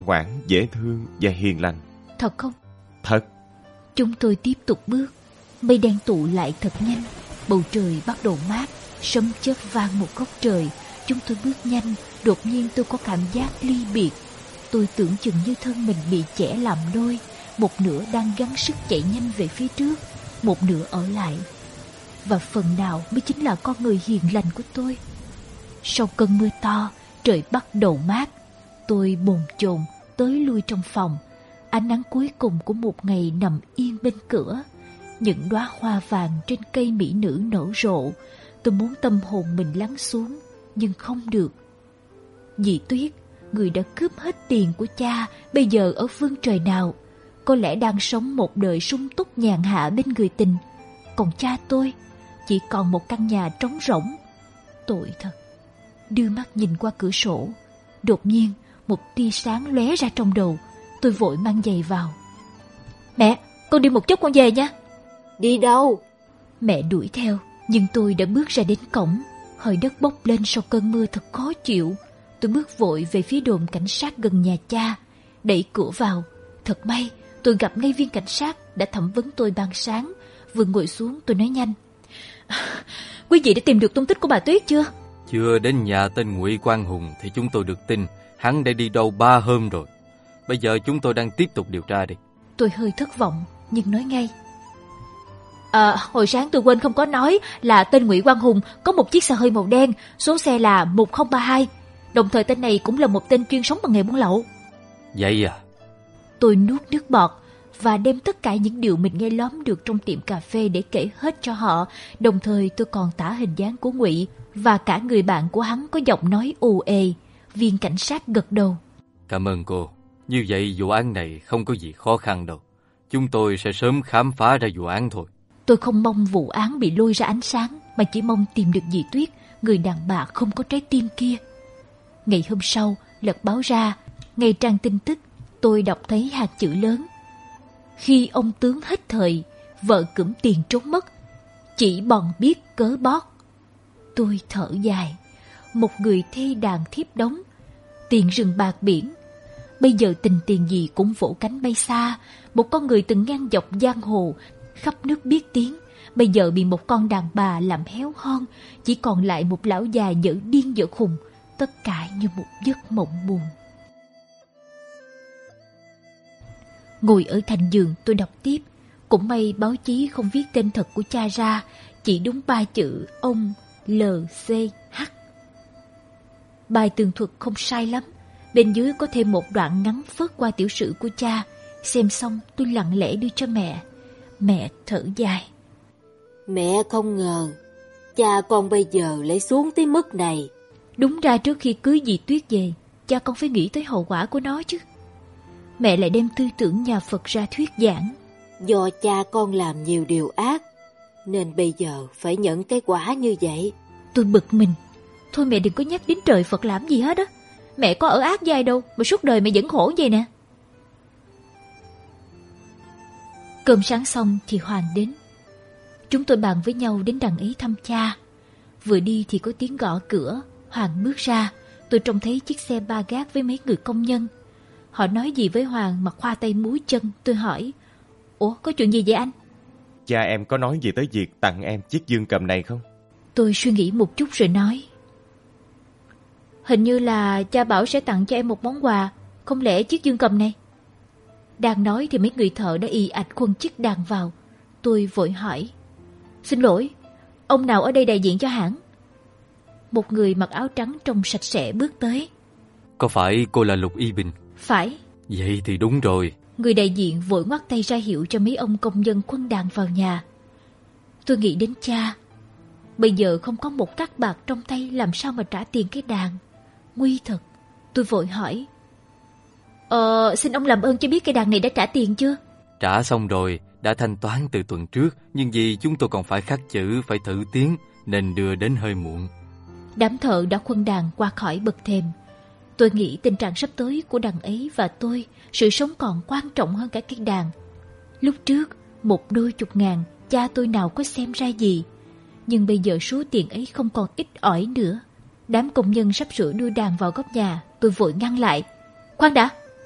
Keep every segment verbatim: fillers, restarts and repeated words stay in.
ngoãn, dễ thương và hiền lành. Thật không? Thật. Chúng tôi tiếp tục bước. Mây đen tụ lại thật nhanh. Bầu trời bắt đầu mát. Sấm chớp vang một góc trời. Chúng tôi bước nhanh. Đột nhiên tôi có cảm giác ly biệt. Tôi tưởng chừng như thân mình bị chẻ làm đôi. Một nửa đang gắng sức chạy nhanh về phía trước, một nửa ở lại. Và phần nào mới chính là con người hiền lành của tôi. Sau cơn mưa to, trời bắt đầu mát. Tôi bồn chồn tới lui trong phòng. Ánh nắng cuối cùng của một ngày nằm yên bên cửa. Những đóa hoa vàng trên cây mỹ nữ nở rộ. Tôi muốn tâm hồn mình lắng xuống, nhưng không được. Dì Tuyết, người đã cướp hết tiền của cha, bây giờ ở phương trời nào? Có lẽ đang sống một đời sung túc nhàn hạ bên người tình. Còn cha tôi chỉ còn một căn nhà trống rỗng. Tội thật. Đưa mắt nhìn qua cửa sổ, đột nhiên một tia sáng lóe ra trong đầu. Tôi vội mang giày vào. Mẹ, con đi một chút con về nha. Đi đâu? Mẹ đuổi theo, nhưng tôi đã bước ra đến cổng. Hơi đất bốc lên sau cơn mưa thật khó chịu. Tôi bước vội về phía đồn cảnh sát gần nhà cha, đẩy cửa vào. Thật may, tôi gặp ngay viên cảnh sát đã thẩm vấn tôi ban sáng. Vừa ngồi xuống tôi nói nhanh. Quý vị đã tìm được tung tích của bà Tuyết chưa? Chưa đến nhà tên Ngụy Quang Hùng thì chúng tôi được tin hắn đã đi đâu ba hôm rồi. Bây giờ chúng tôi đang tiếp tục điều tra đi. Tôi hơi thất vọng nhưng nói ngay. À, hồi sáng tôi quên không có nói là tên Ngụy Quang Hùng có một chiếc xe hơi màu đen, số xe là một không ba hai. Đồng thời tên này cũng là một tên chuyên sống bằng nghề buôn lậu. Vậy à? Tôi nuốt nước bọt và đem tất cả những điều mình nghe lóm được trong tiệm cà phê để kể hết cho họ. Đồng thời tôi còn tả hình dáng của Ngụy và cả người bạn của hắn có giọng nói ù ề. Viên cảnh sát gật đầu. Cảm ơn cô. Như vậy vụ án này không có gì khó khăn đâu. Chúng tôi sẽ sớm khám phá ra vụ án thôi. Tôi không mong vụ án bị lôi ra ánh sáng, mà chỉ mong tìm được dì Tuyết, người đàn bà không có trái tim kia. Ngày hôm sau, lật báo ra, ngay trang tin tức, tôi đọc thấy hạt chữ lớn. Khi ông tướng hết thời, vợ cưỡng tiền trốn mất, chỉ bòn biết cớ bót. Tôi thở dài, một người thê đàn thiếp đóng, tiền rừng bạc biển. Bây giờ tình tiền gì cũng vỗ cánh bay xa. Một con người từng ngang dọc giang hồ, khắp nước biết tiếng, bây giờ bị một con đàn bà làm héo hon, chỉ còn lại một lão già dở điên dở khùng, tất cả như một giấc mộng buồn. Ngồi ở thành giường tôi đọc tiếp. Cũng may báo chí không viết tên thật của cha ra, chỉ đúng ba chữ ông lờ xê hát. Bài tường thuật không sai lắm. Bên dưới có thêm một đoạn ngắn phớt qua tiểu sử của cha. Xem xong tôi lặng lẽ đưa cho mẹ. Mẹ thở dài. Mẹ không ngờ cha con bây giờ lại xuống tới mức này. Đúng ra trước khi cưới dì Tuyết về, cha con phải nghĩ tới hậu quả của nó chứ. Mẹ lại đem tư tưởng nhà Phật ra thuyết giảng. Do cha con làm nhiều điều ác, nên bây giờ phải nhận cái quả như vậy. Tôi bực mình. Thôi mẹ đừng có nhắc đến trời Phật làm gì hết á. Mẹ có ở ác dai đâu mà suốt đời mẹ vẫn khổ vậy nè. Cơm sáng xong thì Hoàng đến. Chúng tôi bàn với nhau đến đằng ấy thăm cha. Vừa đi thì có tiếng gõ cửa. Hoàng bước ra. Tôi trông thấy chiếc xe ba gác với mấy người công nhân. Họ nói gì với Hoàng mà khoa tay múi chân. Tôi hỏi, ủa có chuyện gì vậy anh? Cha em có nói gì tới việc tặng em chiếc dương cầm này không? Tôi suy nghĩ một chút rồi nói, hình như là cha bảo sẽ tặng cho em một món quà. Không lẽ chiếc dương cầm này? Đang nói thì mấy người thợ đã ì ạch khuân chiếc đàn vào. Tôi vội hỏi, xin lỗi, ông nào ở đây đại diện cho hãng? Một người mặc áo trắng trông sạch sẽ bước tới. Có phải cô là Lục Y Bình? Phải. Vậy thì đúng rồi. Người đại diện vội ngoắc tay ra hiệu cho mấy ông công nhân khuân đàn vào nhà. Tôi nghĩ đến cha. Bây giờ không có một cắc bạc trong tay, làm sao mà trả tiền cái đàn? Nguy thật. Tôi vội hỏi, Ờ, xin ông làm ơn cho biết cái đàn này đã trả tiền chưa? Trả xong rồi, đã thanh toán từ tuần trước. Nhưng vì chúng tôi còn phải khắc chữ, phải thử tiếng, nên đưa đến hơi muộn. Đám thợ đã khuân đàn qua khỏi bậc thềm. Tôi nghĩ tình trạng sắp tới của đàn ấy và tôi, sự sống còn quan trọng hơn cả cái đàn. Lúc trước, một đôi chục ngàn, cha tôi nào có xem ra gì. Nhưng bây giờ số tiền ấy không còn ít ỏi nữa. Đám công nhân sắp sửa đưa đàn vào góc nhà. Tôi vội ngăn lại. Khoan đã,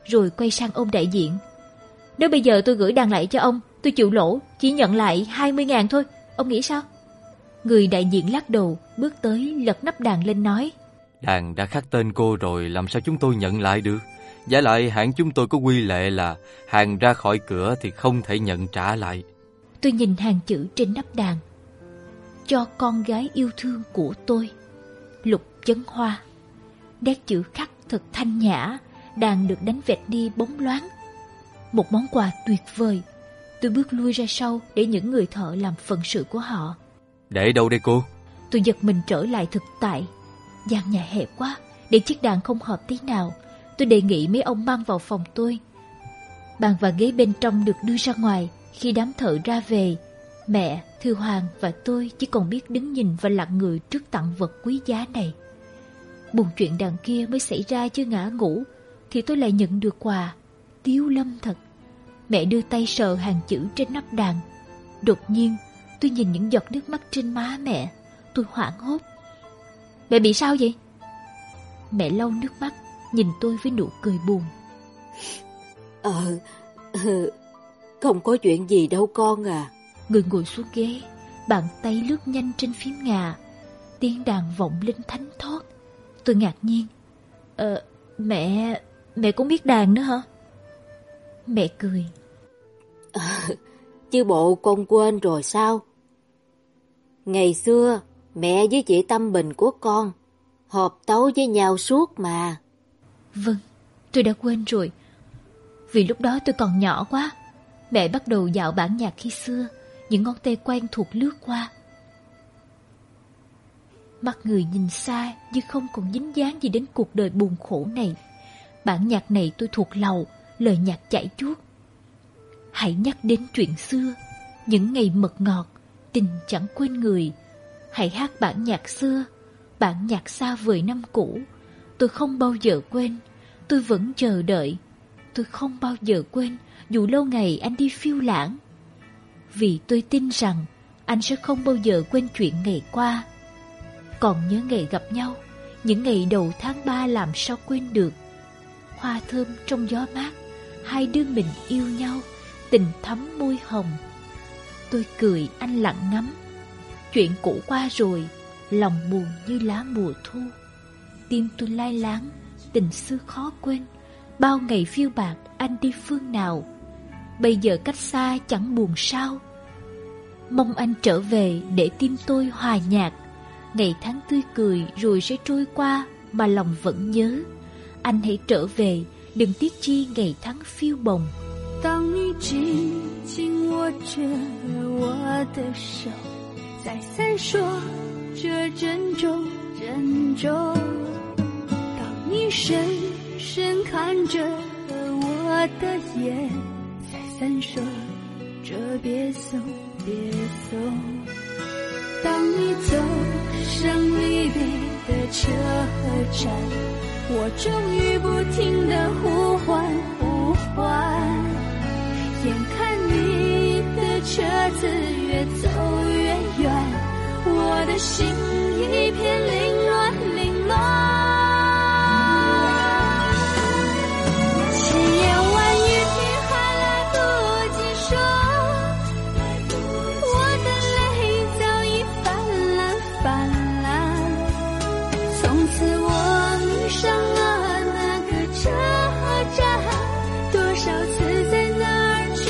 rồi quay sang ông đại diện. Nếu bây giờ tôi gửi đàn lại cho ông, tôi chịu lỗ, chỉ nhận lại hai mươi ngàn thôi. Ông nghĩ sao? Người đại diện lắc đầu, bước tới lật nắp đàn lên nói. Đàn đã khắc tên cô rồi, làm sao chúng tôi nhận lại được? Giả lại hãng chúng tôi có quy lệ là hàng ra khỏi cửa thì không thể nhận trả lại. Tôi nhìn hàng chữ trên nắp đàn. Cho con gái yêu thương của tôi, Lục Chấn Hoa. Nét chữ khắc thật thanh nhã, đàn được đánh vẹt đi bóng loáng. Một món quà tuyệt vời. Tôi bước lui ra sau để những người thợ làm phận sự của họ. Để đâu đây cô? Tôi giật mình trở lại thực tại. Gian nhà hẹp quá, để chiếc đàn không hợp tí nào. Tôi đề nghị mấy ông mang vào phòng tôi. Bàn và ghế bên trong được đưa ra ngoài. Khi đám thợ ra về, mẹ, Thư Hoàng và tôi chỉ còn biết đứng nhìn và lặng người trước tặng vật quý giá này. Buồn chuyện đàn kia mới xảy ra chưa ngã ngủ, thì tôi lại nhận được quà. Tiếu lâm thật. Mẹ đưa tay sờ hàng chữ trên nắp đàn. Đột nhiên tôi nhìn những giọt nước mắt trên má mẹ. Tôi hoảng hốt. Mẹ bị sao vậy? Mẹ lau nước mắt, nhìn tôi với nụ cười buồn. Ờ, ừ, không có chuyện gì đâu con à. Người ngồi xuống ghế, bàn tay lướt nhanh trên phím ngà. Tiếng đàn vọng lên thánh thót. Tôi ngạc nhiên. Ờ, mẹ, mẹ cũng biết đàn nữa hả? Mẹ cười. À, chứ bộ con quên rồi sao? Ngày xưa, mẹ với chị Tâm Bình của con họp tấu với nhau suốt mà. Vâng, tôi đã quên rồi. Vì lúc đó tôi còn nhỏ quá. Mẹ bắt đầu dạo bản nhạc khi xưa, những ngón tay quen thuộc lướt qua. Mắt người nhìn xa như không còn dính dáng gì đến cuộc đời buồn khổ này. Bản nhạc này tôi thuộc lầu, lời nhạc chảy chuốt. Hãy nhắc đến chuyện xưa, những ngày mật ngọt, tình chẳng quên người. Hãy hát bản nhạc xưa, bản nhạc xa vời năm cũ. Tôi không bao giờ quên, tôi vẫn chờ đợi. Tôi không bao giờ quên, dù lâu ngày anh đi phiêu lãng. Vì tôi tin rằng anh sẽ không bao giờ quên chuyện ngày qua. Còn nhớ ngày gặp nhau, những ngày đầu tháng ba làm sao quên được. Hoa thơm trong gió mát, hai đứa mình yêu nhau, tình thắm môi hồng. Tôi cười, anh lặng ngắm. Chuyện cũ qua rồi, lòng buồn như lá mùa thu. Tim tôi lai láng, tình xưa khó quên. Bao ngày phiêu bạt anh đi phương nào. Bây giờ cách xa chẳng buồn sao. Mong anh trở về để tim tôi hòa nhạc. Ngày tháng tươi cười rồi sẽ trôi qua mà lòng vẫn nhớ. Anh hãy trở về, đừng tiếc chi ngày tháng phiêu bồng. 当你紧紧握着我的手，在闪烁着珍重珍重。当你深深看着我的眼，在闪烁着别送别送。当你走上离别的车站，我终于不停地呼唤呼唤。眼看你的车子越走越远，我的心一片凌乱凌乱。千言万语天还来不及说，我的泪早已泛滥泛滥。从此我迷上了那个车站，多少次在那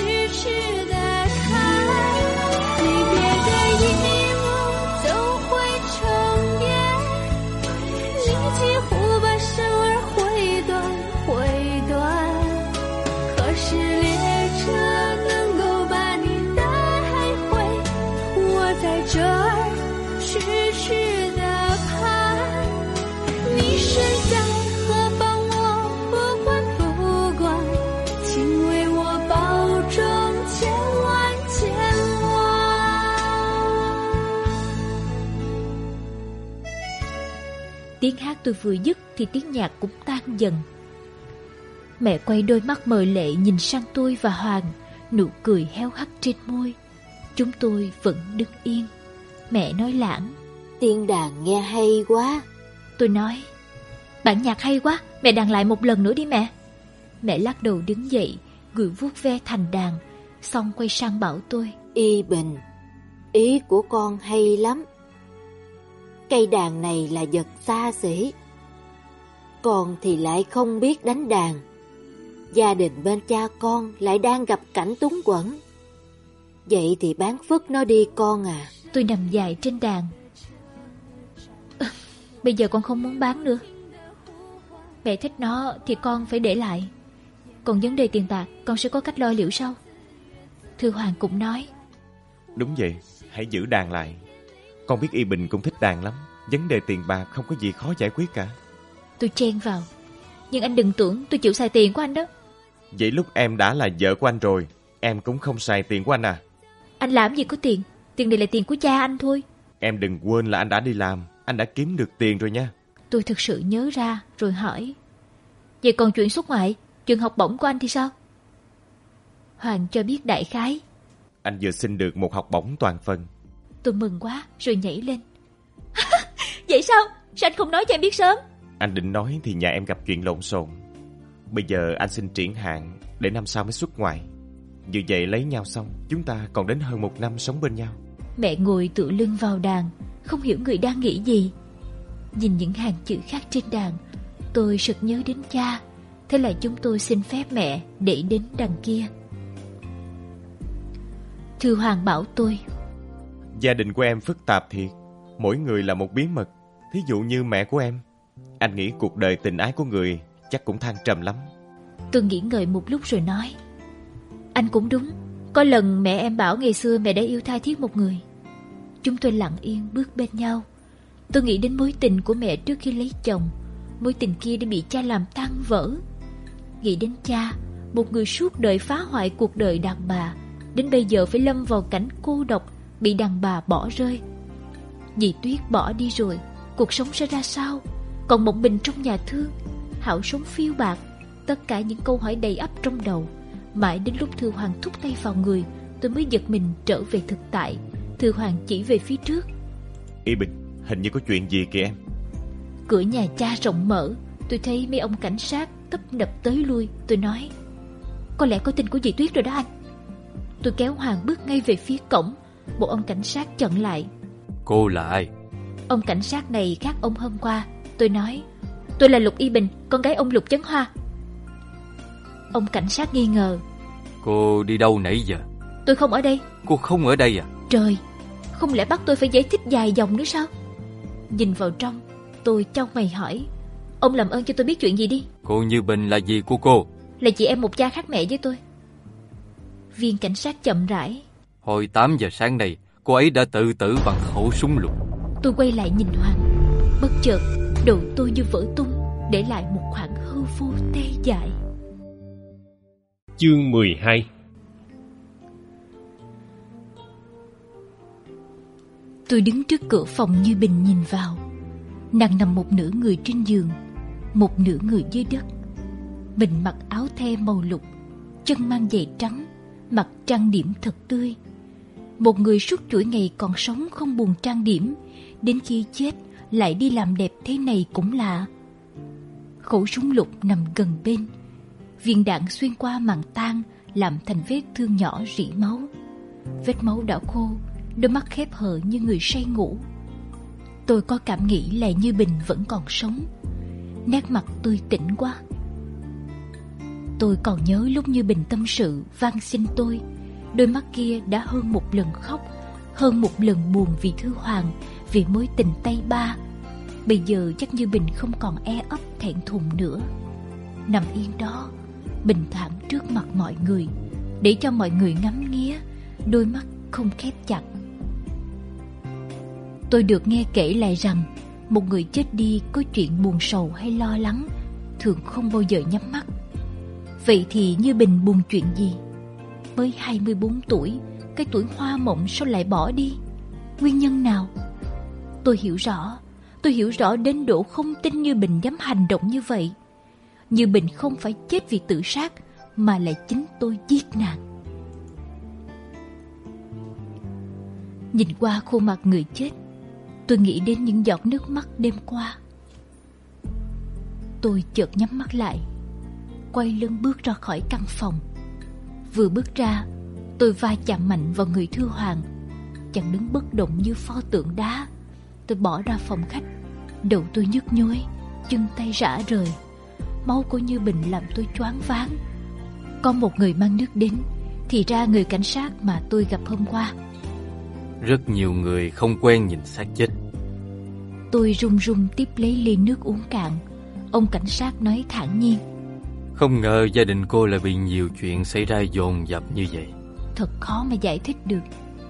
tiếng hát tôi vừa dứt thì tiếng nhạc cũng tan dần. Mẹ quay đôi mắt mờ lệ nhìn sang tôi và Hoàng, nụ cười héo hắt trên môi. Chúng tôi vẫn đứng yên. Mẹ nói lãng: Tiếng đàn nghe hay quá. Tôi nói: Bản nhạc hay quá, mẹ đàn lại một lần nữa đi mẹ. Mẹ lắc đầu đứng dậy, gửi vuốt ve thành đàn, xong quay sang bảo tôi. Y Bình, ý của con hay lắm. Cây đàn này là vật xa xỉ. Con thì lại không biết đánh đàn. Gia đình bên cha con lại đang gặp cảnh túng quẫn. Vậy thì bán phất nó đi con à. Tôi nằm dài trên đàn. À, bây giờ con không muốn bán nữa. Mẹ thích nó thì con phải để lại. Còn vấn đề tiền bạc con sẽ có cách lo liệu sau. Thư Hoàng cũng nói. Đúng vậy, hãy giữ đàn lại. Con biết Y Bình cũng thích đàn lắm. Vấn đề tiền bạc không có gì khó giải quyết cả. Tôi chen vào. Nhưng anh đừng tưởng tôi chịu xài tiền của anh đó. Vậy lúc em đã là vợ của anh rồi, em cũng không xài tiền của anh à? Anh làm gì có tiền. Tiền này là tiền của cha anh thôi. Em đừng quên là anh đã đi làm. Anh đã kiếm được tiền rồi nha. Tôi thực sự nhớ ra rồi hỏi. Vậy còn chuyện xuất ngoại, chuyện học bổng của anh thì sao? Hoàng cho biết đại khái. Anh vừa xin được một học bổng toàn phần. Tôi mừng quá rồi nhảy lên. Vậy sao? Sao anh không nói cho em biết sớm? Anh định nói thì nhà em gặp chuyện lộn xộn. Bây giờ anh xin triển hạn để năm sau mới xuất ngoại. Như vậy lấy nhau xong, chúng ta còn đến hơn một năm sống bên nhau. Mẹ ngồi tựa lưng vào đàn, không hiểu người đang nghĩ gì. Nhìn những hàng chữ khác trên đàn, tôi sực nhớ đến cha. Thế là chúng tôi xin phép mẹ để đến đằng kia. Thư Hoàng bảo tôi. Gia đình của em phức tạp thiệt. Mỗi người là một bí mật. Thí dụ như mẹ của em, anh nghĩ cuộc đời tình ái của người chắc cũng thăng trầm lắm. Tôi nghĩ ngợi một lúc rồi nói. Anh cũng đúng. Có lần mẹ em bảo ngày xưa mẹ đã yêu tha thiết một người. Chúng tôi lặng yên bước bên nhau. Tôi nghĩ đến mối tình của mẹ trước khi lấy chồng. Mối tình kia đã bị cha làm tan vỡ. Nghĩ đến cha, một người suốt đời phá hoại cuộc đời đàn bà, đến bây giờ phải lâm vào cảnh cô độc, bị đàn bà bỏ rơi. Dì Tuyết bỏ đi rồi, cuộc sống sẽ ra sao? Còn một mình trong nhà thương, Hảo sống phiêu bạc. Tất cả những câu hỏi đầy ắp trong đầu. Mãi đến lúc Thư Hoàng thúc tay vào người, tôi mới giật mình trở về thực tại. Thư Hoàng chỉ về phía trước. Y Bình, hình như có chuyện gì kìa em. Cửa nhà cha rộng mở, tôi thấy mấy ông cảnh sát tấp nập tới lui. Tôi nói, có lẽ có tin của dì Tuyết rồi đó anh. Tôi kéo Hoàng bước ngay về phía cổng. Một ông cảnh sát chặn lại. Cô là ai? Ông cảnh sát này khác ông hôm qua. Tôi nói, tôi là Lục Y Bình, con gái ông Lục Chấn Hoa. Ông cảnh sát nghi ngờ. Cô đi đâu nãy giờ? Tôi không ở đây. Cô không ở đây à? Trời, không lẽ bắt tôi phải giải thích dài dòng nữa sao? Nhìn vào trong, tôi chau mày hỏi, ông làm ơn cho tôi biết chuyện gì đi. Cô Như Bình là gì của cô? Là chị em một cha khác mẹ với tôi. Viên cảnh sát chậm rãi. Hồi tám giờ sáng nay, cô ấy đã tự tử bằng khẩu súng lục. Tôi quay lại nhìn Hoàng. Bất chợt, đầu tôi như vỡ tung, để lại một khoảng hư vô tê dại. Chương mười hai. Tôi đứng trước cửa phòng Như Bình nhìn vào. Nàng nằm một nửa người trên giường, một nửa người dưới đất. Bình mặc áo the màu lục, chân mang giày trắng, mặt trang điểm thật tươi. Một người suốt chuỗi ngày còn sống không buồn trang điểm, đến khi chết lại đi làm đẹp thế này cũng lạ. Khẩu súng lục nằm gần bên. Viên đạn xuyên qua màng tang, làm thành vết thương nhỏ rỉ máu. Vết máu đã khô, đôi mắt khép hờ như người say ngủ. Tôi có cảm nghĩ là Như Bình vẫn còn sống. Nét mặt tươi tỉnh quá. Tôi còn nhớ lúc Như Bình tâm sự van xin tôi, đôi mắt kia đã hơn một lần khóc, hơn một lần buồn vì Thư Hoàng, vì mối tình tay ba. Bây giờ chắc Như Bình không còn e ấp thẹn thùng nữa. Nằm yên đó, bình thản trước mặt mọi người, để cho mọi người ngắm nghía, đôi mắt không khép chặt. Tôi được nghe kể lại rằng một người chết đi có chuyện buồn sầu hay lo lắng thường không bao giờ nhắm mắt. Vậy thì Như Bình buồn chuyện gì? Mới hai mươi bốn tuổi, cái tuổi hoa mộng sao lại bỏ đi? Nguyên nhân nào? Tôi hiểu rõ, tôi hiểu rõ đến độ không tin Như Bình dám hành động như vậy. Như Bình không phải chết vì tự sát, mà là chính tôi giết nàng. Nhìn qua khuôn mặt người chết, tôi nghĩ đến những giọt nước mắt đêm qua. Tôi chợt nhắm mắt lại. quay lưng bước ra khỏi căn phòng. Vừa bước ra, tôi va chạm mạnh vào người Thư Hoàng. Chàng đứng bất động như pho tượng đá. Tôi bỏ ra phòng khách. Đầu tôi nhức nhối, chân tay rã rời. Máu của Như Bình làm tôi choáng váng. Có một người mang nước đến, thì ra người cảnh sát mà tôi gặp hôm qua. Rất nhiều người không quen nhìn xác chết. Tôi run run tiếp lấy ly nước uống cạn. Ông cảnh sát nói thản nhiên: Không ngờ gia đình cô lại bị nhiều chuyện xảy ra dồn dập như vậy. Thật khó mà giải thích được.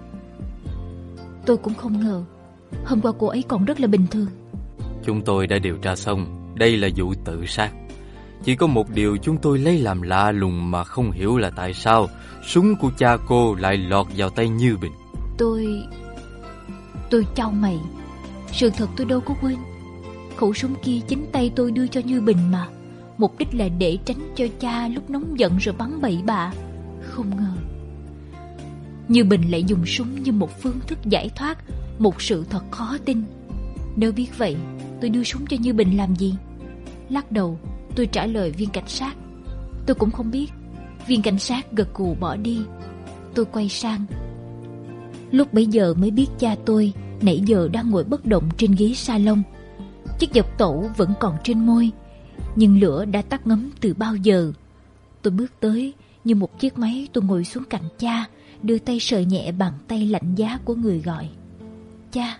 Tôi cũng không ngờ hôm qua cô ấy còn rất là bình thường. Chúng tôi đã điều tra xong, đây là vụ tự sát. Chỉ có một điều chúng tôi lấy làm lạ lùng mà không hiểu là tại sao súng của cha cô lại lọt vào tay Như Bình. Tôi... Tôi chau mày. Sự thật tôi đâu có quên. Khẩu súng kia chính tay tôi đưa cho Như Bình mà. Mục đích là để tránh cho cha lúc nóng giận rồi bắn bậy bạ. Không ngờ Như Bình lại dùng súng như một phương thức giải thoát một sự thật khó tin. Nếu biết vậy, tôi đưa súng cho Như Bình làm gì? Lắc đầu, tôi trả lời viên cảnh sát: Tôi cũng không biết. Viên cảnh sát gật gù bỏ đi. Tôi quay sang. Lúc bấy giờ mới biết cha tôi nãy giờ đang ngồi bất động trên ghế salon. Chiếc dọc tẩu vẫn còn trên môi, nhưng lửa đã tắt ngấm từ bao giờ. Tôi bước tới, như một chiếc máy tôi ngồi xuống cạnh cha, đưa tay sờ nhẹ bàn tay lạnh giá của người gọi: Cha.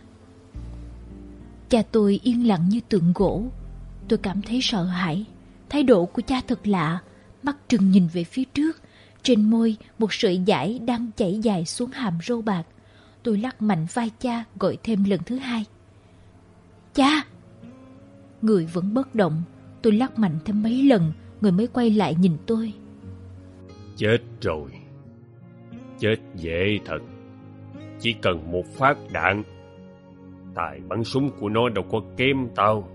Cha tôi yên lặng như tượng gỗ. Tôi cảm thấy sợ hãi. Thái độ của cha thật lạ, mắt trừng nhìn về phía trước. Trên môi một sợi dải đang chảy dài xuống hàm râu bạc. Tôi lắc mạnh vai cha, gọi thêm lần thứ hai: Cha. Người vẫn bất động. Tôi lắc mạnh thêm mấy lần, người mới quay lại nhìn tôi. Chết rồi. Chết dễ thật. Chỉ cần một phát đạn. Tài bắn súng của nó đâu có kém tao.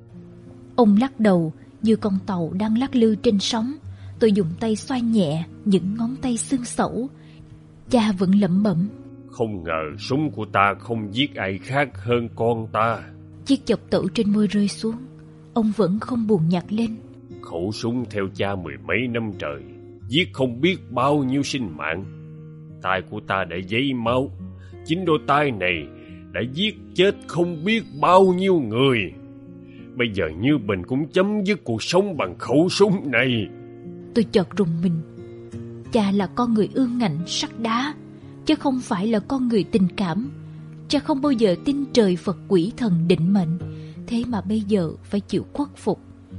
Ông lắc đầu như con tàu đang lắc lư trên sóng. Tôi dùng tay xoay nhẹ những ngón tay xương xẩu. Cha vẫn lẩm bẩm: Không ngờ súng của ta không giết ai khác hơn con ta. Chiếc chọc tẩu trên môi rơi xuống. Ông vẫn không buồn nhặt lên. Khẩu súng theo cha mười mấy năm trời, giết không biết bao nhiêu sinh mạng. Tai của ta đã dấy máu. Chính đôi tai này đã giết chết không biết bao nhiêu người. Bây giờ Như Bình cũng chấm dứt cuộc sống bằng khẩu súng này. Tôi chợt rùng mình. Cha là con người ương ngạnh sắt đá, chứ không phải là con người tình cảm. Cha không bao giờ tin trời Phật quỷ thần định mệnh, thế mà bây giờ phải chịu khuất phục.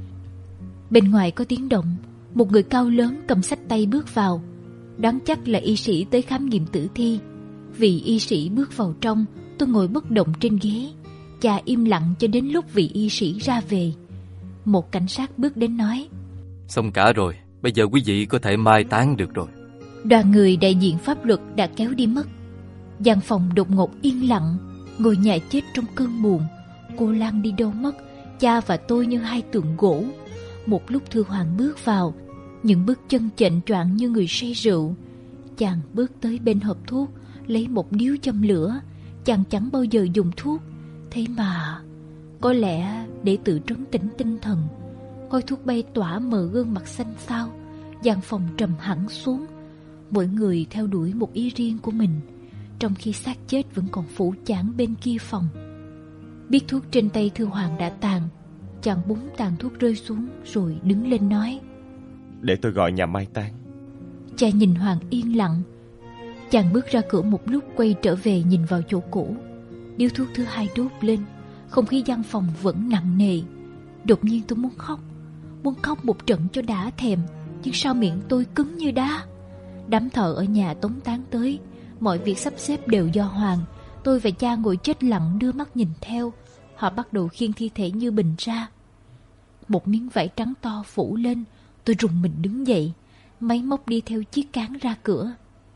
Bên ngoài có tiếng động. Một người cao lớn cầm xách tay bước vào. Đoán chắc là y sĩ tới khám nghiệm tử thi. Vị y sĩ bước vào trong, tôi ngồi bất động trên ghế. Cha im lặng cho đến lúc vị y sĩ ra về. Một cảnh sát bước đến nói: Xong cả rồi, bây giờ quý vị có thể mai táng được rồi. Đoàn người đại diện pháp luật đã kéo đi mất. Gian phòng đột ngột yên lặng. Ngôi nhà chết trong cơn buồn. Cô Lan đi đâu mất? Cha và tôi như hai tượng gỗ. Một lúc Thư Hoàng bước vào, những bước chân chệnh choạng như người say rượu. Chàng bước tới bên hộp thuốc, lấy một điếu châm lửa. Chàng chẳng bao giờ dùng thuốc, thế mà có lẽ để tự trấn tĩnh tinh thần. Khói thuốc bay tỏa mờ gương mặt xanh xao. Gian phòng trầm hẳn xuống. Mỗi người theo đuổi một ý riêng của mình, trong khi xác chết vẫn còn phủ chảng bên kia phòng. Biết thuốc trên tay Thư Hoàng đã tàn, chàng búng tàn thuốc rơi xuống rồi đứng lên nói: Để tôi gọi nhà mai táng. Cha nhìn Hoàng yên lặng. Chàng bước ra cửa một lúc, quay trở về nhìn vào chỗ cũ. Điếu thuốc thứ hai đốt lên. Không khí gian phòng vẫn nặng nề. Đột nhiên tôi muốn khóc. Muốn khóc một trận cho đã thèm. Nhưng sao miệng tôi cứng như đá. Đám thợ ở nhà tống tán tới. Mọi việc sắp xếp đều do Hoàng. Tôi và cha ngồi chết lặng đưa mắt nhìn theo. Họ bắt đầu khiêng thi thể Như Bình ra. Một miếng vải trắng to phủ lên. Tôi rùng mình đứng dậy. Máy móc đi theo chiếc cán ra cửa.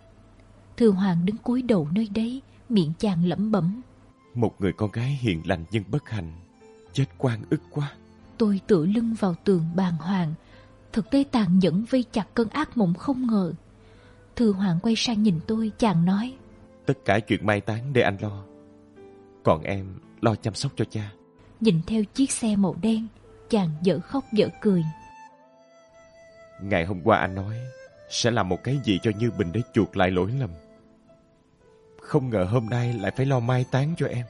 Thư Hoàng đứng cúi đầu nơi đấy, miệng chàng lẩm bẩm: Một người con gái hiền lành nhưng bất hạnh, chết oan ức quá. Tôi tựa lưng vào tường bàng hoàng. Thực tế tàn nhẫn vây chặt cơn ác mộng không ngờ. Thư Hoàng quay sang nhìn tôi, chàng nói: Tất cả chuyện mai táng để anh lo, còn em lo chăm sóc cho cha. Nhìn theo chiếc xe màu đen, chàng dở khóc dở cười. Ngày hôm qua anh nói sẽ làm một cái gì cho Như Bình để chuộc lại lỗi lầm. Không ngờ hôm nay lại phải lo mai táng cho em.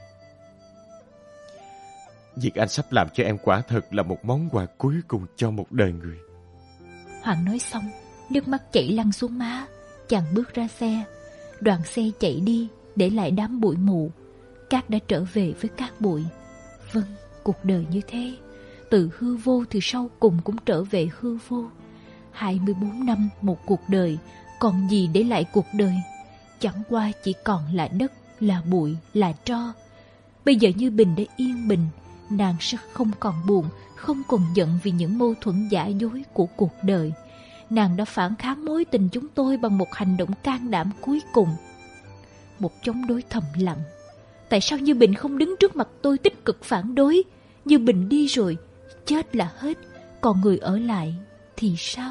Việc anh sắp làm cho em quả thật là một món quà cuối cùng cho một đời người. Hoàng nói xong, nước mắt chảy lăn xuống má. Chàng bước ra xe. Đoàn xe chạy đi, để lại đám bụi mù. Cát đã trở về với cát bụi. Vâng, cuộc đời như thế. Từ hư vô thì sau cùng cũng trở về hư vô. hai mươi bốn năm một cuộc đời, còn gì để lại cuộc đời? Chẳng qua chỉ còn là đất, là bụi, là tro. Bây giờ Như Bình đã yên bình, nàng sẽ không còn buồn, không còn giận vì những mâu thuẫn giả dối của cuộc đời. Nàng đã phản kháng mối tình chúng tôi bằng một hành động can đảm cuối cùng. Một chống đối thầm lặng. Tại sao Như Bình không đứng trước mặt tôi tích cực phản đối? Như Bình đi rồi, chết là hết, còn người ở lại thì sao?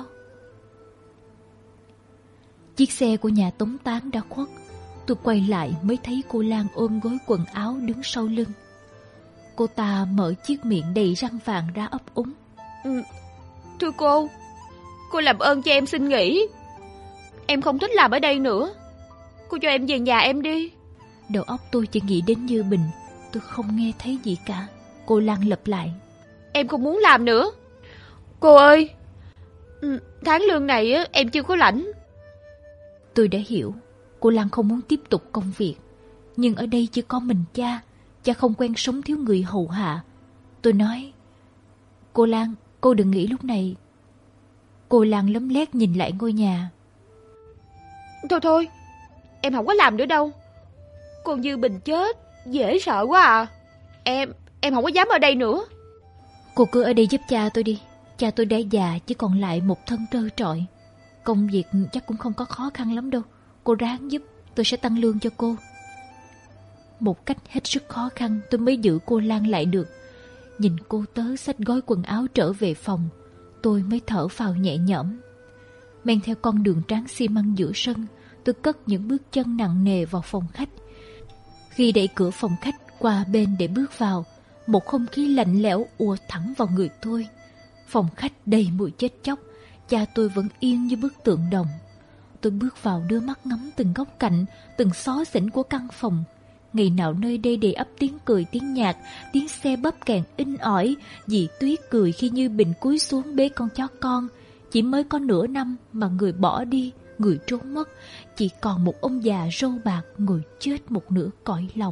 Chiếc xe của nhà tống táng đã khuất. Tôi quay lại mới thấy cô Lan ôm gối quần áo đứng sau lưng. Cô ta mở chiếc miệng đầy răng vàng ra ấp úng. Ừ, thưa cô, cô làm ơn cho em xin nghỉ. Em không thích làm ở đây nữa. Cô cho em về nhà em đi. Đầu óc tôi chỉ nghĩ đến Như Bình. Tôi không nghe thấy gì cả. Cô Lan lặp lại. Em không muốn làm nữa. Cô ơi, tháng lương này em chưa có lãnh. Tôi đã hiểu. Cô Lan không muốn tiếp tục công việc. Nhưng ở đây chỉ có mình cha. Cha không quen sống thiếu người hầu hạ. Tôi nói, cô Lan, cô đừng nghĩ lúc này. Cô Lan lấm lét nhìn lại ngôi nhà. Thôi thôi, em không có làm nữa đâu. Cô Như Bình chết, dễ sợ quá à. Em, em không có dám ở đây nữa. Cô cứ ở đây giúp cha tôi đi. Cha tôi đã già, chỉ còn lại một thân trơ trọi. Công việc chắc cũng không có khó khăn lắm đâu. Cô ráng giúp, tôi sẽ tăng lương cho cô. Một cách hết sức khó khăn tôi mới giữ cô Lan lại được. Nhìn cô tớ xách gói quần áo trở về phòng, tôi mới thở phào nhẹ nhõm. Men theo con đường tráng xi măng giữa sân, tôi cất những bước chân nặng nề vào phòng khách. Khi đẩy cửa phòng khách qua bên để bước vào, một không khí lạnh lẽo ùa thẳng vào người tôi. Phòng khách đầy mùi chết chóc, cha tôi vẫn yên như bức tượng đồng. Tôi bước vào đưa mắt ngắm từng góc cạnh, từng xó xỉnh của căn phòng. Ngày nào nơi đây đầy ắp tiếng cười tiếng nhạc, tiếng xe bắp càng in ỏi. Dì Tuyết cười khi Như Bình cúi xuống bế con chó con. Chỉ mới có nửa năm mà người bỏ đi, người trốn mất. Chỉ còn một ông già râu bạc ngồi chết một nửa cõi lòng.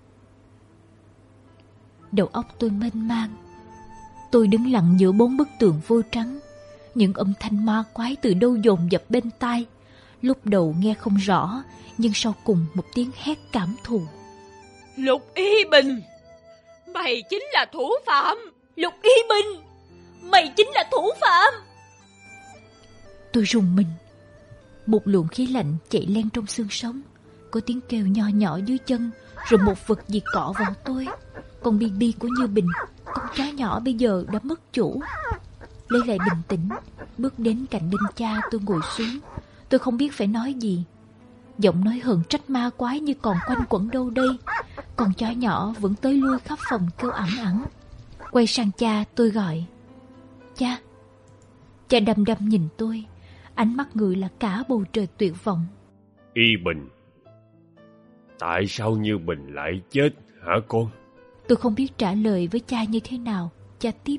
Đầu óc tôi mênh mang. Tôi đứng lặng giữa bốn bức tường vô trắng. Những âm thanh ma quái từ đâu dồn dập bên tai. Lúc đầu nghe không rõ, nhưng sau cùng một tiếng hét cảm thù. Lục Y Bình, mày chính là thủ phạm. Lục Y Bình, mày chính là thủ phạm. Tôi rùng mình. Một luồng khí lạnh chạy len trong xương sống. Có tiếng kêu nho nhỏ dưới chân, rồi một vật gì cọ vào tôi. Con Bibi của Như Bình, con chó nhỏ bây giờ đã mất chủ. Lấy lại bình tĩnh, bước đến cạnh đinh cha tôi ngồi xuống. Tôi không biết phải nói gì. Giọng nói hờn trách ma quái như còn quanh quẩn đâu đây. Con chó nhỏ vẫn tới lui khắp phòng kêu ẳng ẳng. Quay sang cha tôi gọi. Cha. Cha đăm đăm nhìn tôi. Ánh mắt người là cả bầu trời tuyệt vọng. Y Bình, tại sao Như Bình lại chết hả con? Tôi không biết trả lời với cha như thế nào. Cha tiếp.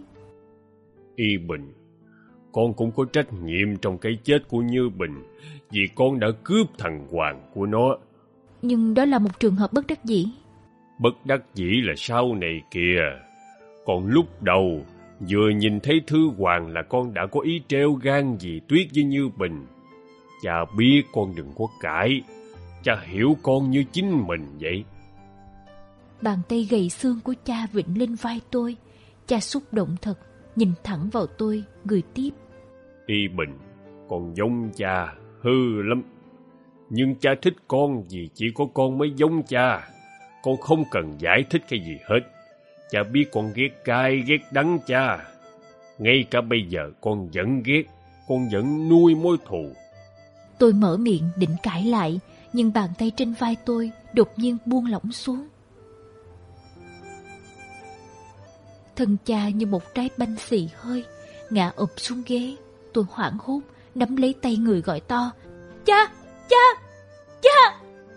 Y Bình, con cũng có trách nhiệm trong cái chết của Như Bình, vì con đã cướp thằng Hoàng của nó. Nhưng đó là một trường hợp bất đắc dĩ. Bất đắc dĩ là sau này kìa. Còn lúc đầu, vừa nhìn thấy Thư Hoàng là con đã có ý treo gan dì Tuyết với Như Bình. Cha biết con đừng có cãi. Cha hiểu con như chính mình vậy. Bàn tay gầy xương của cha vịnh lên vai tôi. Cha xúc động thật, nhìn thẳng vào tôi, người tiếp. Y Bình, con giống cha, hư lắm. Nhưng cha thích con vì chỉ có con mới giống cha. Con không cần giải thích cái gì hết. Cha biết con ghét cay, ghét đắng cha. Ngay cả bây giờ con vẫn ghét, con vẫn nuôi mối thù. Tôi mở miệng định cãi lại, nhưng bàn tay trên vai tôi đột nhiên buông lỏng xuống. Thân cha như một trái banh xì hơi, ngã ụp xuống ghế. Tôi hoảng hốt, nắm lấy tay người gọi to: Cha! Cha! Cha!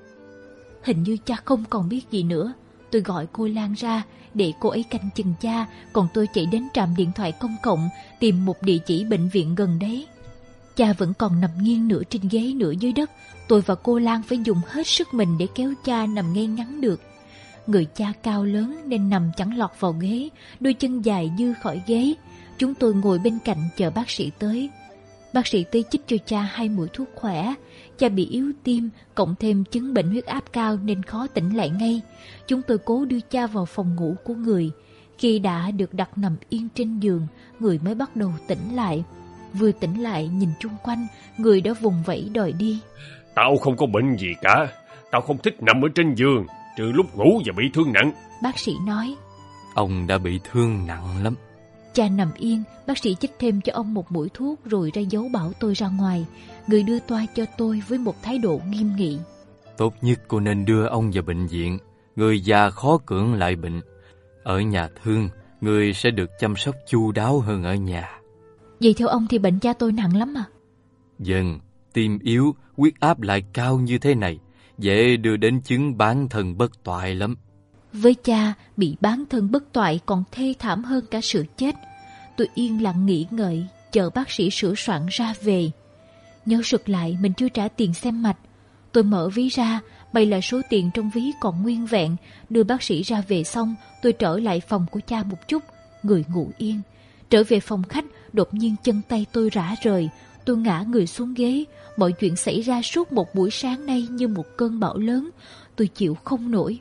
Hình như cha không còn biết gì nữa. Tôi gọi cô Lan ra để cô ấy canh chừng cha, còn tôi chạy đến trạm điện thoại công cộng tìm một địa chỉ bệnh viện gần đấy. Cha vẫn còn nằm nghiêng nửa trên ghế nửa dưới đất. Tôi và cô Lan phải dùng hết sức mình để kéo cha nằm ngay ngắn được. Người cha cao lớn nên nằm chẳng lọt vào ghế, đôi chân dài dư khỏi ghế. Chúng tôi ngồi bên cạnh chờ bác sĩ tới. Bác sĩ tới chích cho cha hai mũi thuốc khỏe. Cha bị yếu tim, cộng thêm chứng bệnh huyết áp cao nên khó tỉnh lại ngay. Chúng tôi cố đưa cha vào phòng ngủ của người. Khi đã được đặt nằm yên trên giường, người mới bắt đầu tỉnh lại. Vừa tỉnh lại nhìn chung quanh, người đã vùng vẫy đòi đi. Tao không có bệnh gì cả. Tao không thích nằm ở trên giường, trừ lúc ngủ và bị thương nặng. Bác sĩ nói. Ông đã bị thương nặng lắm. Cha nằm yên, bác sĩ chích thêm cho ông một mũi thuốc rồi ra dấu bảo tôi ra ngoài. Người đưa toa cho tôi với một thái độ nghiêm nghị. Tốt nhất cô nên đưa ông vào bệnh viện. Người già khó cưỡng lại bệnh. Ở nhà thương, người sẽ được chăm sóc chu đáo hơn ở nhà. Vậy theo ông thì bệnh cha tôi nặng lắm à? Dần, tim yếu, huyết áp lại cao như thế này, dễ đưa đến chứng bán thân bất toại lắm. Với cha, bị bán thân bất toại còn thê thảm hơn cả sự chết. Tôi yên lặng nghĩ ngợi, chờ bác sĩ sửa soạn ra về. Nhớ sực lại mình chưa trả tiền xem mạch. Tôi mở ví ra, may là số tiền trong ví còn nguyên vẹn. Đưa bác sĩ ra về xong, tôi trở lại phòng của cha một chút, người ngủ yên. Trở về phòng khách, đột nhiên chân tay tôi rã rời. Tôi ngã người xuống ghế. Mọi chuyện xảy ra suốt một buổi sáng nay như một cơn bão lớn. Tôi chịu không nổi.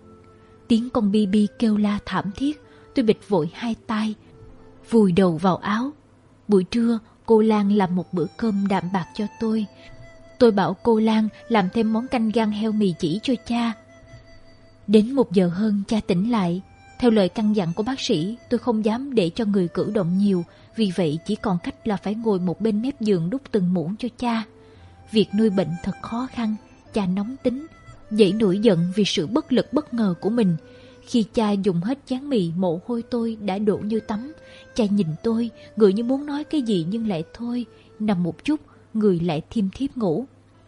Tiếng con Bibi kêu la thảm thiết. Tôi bịt vội hai tay, vùi đầu vào áo. Buổi trưa, cô Lan làm một bữa cơm đạm bạc cho tôi. Tôi bảo cô Lan làm thêm món canh gan heo mì chỉ cho cha. Đến một giờ hơn cha tỉnh lại. Theo lời căn dặn của bác sĩ, tôi không dám để cho người cử động nhiều. Vì vậy chỉ còn cách là phải ngồi một bên mép giường đút từng muỗng cho cha. Việc nuôi bệnh thật khó khăn. Cha nóng tính, dậy nổi giận vì sự bất lực bất ngờ của mình. Khi cha dùng hết chén mì, mồ hôi tôi đã đổ như tắm. Cha nhìn tôi, người như muốn nói cái gì nhưng lại thôi. Nằm một chút, người lại thiêm thiếp ngủ.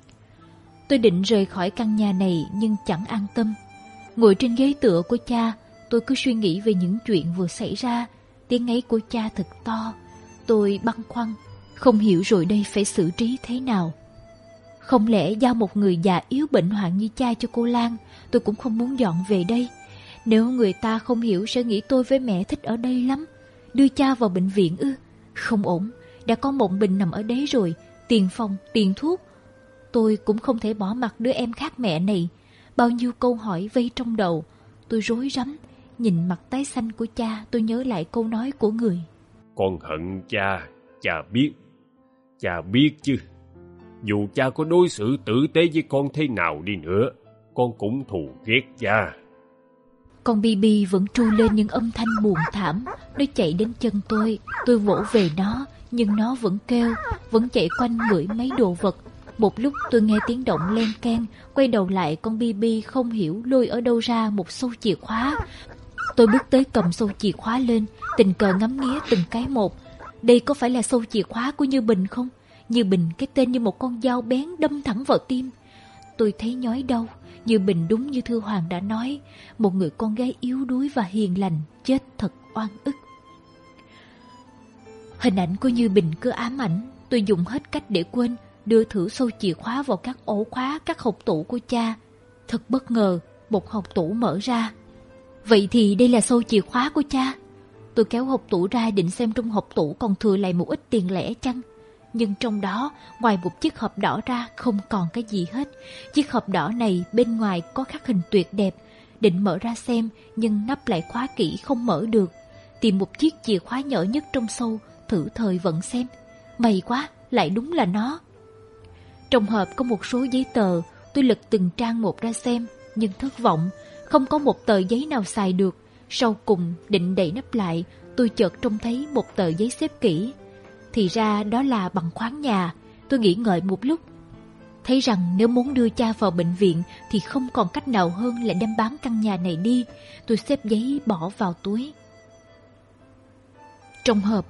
Tôi định rời khỏi căn nhà này nhưng chẳng an tâm. Ngồi trên ghế tựa của cha, tôi cứ suy nghĩ về những chuyện vừa xảy ra. Tiếng ấy của cha thật to. Tôi băn khoăn, không hiểu rồi đây phải xử trí thế nào. Không lẽ giao một người già yếu bệnh hoạn như cha cho cô Lan? Tôi cũng không muốn dọn về đây. Nếu người ta không hiểu sẽ nghĩ tôi với mẹ thích ở đây lắm. Đưa cha vào bệnh viện ư? Không ổn, đã có Mộng Bình nằm ở đấy rồi. Tiền phòng, tiền thuốc. Tôi cũng không thể bỏ mặc đứa em khác mẹ này. Bao nhiêu câu hỏi vây trong đầu. Tôi rối rắm. Nhìn mặt tái xanh của cha, tôi nhớ lại câu nói của người. Con hận cha, cha biết. Cha biết chứ. Dù cha có đối xử tử tế với con thế nào đi nữa, con cũng thù ghét cha. Con Bibi vẫn tru lên những âm thanh buồn thảm. Nó chạy đến chân tôi. Tôi vỗ về nó, nhưng nó vẫn kêu, vẫn chạy quanh ngửi mấy đồ vật. Một lúc tôi nghe tiếng động len keng. Quay đầu lại, con Bibi không hiểu lôi ở đâu ra một xâu chìa khóa. Tôi bước tới cầm xâu chìa khóa lên, tình cờ ngắm nghía từng cái một. Đây có phải là xâu chìa khóa của Như Bình không? Như Bình, cái tên như một con dao bén đâm thẳng vào tim. Tôi thấy nhói đau. Như Bình đúng như Thư Hoàng đã nói, một người con gái yếu đuối và hiền lành chết thật oan ức. Hình ảnh của Như Bình cứ ám ảnh. Tôi dùng hết cách để quên, đưa thử xâu chìa khóa vào các ổ khóa, các hộc tủ của cha. Thật bất ngờ, một hộc tủ mở ra. Vậy thì đây là xâu chìa khóa của cha. Tôi kéo hộc tủ ra định xem trong hộc tủ còn thừa lại một ít tiền lẻ chăng. Nhưng trong đó, ngoài một chiếc hộp đỏ ra không còn cái gì hết. Chiếc hộp đỏ này bên ngoài có khắc hình tuyệt đẹp. Định mở ra xem, nhưng nắp lại khóa kỹ không mở được. Tìm một chiếc chìa khóa nhỏ nhất trong xâu, thử thời vận xem. May quá, lại đúng là nó. Trong hộp có một số giấy tờ. Tôi lật từng trang một ra xem, nhưng thất vọng. Không có một tờ giấy nào xài được. Sau cùng định đậy nắp lại, tôi chợt trông thấy một tờ giấy xếp kỹ. Thì ra đó là bằng khoán nhà. Tôi nghĩ ngợi một lúc, thấy rằng nếu muốn đưa cha vào bệnh viện thì không còn cách nào hơn là đem bán căn nhà này đi. Tôi xếp giấy bỏ vào túi. Trong hộp,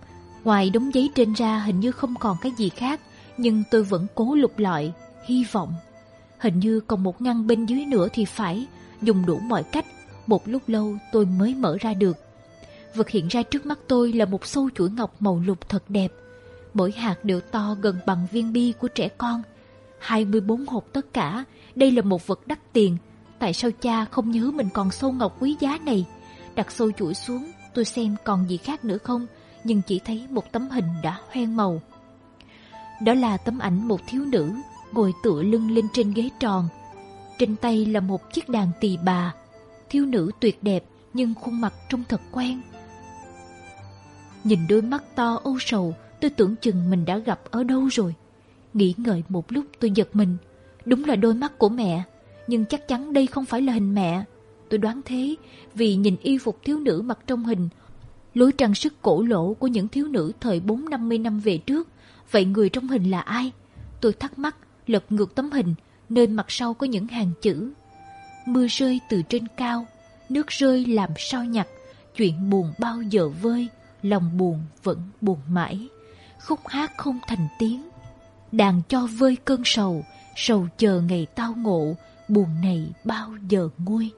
Ngoài đống giấy trên ra hình như không còn cái gì khác, nhưng tôi vẫn cố lục lọi, hy vọng. Hình như còn một ngăn bên dưới nữa thì phải, dùng đủ mọi cách. Một lúc lâu tôi mới mở ra được. Vật hiện ra trước mắt tôi là một xâu chuỗi ngọc màu lục thật đẹp. Mỗi hạt đều to gần bằng viên bi của trẻ con. hai mươi bốn hộp tất cả. Đây là một vật đắt tiền. Tại sao cha không nhớ mình còn xâu ngọc quý giá này? Đặt xâu chuỗi xuống, tôi xem còn gì khác nữa không, nhưng chỉ thấy một tấm hình đã hoen màu. Đó là tấm ảnh một thiếu nữ ngồi tựa lưng lên trên ghế tròn. Trên tay là một chiếc đàn tỳ bà. Thiếu nữ tuyệt đẹp nhưng khuôn mặt trông thật quen. Nhìn đôi mắt to âu sầu, tôi tưởng chừng mình đã gặp ở đâu rồi. Nghĩ ngợi một lúc tôi giật mình. Đúng là đôi mắt của mẹ, nhưng chắc chắn đây không phải là hình mẹ. Tôi đoán thế vì nhìn y phục thiếu nữ mặc trong hình, lối trang sức cổ lỗ của những thiếu nữ thời bốn năm mươi năm về trước. Vậy người trong hình là ai? Tôi thắc mắc, lật ngược tấm hình, nơi mặt sau có những hàng chữ: mưa rơi từ trên cao, nước rơi làm sao nhặt, chuyện buồn bao giờ vơi, lòng buồn vẫn buồn mãi. Khúc hát không thành tiếng, đàn cho vơi cơn sầu, sầu chờ ngày tao ngộ, buồn này bao giờ nguôi.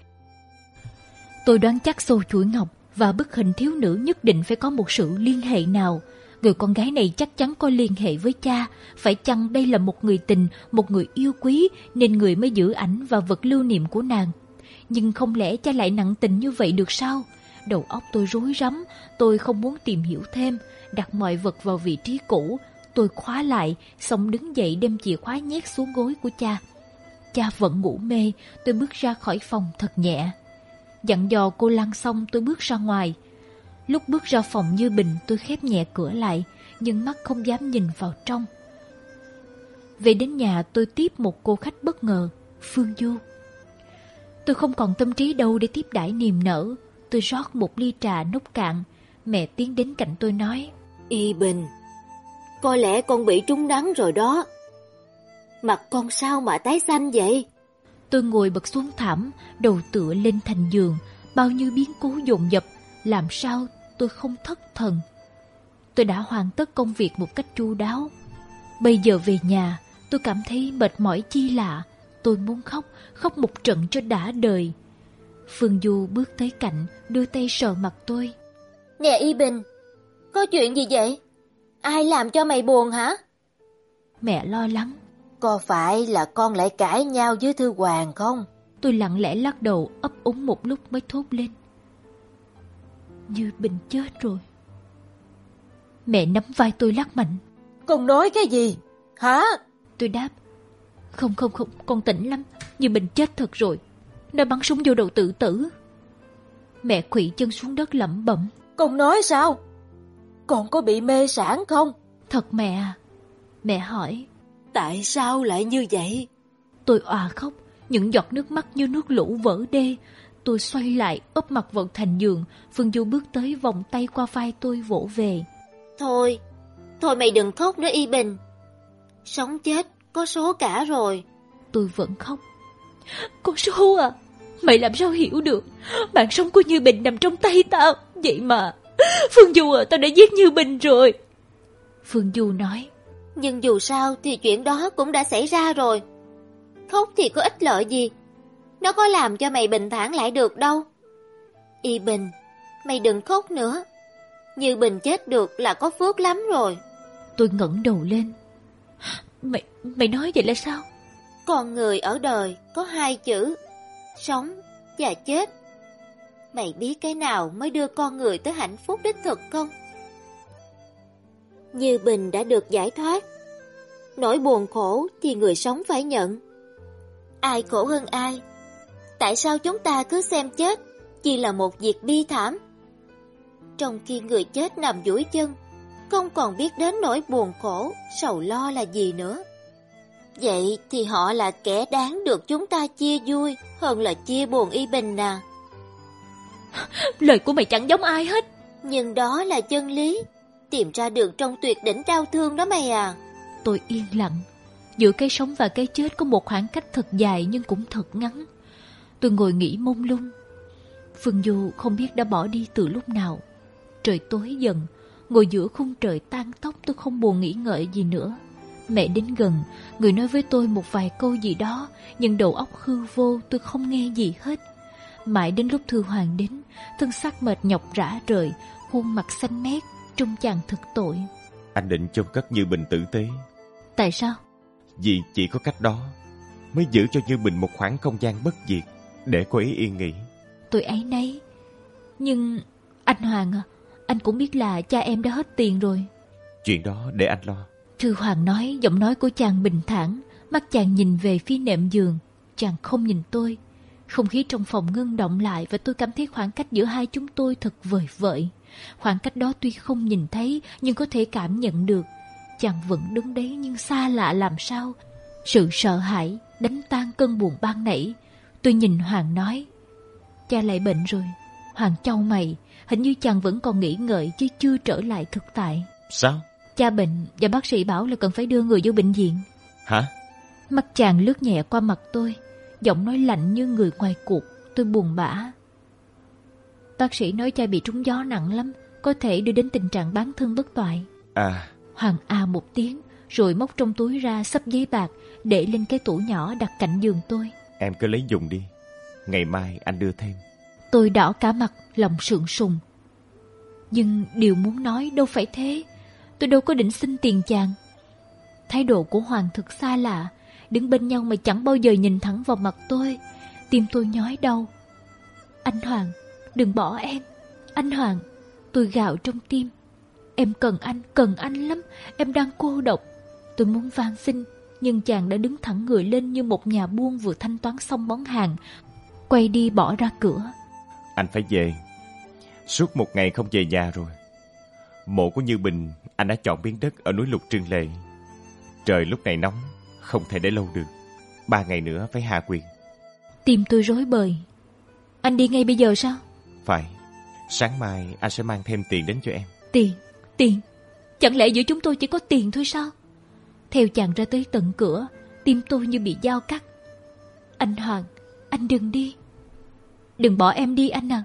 Tôi đoán chắc xâu chuỗi ngọc và bức hình thiếu nữ nhất định phải có một sự liên hệ nào. Người con gái này chắc chắn có liên hệ với cha. Phải chăng đây là một người tình, một người yêu quý, nên người mới giữ ảnh và vật lưu niệm của nàng? Nhưng không lẽ cha lại nặng tình như vậy được sao? Đầu óc tôi rối rắm, tôi không muốn tìm hiểu thêm. Đặt mọi vật vào vị trí cũ, tôi khóa lại, xong đứng dậy đem chìa khóa nhét xuống gối của cha. Cha vẫn ngủ mê, tôi bước ra khỏi phòng thật nhẹ. Dặn dò cô Lan xong tôi bước ra ngoài. Lúc bước ra phòng Như Bình, tôi khép nhẹ cửa lại, nhưng mắt không dám nhìn vào trong. Về đến nhà tôi tiếp một cô khách bất ngờ, Phương Du. Tôi không còn tâm trí đâu để tiếp đãi niềm nở. Tôi rót một ly trà nốc cạn. Mẹ tiến đến cạnh tôi nói: Y Bình, có lẽ con bị trúng nắng rồi đó. Mặt con sao mà tái xanh vậy? Tôi ngồi bật xuống thảm, đầu tựa lên thành giường. Bao nhiêu biến cố dồn dập, làm sao tôi không thất thần. Tôi đã hoàn tất công việc một cách chu đáo. Bây giờ về nhà, tôi cảm thấy mệt mỏi chi lạ. Tôi muốn khóc, khóc một trận cho đã đời. Phương Du bước tới cạnh, đưa tay sờ mặt tôi. Nè Y Bình, có chuyện gì vậy? Ai làm cho mày buồn hả? Mẹ lo lắng. Có phải là con lại cãi nhau với Thư Hoàng không? Tôi lặng lẽ lắc đầu, ấp úng một lúc mới thốt lên: Như Bình chết rồi. Mẹ nắm vai tôi lắc mạnh. Con nói cái gì? Hả? Tôi đáp: Không không không, con tỉnh lắm. Như Bình chết thật rồi. Nó bắn súng vô đầu tự tử. Mẹ khuỵu chân xuống đất lẩm bẩm: Con nói sao? Con có bị mê sản không? Thật mẹ à? Mẹ hỏi. Tại sao lại như vậy? Tôi òa khóc, những giọt nước mắt như nước lũ vỡ đê. Tôi xoay lại, úp mặt vào thành giường. Phương Du bước tới vòng tay qua vai tôi vỗ về. Thôi, thôi mày đừng khóc nữa Y Bình. Sống chết có số cả rồi. Tôi vẫn khóc. Con số à? Mày làm sao hiểu được? Mạng sống của Như Bình nằm trong tay tao. Vậy mà Phương Du à, tao đã giết Như Bình rồi. Phương Du nói: Nhưng dù sao thì chuyện đó cũng đã xảy ra rồi. Khóc thì có ích lợi gì? Nó có làm cho mày bình thản lại được đâu. Y Bình, mày đừng khóc nữa. Như Bình chết được là có phước lắm rồi. Tôi ngẩng đầu lên. Mày, mày nói vậy là sao? Con người ở đời có hai chữ: sống và chết. Mày biết cái nào mới đưa con người tới hạnh phúc đích thực không? Như Bình đã được giải thoát. Nỗi buồn khổ thì người sống phải nhận. Ai khổ hơn ai? Tại sao chúng ta cứ xem chết chỉ là một việc bi thảm, trong khi người chết nằm duỗi chân, không còn biết đến nỗi buồn khổ, sầu lo là gì nữa? Vậy thì họ là kẻ đáng được chúng ta chia vui hơn là chia buồn Y Bình nè. Lời của mày chẳng giống ai hết. Nhưng đó là chân lý, tìm ra được trong tuyệt đỉnh đau thương đó mày à. Tôi yên lặng. Giữa cái sống và cái chết có một khoảng cách thật dài nhưng cũng thật ngắn. Tôi ngồi nghĩ mông lung. Phương Du không biết đã bỏ đi từ lúc nào. Trời tối dần, Ngồi giữa khung trời tan tóc, tôi không buồn nghĩ ngợi gì nữa. Mẹ đến gần, người nói với tôi một vài câu gì đó, nhưng đầu óc hư vô, tôi không nghe gì hết. Mãi đến lúc Thư Hoàng đến, thân xác mệt nhọc rã rời, khuôn mặt xanh mét, trông chàng thật tội. Anh định chôn cất Như Bình tử tế. Tại sao? Vì chỉ có cách đó mới giữ cho Như Bình một khoảng không gian bất diệt để cô ấy yên nghỉ. Tôi áy náy. Nhưng anh Hoàng à, anh cũng biết là cha em đã hết tiền rồi. Chuyện đó để anh lo. Thư Hoàng nói, giọng nói của chàng bình thản, mắt chàng nhìn về phía nệm giường. Chàng không nhìn tôi. Không khí trong phòng ngưng động lại và tôi cảm thấy khoảng cách giữa hai chúng tôi thật vời vợi. Khoảng cách đó tuy không nhìn thấy nhưng có thể cảm nhận được. Chàng vẫn đứng đấy nhưng xa lạ làm sao. Sự sợ hãi đánh tan cơn buồn ban nãy. Tôi nhìn Hoàng nói, cha lại bệnh rồi. Hoàng chau mày, hình như chàng vẫn còn nghĩ ngợi chứ chưa trở lại thực tại. Sao? Cha bệnh và bác sĩ bảo là cần phải đưa người vô bệnh viện. Hả? Mắt chàng lướt nhẹ qua mặt tôi, giọng nói lạnh như người ngoài cuộc. Tôi buồn bã. Bác sĩ nói cha bị trúng gió nặng lắm, có thể đưa đến tình trạng bán thân bất toại. À. Hoàng à một tiếng, rồi móc trong túi ra xấp giấy bạc để lên cái tủ nhỏ đặt cạnh giường tôi. Em cứ lấy dùng đi, ngày mai anh đưa thêm. Tôi đỏ cả mặt, lòng sượng sùng. Nhưng điều muốn nói đâu phải thế. Tôi đâu có định xin tiền chàng. Thái độ của Hoàng thật xa lạ, đứng bên nhau mà chẳng bao giờ nhìn thẳng vào mặt tôi. Tim tôi nhói đau. Anh Hoàng, đừng bỏ em. Anh Hoàng, tôi gào trong tim. Em cần anh, cần anh lắm. Em đang cô độc. Tôi muốn van xin, nhưng chàng đã đứng thẳng người lên như một nhà buôn vừa thanh toán xong món hàng, quay đi bỏ ra cửa. Anh phải về. Suốt một ngày không về nhà rồi. Mộ của Như Bình anh đã chọn miếng đất ở núi Lục Trương Lệ. Trời lúc này nóng, không thể để lâu được. Ba ngày nữa phải hạ quyền. Tim tôi rối bời. Anh đi ngay bây giờ sao? Phải. Sáng mai anh sẽ mang thêm tiền đến cho em. Tiền? Tiền? Chẳng lẽ giữa chúng tôi chỉ có tiền thôi sao? Theo chàng ra tới tận cửa, tim tôi như bị dao cắt. Anh Hoàng, anh đừng đi. Đừng bỏ em đi anh à.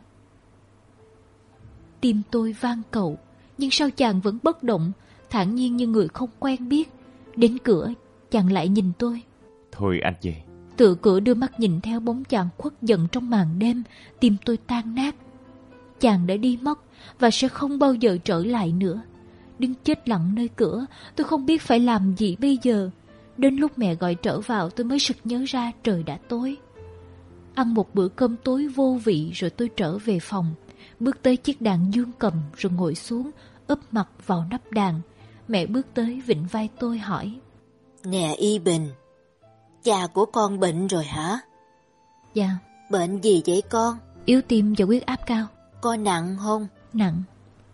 Tim tôi van cầu, nhưng sao chàng vẫn bất động, thản nhiên như người không quen biết. Đến cửa, chàng lại nhìn tôi. Thôi anh về. Tựa cửa đưa mắt nhìn theo bóng chàng khuất dần trong màn đêm, tim tôi tan nát. Chàng đã đi mất và sẽ không bao giờ trở lại nữa. Đứng chết lặng nơi cửa, tôi không biết phải làm gì bây giờ. Đến lúc mẹ gọi trở vào tôi mới sực nhớ ra trời đã tối. Ăn một bữa cơm tối vô vị rồi tôi trở về phòng, bước tới chiếc đàn dương cầm rồi ngồi xuống, úp mặt vào nắp đàn. Mẹ bước tới vịn vai tôi hỏi: Nè Y Bình, cha của con bệnh rồi hả? Dạ. Bệnh gì vậy con? Yếu tim và huyết áp cao. Có nặng không? Nặng.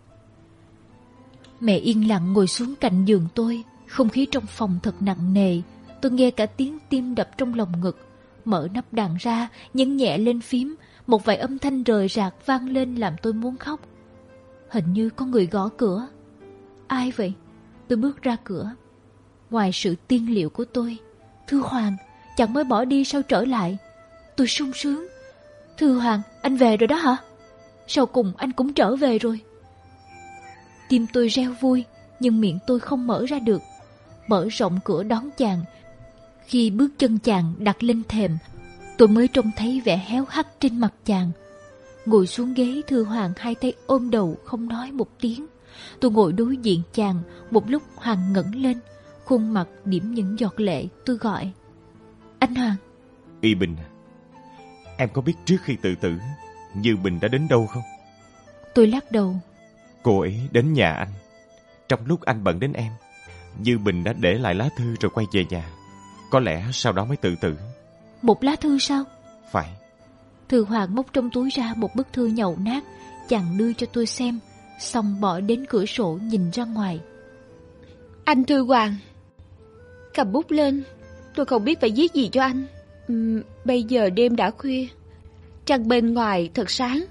Mẹ yên lặng ngồi xuống cạnh giường tôi. Không khí trong phòng thật nặng nề. Tôi nghe cả tiếng tim đập trong lồng ngực. Mở nắp đàn ra, nhấn nhẹ lên phím. Một vài âm thanh rời rạc vang lên làm tôi muốn khóc. Hình như có người gõ cửa. Ai vậy? Tôi bước ra cửa. Ngoài sự tiên liệu của tôi, Thư Hoàng, chẳng mới bỏ đi sao trở lại? Tôi sung sướng. Thư Hoàng, anh về rồi đó hả? Sau cùng anh cũng trở về rồi. Tim tôi reo vui, nhưng miệng tôi không mở ra được. Mở rộng cửa đón chàng. Khi bước chân chàng đặt lên thềm, tôi mới trông thấy vẻ héo hắt trên mặt chàng. Ngồi xuống ghế, Thư Hoàng hai tay ôm đầu không nói một tiếng. Tôi ngồi đối diện chàng. Một lúc Hoàng ngẩng lên, khuôn mặt điểm những giọt lệ. Tôi gọi: Anh Hoàng. Y Bình, em có biết trước khi tự tử Như Bình đã đến đâu không? Tôi lắc đầu. Cô ấy đến nhà anh. Trong lúc anh bận đến em, Như Bình đã để lại lá thư rồi quay về nhà. Có lẽ sau đó mới tự tử. Một lá thư sao? Phải. Thư Hoàng móc trong túi ra một bức thư nhầu nát. Chàng đưa cho tôi xem, xong bỏ đến cửa sổ nhìn ra ngoài. Anh Thư Hoàng, cầm bút lên. Tôi không biết phải viết gì cho anh. uhm, Bây giờ đêm đã khuya, trăng bên ngoài thật sáng.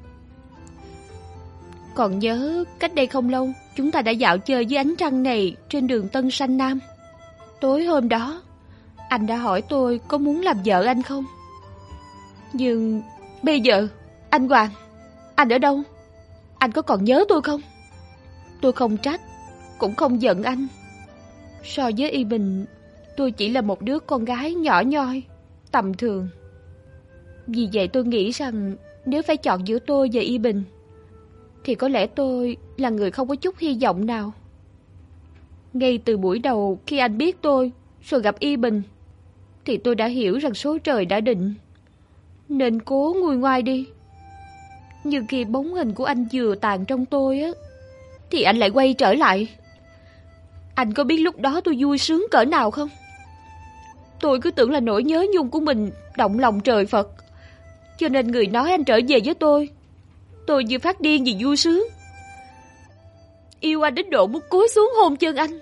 Còn nhớ cách đây không lâu, chúng ta đã dạo chơi với ánh trăng này trên đường Tân Sanh Nam. Tối hôm đó, anh đã hỏi tôi có muốn làm vợ anh không. Nhưng bây giờ, anh Hoàng, anh ở đâu? Anh có còn nhớ tôi không? Tôi không trách, cũng không giận anh. So với Y Bình, tôi chỉ là một đứa con gái nhỏ nhoi, tầm thường. Vì vậy tôi nghĩ rằng nếu phải chọn giữa tôi và Y Bình, thì có lẽ tôi là người không có chút hy vọng nào. Ngay từ buổi đầu khi anh biết tôi rồi gặp Y Bình, thì tôi đã hiểu rằng số trời đã định, nên cố nguôi ngoai đi. Nhưng khi bóng hình của anh vừa tàn trong tôi á, thì anh lại quay trở lại. Anh có biết lúc đó tôi vui sướng cỡ nào không? Tôi cứ tưởng là nỗi nhớ nhung của mình động lòng trời Phật, cho nên người nói anh trở về với tôi, tôi như phát điên vì vui sướng. Yêu anh đến độ muốn cúi xuống hôn chân anh.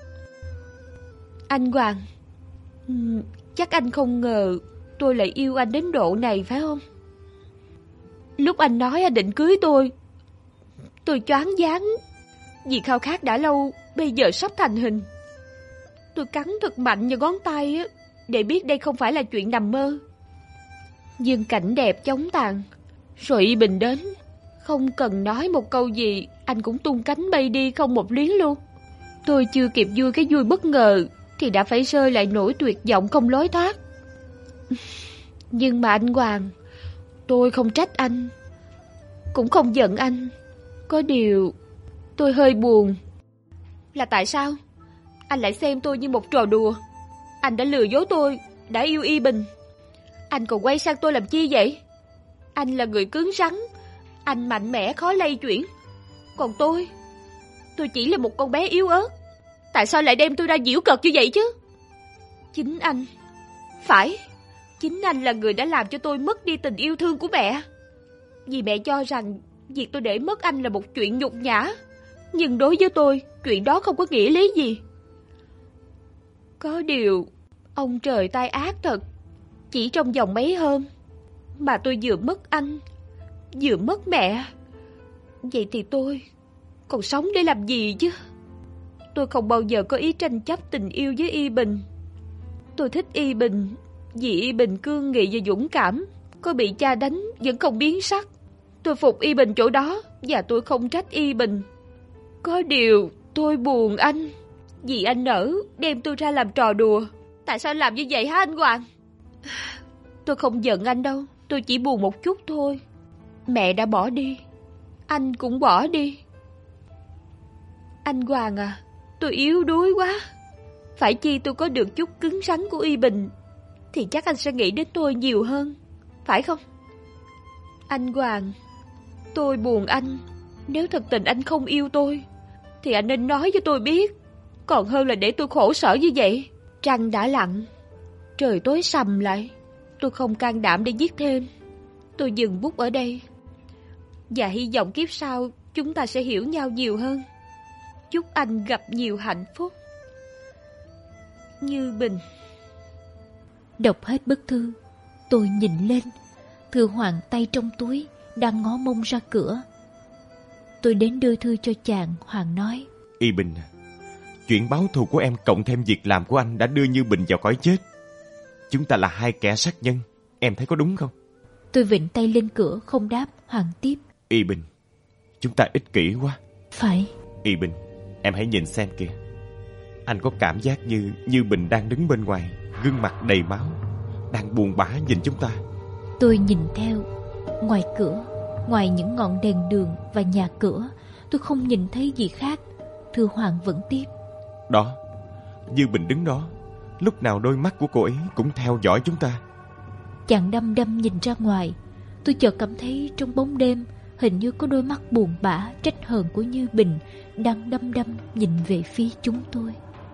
Anh Hoàng, chắc anh không ngờ tôi lại yêu anh đến độ này phải không? Lúc anh nói anh định cưới tôi, tôi choáng váng vì khao khát đã lâu bây giờ sắp thành hình. Tôi cắn thật mạnh vào ngón tay để biết đây không phải là chuyện nằm mơ. Nhưng cảnh đẹp chóng tàn, rồi Y Bình đến, không cần nói một câu gì, anh cũng tung cánh bay đi không một luyến luôn. Tôi chưa kịp vui cái vui bất ngờ thì đã phải rơi lại nỗi tuyệt vọng không lối thoát. Nhưng mà anh Hoàng, tôi không trách anh, cũng không giận anh. Có điều tôi hơi buồn. Là tại sao anh lại xem tôi như một trò đùa? Anh đã lừa dối tôi, đã yêu Y Bình. Anh còn quay sang tôi làm chi vậy? Anh là người cứng rắn, anh mạnh mẽ khó lay chuyển. Còn tôi, tôi chỉ là một con bé yếu ớt. Tại sao lại đem tôi ra giễu cợt như vậy chứ? Chính anh, phải, chính anh là người đã làm cho tôi mất đi tình yêu thương của mẹ. Vì mẹ cho rằng việc tôi để mất anh là một chuyện nhục nhã. Nhưng đối với tôi, chuyện đó không có nghĩa lý gì. Có điều, ông trời tai ác thật. Chỉ trong vòng mấy hôm mà tôi vừa mất anh, vừa mất mẹ. Vậy thì tôi còn sống để làm gì chứ? Tôi không bao giờ có ý tranh chấp tình yêu với Y Bình. Tôi thích Y Bình vì Y Bình cương nghị và dũng cảm, có bị cha đánh vẫn không biến sắc. Tôi phục Y Bình chỗ đó và tôi không trách Y Bình. Có điều tôi buồn anh, vì anh nỡ đem tôi ra làm trò đùa. Tại sao làm như vậy hả anh Hoàng? Tôi không giận anh đâu, tôi chỉ buồn một chút thôi. Mẹ đã bỏ đi, anh cũng bỏ đi. Anh Hoàng à, tôi yếu đuối quá. Phải chi tôi có được chút cứng rắn của Y Bình thì chắc anh sẽ nghĩ đến tôi nhiều hơn, phải không? Anh Hoàng, tôi buồn anh. Nếu thật tình anh không yêu tôi thì anh nên nói cho tôi biết, còn hơn là để tôi khổ sở như vậy. Trăng đã lặn, trời tối sầm lại, tôi không can đảm để viết thêm. Tôi dừng bút ở đây và hy vọng kiếp sau chúng ta sẽ hiểu nhau nhiều hơn. Chúc anh gặp nhiều hạnh phúc. Như Bình. Đọc hết bức thư, tôi nhìn lên. Thư Hoàng tay trong túi, đang ngó mông ra cửa. Tôi đến đưa thư cho chàng. Hoàng nói: Y Bình, chuyện báo thù của em cộng thêm việc làm của anh đã đưa Như Bình vào cõi chết. Chúng ta là hai kẻ sát nhân, em thấy có đúng không? Tôi vịnh tay lên cửa không đáp. Hoàng tiếp: Y Bình, chúng ta ích kỷ quá. Phải. Y Bình, em hãy nhìn xem kìa. Anh có cảm giác như Như Bình đang đứng bên ngoài, gương mặt đầy máu, đang buồn bã nhìn chúng ta. Tôi nhìn theo. Ngoài cửa, ngoài những ngọn đèn đường và nhà cửa, tôi không nhìn thấy gì khác. Thư Hoàng vẫn tiếp: Đó, Như Bình đứng đó, lúc nào đôi mắt của cô ấy cũng theo dõi chúng ta. Chàng đăm đăm nhìn ra ngoài. Tôi chợt cảm thấy trong bóng đêm, hình như có đôi mắt buồn bã, trách hờn của Như Bình đang đăm đăm nhìn về phía chúng tôi.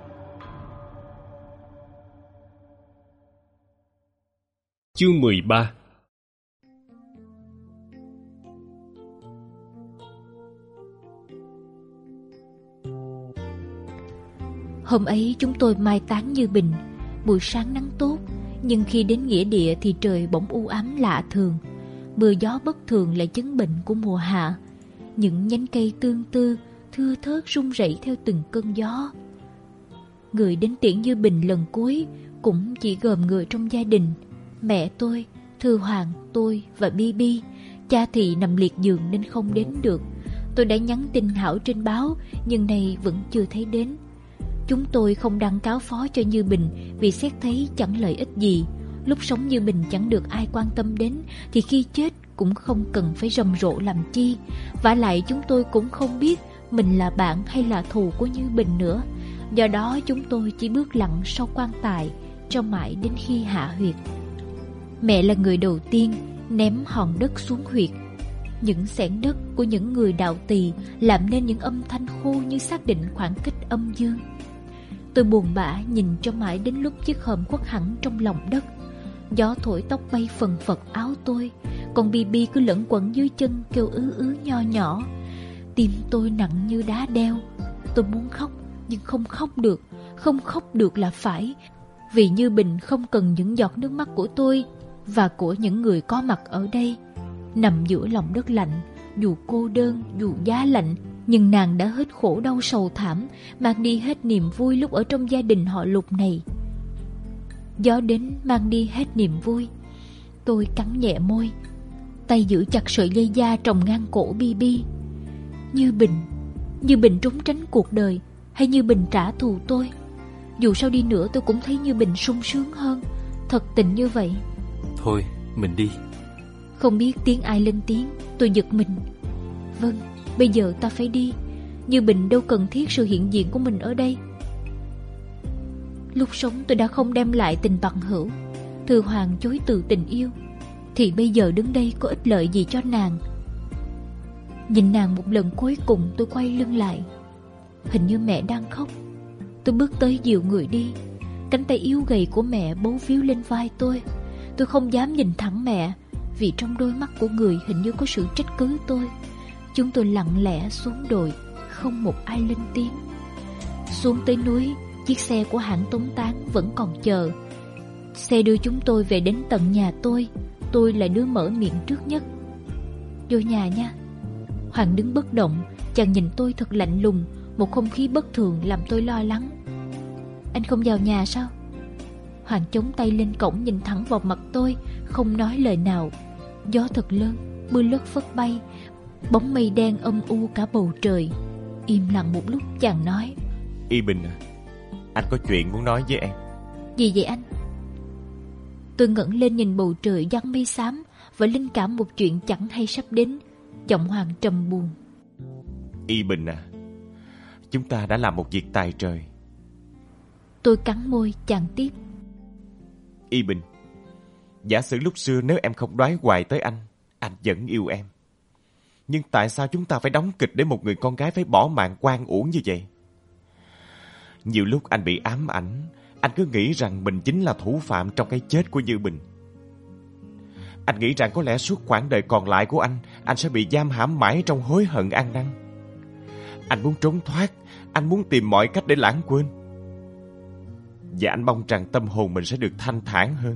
Chương mười ba. Hôm ấy chúng tôi mai táng Như Bình. Buổi sáng nắng tốt, nhưng khi đến nghĩa địa thì trời bỗng u ám lạ thường. Mưa gió bất thường là chứng bệnh của mùa hạ. Những nhánh cây tương tư thưa thớt rung rẩy theo từng cơn gió. Người đến tiễn Như Bình lần cuối cũng chỉ gồm người trong gia đình: mẹ tôi, Thư Hoàng, tôi và Bi Bi. Cha thì nằm liệt giường nên không đến được. Tôi đã nhắn tin Hảo trên báo, nhưng nay vẫn chưa thấy đến. Chúng tôi không đăng cáo phó cho Như Bình vì xét thấy chẳng lợi ích gì. Lúc sống Như Bình chẳng được ai quan tâm đến, thì khi chết cũng không cần phải rầm rộ làm chi. Vả lại chúng tôi cũng không biết mình là bạn hay là thù của Như Bình nữa. Do đó chúng tôi chỉ bước lặng sau quan tài cho mãi đến khi hạ huyệt. Mẹ là người đầu tiên ném hòn đất xuống huyệt. Những xẻng đất của những người đạo tỳ làm nên những âm thanh khô như xác định khoảng cách âm dương. Tôi buồn bã nhìn cho mãi đến lúc chiếc hòm khuất hẳn trong lòng đất. Gió thổi tóc bay phần phật áo tôi, còn Bibi cứ lẫn quẩn dưới chân kêu ứ ứ nho nhỏ. Tim tôi nặng như đá đeo. Tôi muốn khóc nhưng không khóc được. Không khóc được là phải, vì Như Bình không cần những giọt nước mắt của tôi và của những người có mặt ở đây. Nằm giữa lòng đất lạnh, dù cô đơn, dù giá lạnh, nhưng nàng đã hết khổ đau sầu thảm, mang đi hết niềm vui lúc ở trong gia đình họ Lục này. Gió đến mang đi hết niềm vui. Tôi cắn nhẹ môi, tay giữ chặt sợi dây da trồng ngang cổ Bibi. Như Bình, Như Bình trốn tránh cuộc đời, hay Như Bình trả thù tôi? Dù sao đi nữa tôi cũng thấy Như Bình sung sướng hơn. Thật tình như vậy. Thôi, mình đi. Không biết tiếng ai lên tiếng, tôi giật mình. Vâng, bây giờ ta phải đi. Như Bình đâu cần thiết sự hiện diện của mình ở đây. Lúc sống tôi đã không đem lại tình bằng hữu, Thư Hoàng chối từ tình yêu, thì bây giờ đứng đây có ích lợi gì cho nàng? Nhìn nàng một lần cuối cùng, tôi quay lưng lại. Hình như mẹ đang khóc. Tôi bước tới dìu người đi. Cánh tay yếu gầy của mẹ bấu víu lên vai tôi. Tôi không dám nhìn thẳng mẹ, vì trong đôi mắt của người hình như có sự trách cứ tôi. Chúng tôi lặng lẽ xuống đồi, không một ai lên tiếng. Xuống tới núi, chiếc xe của hãng tống tán vẫn còn chờ. Xe đưa chúng tôi về đến tận nhà tôi. Tôi là đứa mở miệng trước nhất. Vô nhà nha. Hoàng đứng bất động, chàng nhìn tôi thật lạnh lùng. Một không khí bất thường làm tôi lo lắng. Anh không vào nhà sao? Hoàng chống tay lên cổng nhìn thẳng vào mặt tôi, không nói lời nào. Gió thật lớn, mưa lất phất bay, bóng mây đen âm u cả bầu trời. Im lặng một lúc chàng nói: Y Bình à, anh có chuyện muốn nói với em. Gì vậy anh? Tôi ngẩng lên nhìn bầu trời giăng mây xám và linh cảm một chuyện chẳng hay sắp đến. Giọng Hoàng trầm buồn. Y Bình à, chúng ta đã làm một việc tài trời. Tôi cắn môi, chàng tiếp: Y Bình, giả sử lúc xưa nếu em không đoái hoài tới anh, anh vẫn yêu em. Nhưng tại sao chúng ta phải đóng kịch để một người con gái phải bỏ mạng oan uổng như vậy? Nhiều lúc anh bị ám ảnh, anh cứ nghĩ rằng mình chính là thủ phạm trong cái chết của Như Bình. Anh nghĩ rằng có lẽ suốt quãng đời còn lại của anh, anh sẽ bị giam hãm mãi trong hối hận ăn năn. Anh muốn trốn thoát, anh muốn tìm mọi cách để lãng quên. Và anh mong rằng tâm hồn mình sẽ được thanh thản hơn.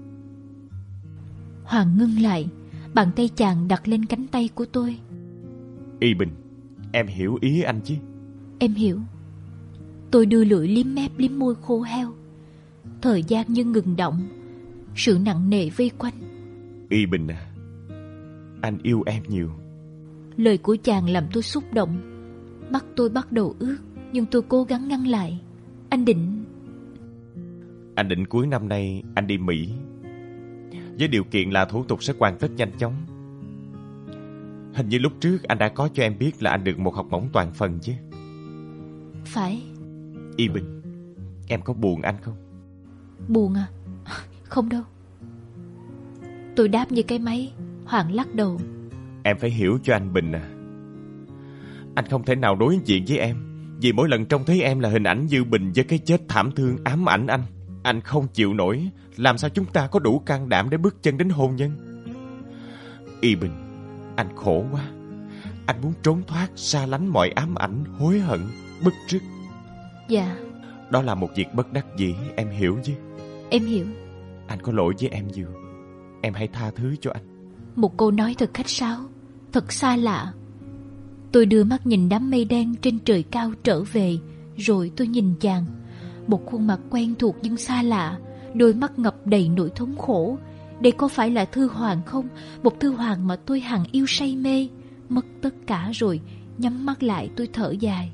Hoàng ngưng lại, bàn tay chàng đặt lên cánh tay của tôi. Y Bình, em hiểu ý anh chứ? Em hiểu. Tôi đưa lưỡi liếm mép liếm môi khô heo. Thời gian như ngừng động, sự nặng nề vây quanh. Y Bình à, anh yêu em nhiều. Lời của chàng làm tôi xúc động. Mắt tôi bắt đầu ướt, nhưng tôi cố gắng ngăn lại. Anh định... Anh định cuối năm nay anh đi Mỹ, với điều kiện là thủ tục sẽ hoàn tất nhanh chóng. Hình như lúc trước anh đã có cho em biết là anh được một học bổng toàn phần chứ? Phải. Y Bình, em có buồn anh không? Buồn à? Không đâu. Tôi đáp như cái máy. Hoàng lắc đầu. Em phải hiểu cho anh Bình à. Anh không thể nào đối diện với em, vì mỗi lần trông thấy em là hình ảnh Như Bình với cái chết thảm thương ám ảnh anh. Anh không chịu nổi. Làm sao chúng ta có đủ can đảm để bước chân đến hôn nhân? Y Bình, anh khổ quá. Anh muốn trốn thoát, xa lánh mọi ám ảnh, hối hận, bứt rứt. Dạ. Đó là một việc bất đắc dĩ, em hiểu chứ? Em hiểu. Anh có lỗi với em nhiều. Em hãy tha thứ cho anh. Một câu nói thật khách sáo, thật xa lạ. Tôi đưa mắt nhìn đám mây đen trên trời cao trở về. Rồi tôi nhìn chàng. Một khuôn mặt quen thuộc nhưng xa lạ, đôi mắt ngập đầy nỗi thống khổ. Đây có phải là Thư Hoàng không? Một Thư Hoàng mà tôi hằng yêu say mê. Mất tất cả rồi, Nhắm mắt lại tôi thở dài.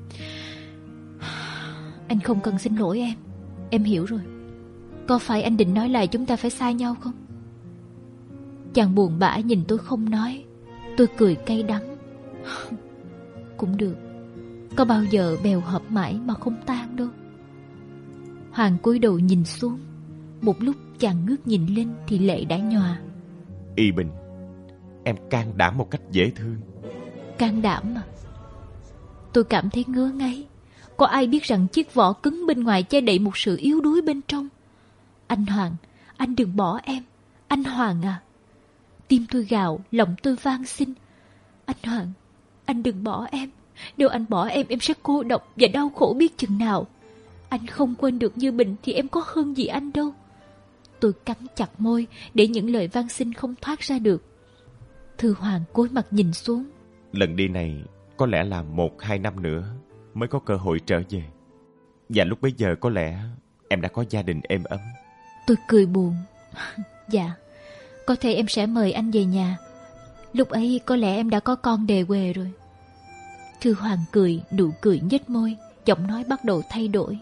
Anh không cần xin lỗi em. Em hiểu rồi. Có phải anh định nói là chúng ta phải xa nhau không? Chàng buồn bã nhìn tôi không nói. Tôi cười cay đắng. Cũng được. Có bao giờ bèo hợp mãi mà không tan đâu. Hoàng cúi đầu nhìn xuống. Một lúc chàng ngước nhìn lên thì lệ đã nhòa. Y Bình, em can đảm một cách dễ thương. Can đảm mà. Tôi cảm thấy ngứa ngáy. Có ai biết rằng chiếc vỏ cứng bên ngoài che đậy một sự yếu đuối bên trong. Anh Hoàng, anh đừng bỏ em. Anh Hoàng à. Tim tôi gào, lòng tôi van xin. Anh Hoàng, anh đừng bỏ em. Nếu anh bỏ em, em sẽ cô độc và đau khổ biết chừng nào. Anh không quên được Như Bình thì em có hơn gì anh đâu. Tôi cắn chặt môi để những lời van xin không thoát ra được. Thư Hoàng cúi mặt nhìn xuống. Lần đi này có lẽ là một hai năm nữa mới có cơ hội trở về. Và lúc bấy giờ có lẽ em đã có gia đình êm ấm. Tôi cười buồn. Dạ, có thể em sẽ mời anh về nhà. Lúc ấy có lẽ em đã có con đề huề rồi. Thư Hoàng cười, nụ cười nhếch môi, giọng nói bắt đầu thay đổi.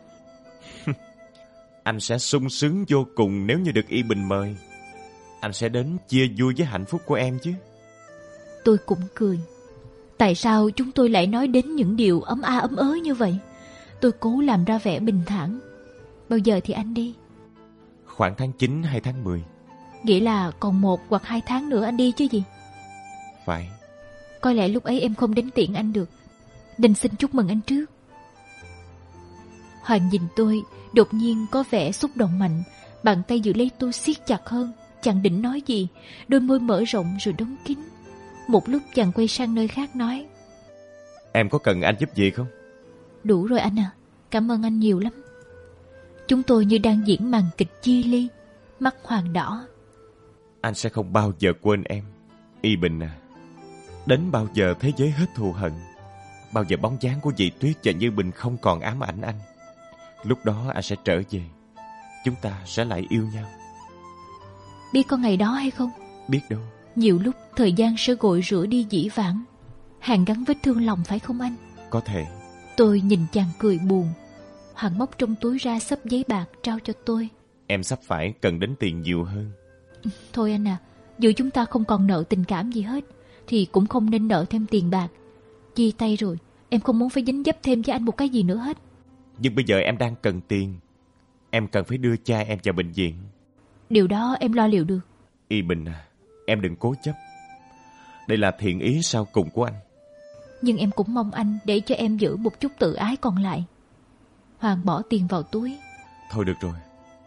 Anh sẽ sung sướng vô cùng nếu như được Y Bình mời. Anh sẽ đến chia vui với hạnh phúc của em chứ. Tôi cũng cười. Tại sao chúng tôi lại nói đến những điều ấm a ấm ớ như vậy? Tôi cố làm ra vẻ bình thản. Bao giờ thì anh đi? Khoảng tháng chín hay tháng mười. Nghĩa là còn một hoặc hai tháng nữa anh đi chứ gì? Phải. Có lẽ lúc ấy em không đến tiện anh được, nên xin chúc mừng anh trước. Hoàng nhìn tôi, đột nhiên có vẻ xúc động mạnh. Bàn tay giữ lấy tôi siết chặt hơn. Chàng định nói gì, đôi môi mở rộng rồi đóng kín. Một lúc chàng quay sang nơi khác nói: Em có cần anh giúp gì không? Đủ rồi anh à, cảm ơn anh nhiều lắm. Chúng tôi như đang diễn màn kịch chia ly. Mắt Hoàng đỏ. Anh sẽ không bao giờ quên em, Y Bình à. Đến bao giờ thế giới hết thù hận, bao giờ bóng dáng của dì Tuyết và Như Bình không còn ám ảnh anh, lúc đó anh sẽ trở về. Chúng ta sẽ lại yêu nhau. Biết có ngày đó hay không? Biết đâu. Nhiều lúc thời gian sẽ gội rửa đi dĩ vãng, hàn gắn vết thương lòng, phải không anh? Có thể. Tôi nhìn chàng cười buồn. Hoàng móc trong túi ra xấp giấy bạc trao cho tôi. Em sắp phải cần đến tiền nhiều hơn. Thôi anh à, dù chúng ta không còn nợ tình cảm gì hết thì cũng không nên nợ thêm tiền bạc. Chia tay rồi, em không muốn phải dính dấp thêm cho anh một cái gì nữa hết. Nhưng bây giờ em đang cần tiền. Em cần phải đưa cha em vào bệnh viện. Điều đó em lo liệu được. Y Bình à, em đừng cố chấp. Đây là thiện ý sau cùng của anh. Nhưng em cũng mong anh để cho em giữ một chút tự ái còn lại. Hoàng bỏ tiền vào túi. Thôi được rồi.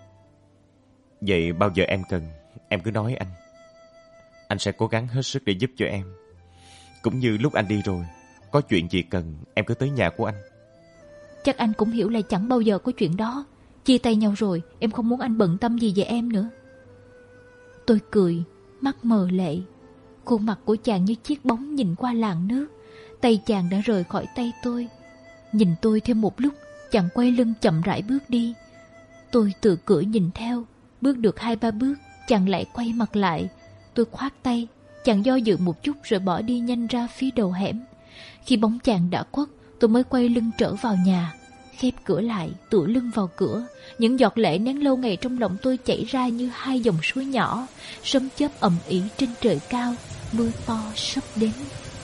Vậy bao giờ em cần, em cứ nói anh. Anh sẽ cố gắng hết sức để giúp cho em. Cũng như lúc anh đi rồi, có chuyện gì cần em cứ tới nhà của anh. Chắc anh cũng hiểu là chẳng bao giờ có chuyện đó. Chia tay nhau rồi, em không muốn anh bận tâm gì về em nữa. Tôi cười, mắt mờ lệ. Khuôn mặt của chàng như chiếc bóng nhìn qua làn nước. Tay chàng đã rời khỏi tay tôi. Nhìn tôi thêm một lúc, chàng quay lưng chậm rãi bước đi. Tôi tự cưỡi nhìn theo. Bước được hai ba bước, chàng lại quay mặt lại. Tôi khoát tay, chàng do dự một chút rồi bỏ đi nhanh ra phía đầu hẻm. Khi bóng chàng đã khuất, tôi mới quay lưng trở vào nhà. Khép cửa lại, tựa lưng vào cửa. Những giọt lệ nén lâu ngày trong lòng tôi chảy ra như hai dòng suối nhỏ. Sấm chớp ầm ĩ trên trời cao. Mưa to sắp đến.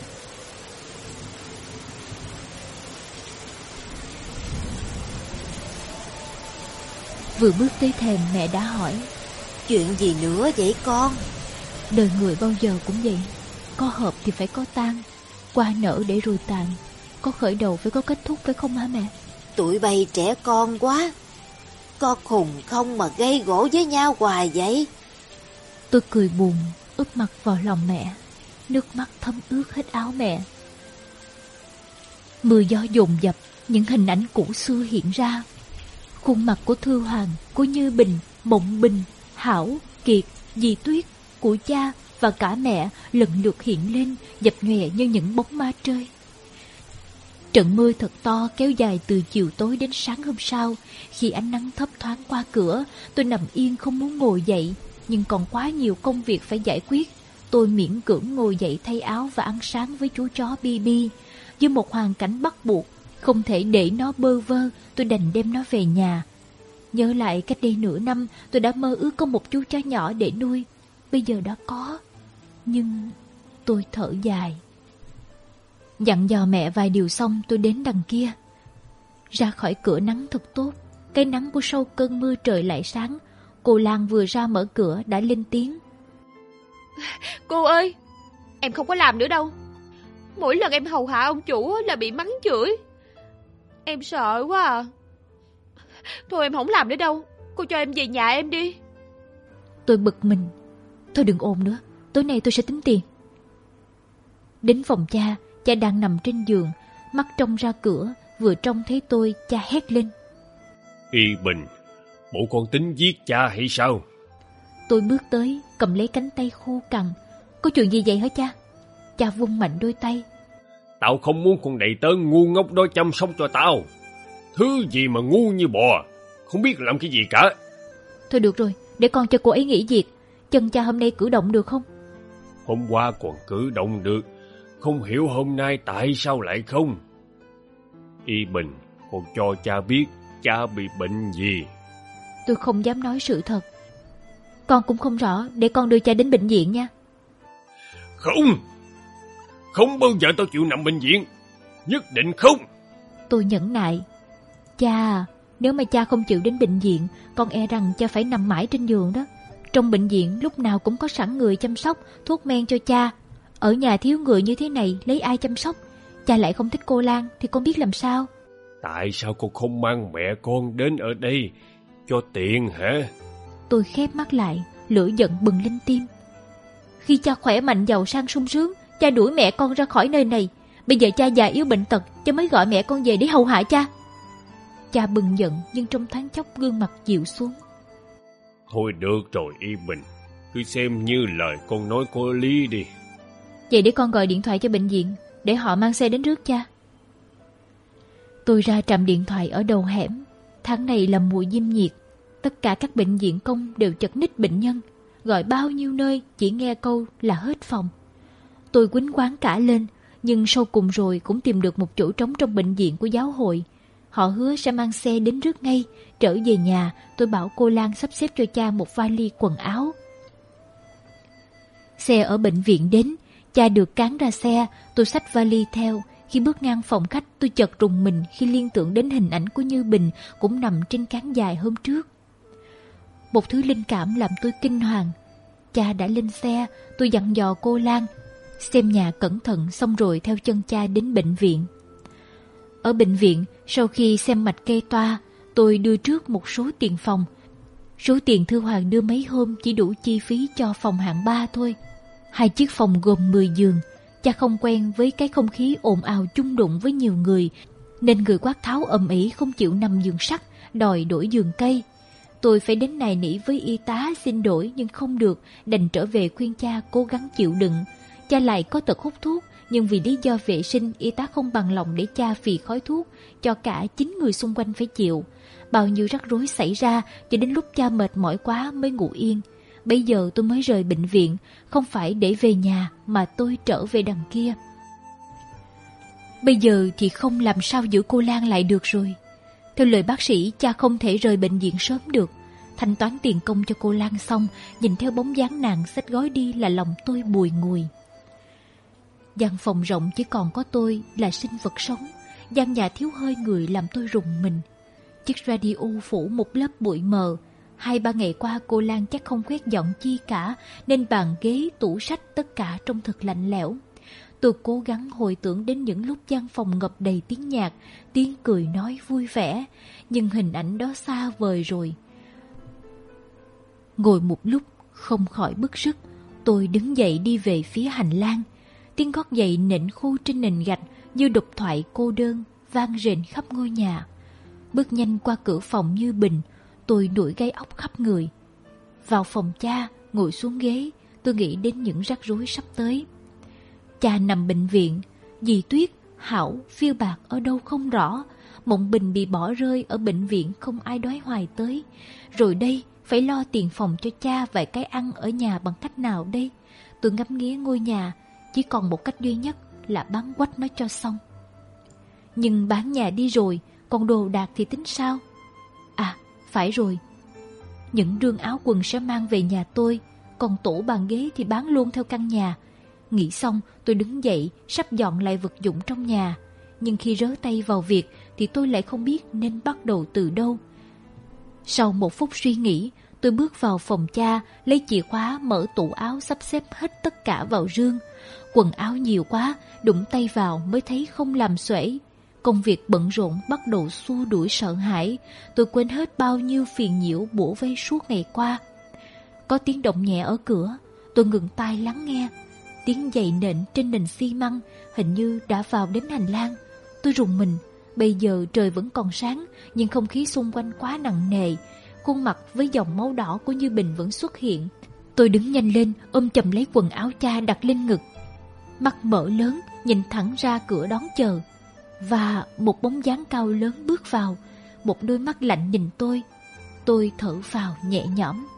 Vừa bước tới thềm, mẹ đã hỏi: Chuyện gì nữa vậy con? Đời người bao giờ cũng vậy. Có hợp thì phải có tan, qua nở để rồi tàn. Có khởi đầu phải có kết thúc, phải không hả mẹ? Tụi bay trẻ con quá. Có khùng không mà gây gỗ với nhau hoài vậy? Tôi cười buồn, úp mặt vào lòng mẹ. Nước mắt thấm ướt hết áo mẹ. Mưa gió dồn dập, những hình ảnh cũ xưa hiện ra. Khuôn mặt của Thư Hoàng, của Như Bình, Mộng Bình, Hảo, Kiệt, dì Tuyết, của cha và cả mẹ lần lượt hiện lên, dập nhòe như những bóng ma trơi. Trận mưa thật to kéo dài từ chiều tối đến sáng hôm sau. Khi ánh nắng thấp thoáng qua cửa, tôi nằm yên không muốn ngồi dậy, nhưng còn quá nhiều công việc phải giải quyết. Tôi miễn cưỡng ngồi dậy thay áo và ăn sáng với chú chó Bibi. Dưới một hoàn cảnh bắt buộc, không thể để nó bơ vơ, tôi đành đem nó về nhà. Nhớ lại cách đây nửa năm, tôi đã mơ ước có một chú chó nhỏ để nuôi. Bây giờ đã có, nhưng tôi thở dài. Dặn dò mẹ vài điều xong, tôi đến đằng kia. Ra khỏi cửa nắng thật tốt. Cái nắng của sau cơn mưa trời lại sáng. Cô Lan vừa ra mở cửa đã lên tiếng. Cô ơi, em không có làm nữa đâu. Mỗi lần em hầu hạ ông chủ là bị mắng chửi. Em sợ quá à. Thôi em không làm nữa đâu. Cô cho em về nhà em đi. Tôi bực mình. Thôi đừng ồn nữa, tối nay tôi sẽ tính tiền. Đến phòng cha, cha đang nằm trên giường, mắt trông ra cửa. Vừa trông thấy tôi, cha hét lên. Y Bình, bộ con tính giết cha hay sao? Tôi bước tới, cầm lấy cánh tay khô cằn. Có chuyện gì vậy hả cha? Cha vung mạnh đôi tay. Tao không muốn con đầy tớ ngu ngốc đó chăm sóc cho tao. Thứ gì mà ngu như bò, không biết làm cái gì cả. Thôi được rồi, để con cho cô ấy nghỉ việc. Chân cha hôm nay cử động được không? Hôm qua còn cử động được, không hiểu hôm nay tại sao lại không. Y Bình, con cho cha biết cha bị bệnh gì. Tôi không dám nói sự thật. Con cũng không rõ, để con đưa cha đến bệnh viện nha. Không, không bao giờ tao chịu nằm bệnh viện. Nhất định không. Tôi nhẫn nại. Cha, nếu mà cha không chịu đến bệnh viện, con e rằng cha phải nằm mãi trên giường đó. Trong bệnh viện lúc nào cũng có sẵn người chăm sóc, thuốc men cho cha. Ở nhà thiếu người như thế này, lấy ai chăm sóc? Cha lại không thích cô Lan, thì con biết làm sao? Tại sao con không mang mẹ con đến ở đây cho tiện hả? Tôi khép mắt lại, lửa giận bừng lên tim. Khi cha khỏe mạnh giàu sang sung sướng, cha đuổi mẹ con ra khỏi nơi này. Bây giờ cha già yếu bệnh tật, cha mới gọi mẹ con về để hầu hạ cha. Cha bừng giận, nhưng trong thoáng chốc gương mặt dịu xuống. Thôi được rồi Y Bình, cứ xem như lời con nói có lý đi. Vậy để con gọi điện thoại cho bệnh viện, để họ mang xe đến rước cha. Tôi ra trạm điện thoại ở đầu hẻm. Tháng này là mùa diêm nhiệt, tất cả các bệnh viện công đều chật ních bệnh nhân. Gọi bao nhiêu nơi chỉ nghe câu là hết phòng. Tôi quýnh quán cả lên, nhưng sau cùng rồi cũng tìm được một chỗ trống trong bệnh viện của giáo hội. Họ hứa sẽ mang xe đến rước ngay. Trở về nhà, tôi bảo cô Lan sắp xếp cho cha một vali quần áo. Xe ở bệnh viện đến, cha được cáng ra xe, tôi xách vali theo. Khi bước ngang phòng khách, tôi chợt rùng mình khi liên tưởng đến hình ảnh của Như Bình cũng nằm trên cáng dài hôm trước. Một thứ linh cảm làm tôi kinh hoàng. Cha đã lên xe, tôi dặn dò cô Lan xem nhà cẩn thận, xong rồi theo chân cha đến bệnh viện. Ở bệnh viện, sau khi xem mạch kê toa, tôi đưa trước một số tiền phòng. Số tiền Thư Hoàng đưa mấy hôm chỉ đủ chi phí cho phòng hạng ba thôi. Hai chiếc phòng gồm mười giường. Cha không quen với cái không khí ồn ào chung đụng với nhiều người, nên người quát tháo ầm ĩ không chịu nằm giường sắt, đòi đổi giường cây. Tôi phải đến nài nỉ với y tá xin đổi, nhưng không được, đành trở về khuyên cha cố gắng chịu đựng. Cha lại có tật hút thuốc, nhưng vì lý do vệ sinh, y tá không bằng lòng để cha phì khói thuốc cho cả chín người xung quanh phải chịu. Bao nhiêu rắc rối xảy ra, cho đến lúc cha mệt mỏi quá mới ngủ yên. Bây giờ tôi mới rời bệnh viện, không phải để về nhà mà tôi trở về đằng kia. Bây giờ thì không làm sao giữ cô Lan lại được rồi. Theo lời bác sĩ, cha không thể rời bệnh viện sớm được. Thanh toán tiền công cho cô Lan xong, nhìn theo bóng dáng nàng xách gói đi là lòng tôi bùi ngùi. Gian phòng rộng chỉ còn có tôi là sinh vật sống. Gian nhà thiếu hơi người làm tôi rùng mình. Chiếc radio phủ một lớp bụi mờ. Hai ba ngày qua cô Lan chắc không quét dọn chi cả, nên bàn ghế, tủ sách tất cả trông thật lạnh lẽo. Tôi cố gắng hồi tưởng đến những lúc gian phòng ngập đầy tiếng nhạc, tiếng cười nói vui vẻ, nhưng hình ảnh đó xa vời rồi. Ngồi một lúc không khỏi bức sức, tôi đứng dậy đi về phía hành lang. Tiếng gót giày nện khô trên nền gạch như độc thoại cô đơn vang rền khắp ngôi nhà. Bước nhanh qua cửa phòng Như Bình, tôi nổi gai ốc khắp người. Vào phòng cha, ngồi xuống ghế, tôi nghĩ đến những rắc rối sắp tới. Cha nằm bệnh viện, dì Tuyết, Hảo, Phiêu Bạc ở đâu không rõ. Mộng Bình bị bỏ rơi ở bệnh viện, không ai đói hoài tới. Rồi đây, phải lo tiền phòng cho cha và cái ăn ở nhà bằng cách nào đây? tôi ngắm nghía ngôi nhà, chỉ còn một cách duy nhất là bán quách nó cho xong. Nhưng bán nhà đi rồi, còn đồ đạc thì tính sao? À, phải rồi. Những rương áo quần sẽ mang về nhà tôi, còn tủ bàn ghế thì bán luôn theo căn nhà. Nghĩ xong, tôi đứng dậy, sắp dọn lại vật dụng trong nhà. Nhưng khi rớ tay vào việc thì tôi lại không biết nên bắt đầu từ đâu. Sau một phút suy nghĩ, tôi bước vào phòng cha, lấy chìa khóa mở tủ áo, sắp xếp hết tất cả vào rương. Quần áo nhiều quá, đụng tay vào mới thấy không làm xuể. Công việc bận rộn bắt đầu xua đuổi sợ hãi. Tôi quên hết bao nhiêu phiền nhiễu bủa vây suốt ngày qua. Có tiếng động nhẹ ở cửa, tôi ngừng tai lắng nghe. Tiếng giày nện trên nền xi măng hình như đã vào đến hành lang. Tôi rùng mình. Bây giờ trời vẫn còn sáng, nhưng không khí xung quanh quá nặng nề. Khuôn mặt với dòng máu đỏ của Như Bình vẫn xuất hiện. Tôi đứng nhanh lên, ôm chầm lấy quần áo cha đặt lên ngực. Mắt mở lớn, nhìn thẳng ra cửa đón chờ. Và một bóng dáng cao lớn bước vào, một đôi mắt lạnh nhìn tôi. Tôi thở phào nhẹ nhõm.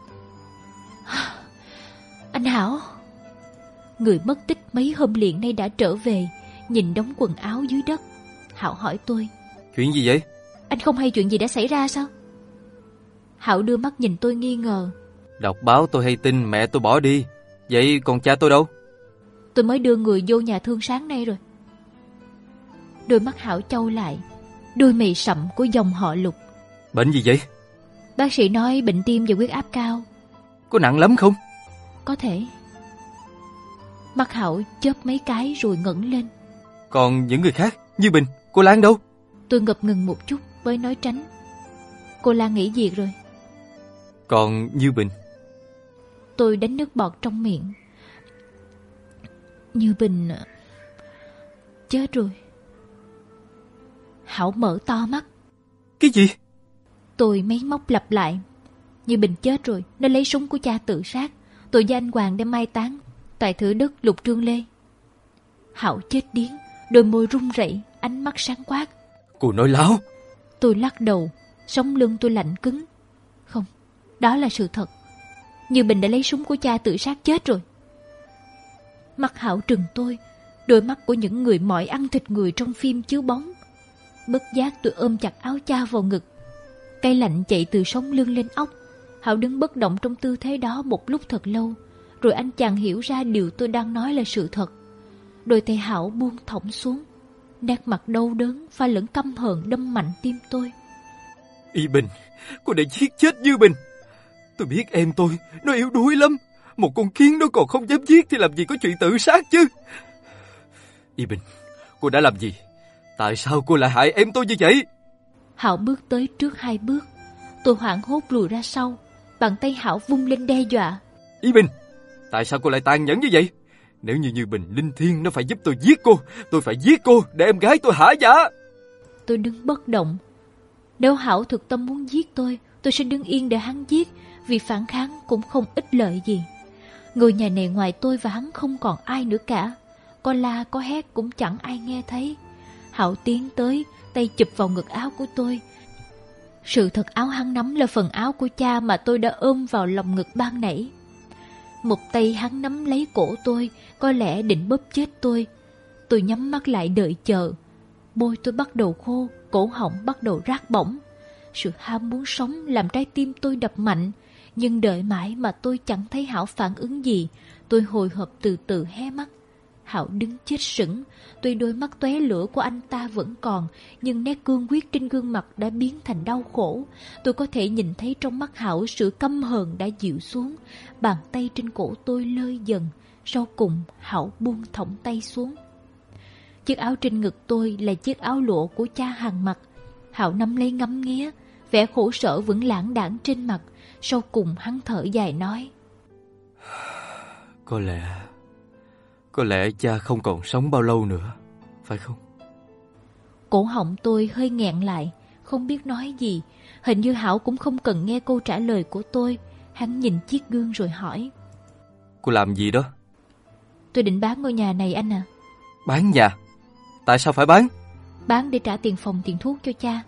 Anh Hảo. Người mất tích mấy hôm liền nay đã trở về, nhìn đống quần áo dưới đất. Hảo hỏi tôi: Chuyện gì vậy? Anh không hay chuyện gì đã xảy ra sao? Hảo đưa mắt nhìn tôi nghi ngờ. Đọc báo tôi hay tin mẹ tôi bỏ đi. Vậy còn cha tôi đâu? Tôi mới đưa người vô nhà thương sáng nay rồi. Đôi mắt Hảo chau lại, đôi mày sậm của dòng họ Lục. Bệnh gì vậy? Bác sĩ nói bệnh tim và huyết áp cao. Có nặng lắm không? Có thể. Mắt Hảo chớp mấy cái rồi ngẩng lên. Còn những người khác, Như Bình, cô Lan đâu? Tôi ngập ngừng một chút với nói tránh. Cô Lan nghỉ việc rồi. Còn Như Bình? Tôi đánh nước bọt trong miệng. Như Bình chết rồi. Hảo mở to mắt. Cái gì? Tôi méy móc lặp lại. Như Bình chết rồi, nó lấy súng của cha tự sát. Tôi với anh Hoàng đem mai táng tại thửa đất Lục Trương Lê. Hảo chết điếng, đôi môi run rẩy, ánh mắt sáng quát. Cô nói láo. Tôi lắc đầu, sống lưng tôi lạnh cứng. Không, đó là sự thật. Như Bình đã lấy súng của cha tự sát chết rồi. Mắt Hảo trừng tôi, đôi mắt của những người mỏi ăn thịt người trong phim chiếu bóng. Bất giác tôi ôm chặt áo cha vào ngực. Cái lạnh chạy từ sống lưng lên óc. Hảo đứng bất động trong tư thế đó một lúc thật lâu. Rồi anh chàng hiểu ra điều tôi đang nói là sự thật. Đôi tay Hảo buông thõng xuống. Nét mặt đau đớn pha lẫn căm hờn đâm mạnh tim tôi. Y Bình, cô đã giết chết Như Bình. Tôi biết em tôi, nó yếu đuối lắm. Một con kiến nó còn không dám giết thì làm gì có chuyện tự sát chứ. Y Bình, cô đã làm gì? Tại sao cô lại hại em tôi như vậy? Hảo bước tới trước hai bước. Tôi hoảng hốt lùi ra sau. Bàn tay Hảo vung lên đe dọa. Y Bình, tại sao cô lại tàn nhẫn như vậy? Nếu như Như Bình linh thiêng, nó phải giúp tôi giết cô. Tôi phải giết cô để em gái tôi hả dạ. Tôi đứng bất động. Nếu Hảo thực tâm muốn giết tôi, tôi sẽ đứng yên để hắn giết. Vì phản kháng cũng không ích lợi gì. Ngôi nhà này ngoài tôi và hắn không còn ai nữa cả. Có la có hét cũng chẳng ai nghe thấy. Hảo tiến tới, tay chụp vào ngực áo của tôi. Sự thật áo hắn nắm là phần áo của cha mà tôi đã ôm vào lòng ngực ban nãy. Một tay hắn nắm lấy cổ tôi, có lẽ định bóp chết tôi. Tôi nhắm mắt lại đợi chờ. Môi tôi bắt đầu khô, cổ họng bắt đầu rát bỏng. Sự ham muốn sống làm trái tim tôi đập mạnh. Nhưng đợi mãi mà tôi chẳng thấy Hảo phản ứng gì. Tôi hồi hộp từ từ hé mắt. Hảo đứng chết sững. Tuy đôi mắt tóe lửa của anh ta vẫn còn, nhưng nét cương quyết trên gương mặt đã biến thành đau khổ. Tôi có thể nhìn thấy trong mắt Hảo sự căm hờn đã dịu xuống. Bàn tay trên cổ tôi lơi dần. Sau cùng Hảo buông thõng tay xuống. Chiếc áo trên ngực tôi là chiếc áo lụa của cha Hằng mặc. Hảo nắm lấy ngắm nghía, vẻ khổ sở vẫn lãng đãng trên mặt. Sau cùng hắn thở dài nói: Có lẽ Có lẽ cha không còn sống bao lâu nữa, phải không? Cổ họng tôi hơi nghẹn lại, không biết nói gì. Hình như Hảo cũng không cần nghe câu trả lời của tôi. Hắn nhìn chiếc gương rồi hỏi: Cô làm gì đó? Tôi định bán ngôi nhà này anh à. Bán nhà? Tại sao phải bán? Bán để trả tiền phòng tiền thuốc cho cha.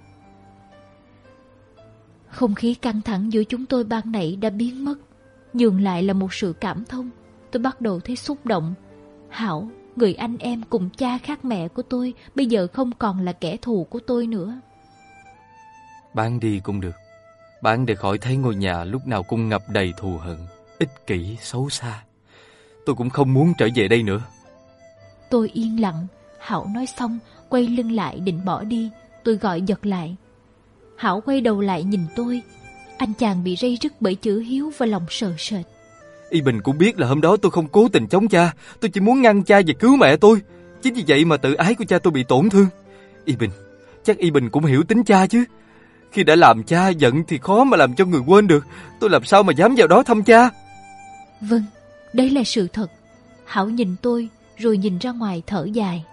Không khí căng thẳng giữa chúng tôi ban nãy đã biến mất, nhường lại là một sự cảm thông. tôi bắt đầu thấy xúc động. Hảo, người anh em cùng cha khác mẹ của tôi, bây giờ không còn là kẻ thù của tôi nữa. Bán đi cũng được. Bán để khỏi thấy ngôi nhà lúc nào cũng ngập đầy thù hận, ích kỷ, xấu xa. Tôi cũng không muốn trở về đây nữa. Tôi yên lặng. Hảo nói xong, quay lưng lại định bỏ đi. Tôi gọi giật lại. Hảo quay đầu lại nhìn tôi. Anh chàng bị ray rứt bởi chữ hiếu và lòng sợ sệt. Y Bình cũng biết là hôm đó tôi không cố tình chống cha. Tôi chỉ muốn ngăn cha và cứu mẹ tôi. Chính vì vậy mà tự ái của cha tôi bị tổn thương. Y Bình, chắc Y Bình cũng hiểu tính cha chứ. Khi đã làm cha giận thì khó mà làm cho người quên được. Tôi làm sao mà dám vào đó thăm cha. Vâng, đấy là sự thật. Hảo nhìn tôi rồi nhìn ra ngoài thở dài.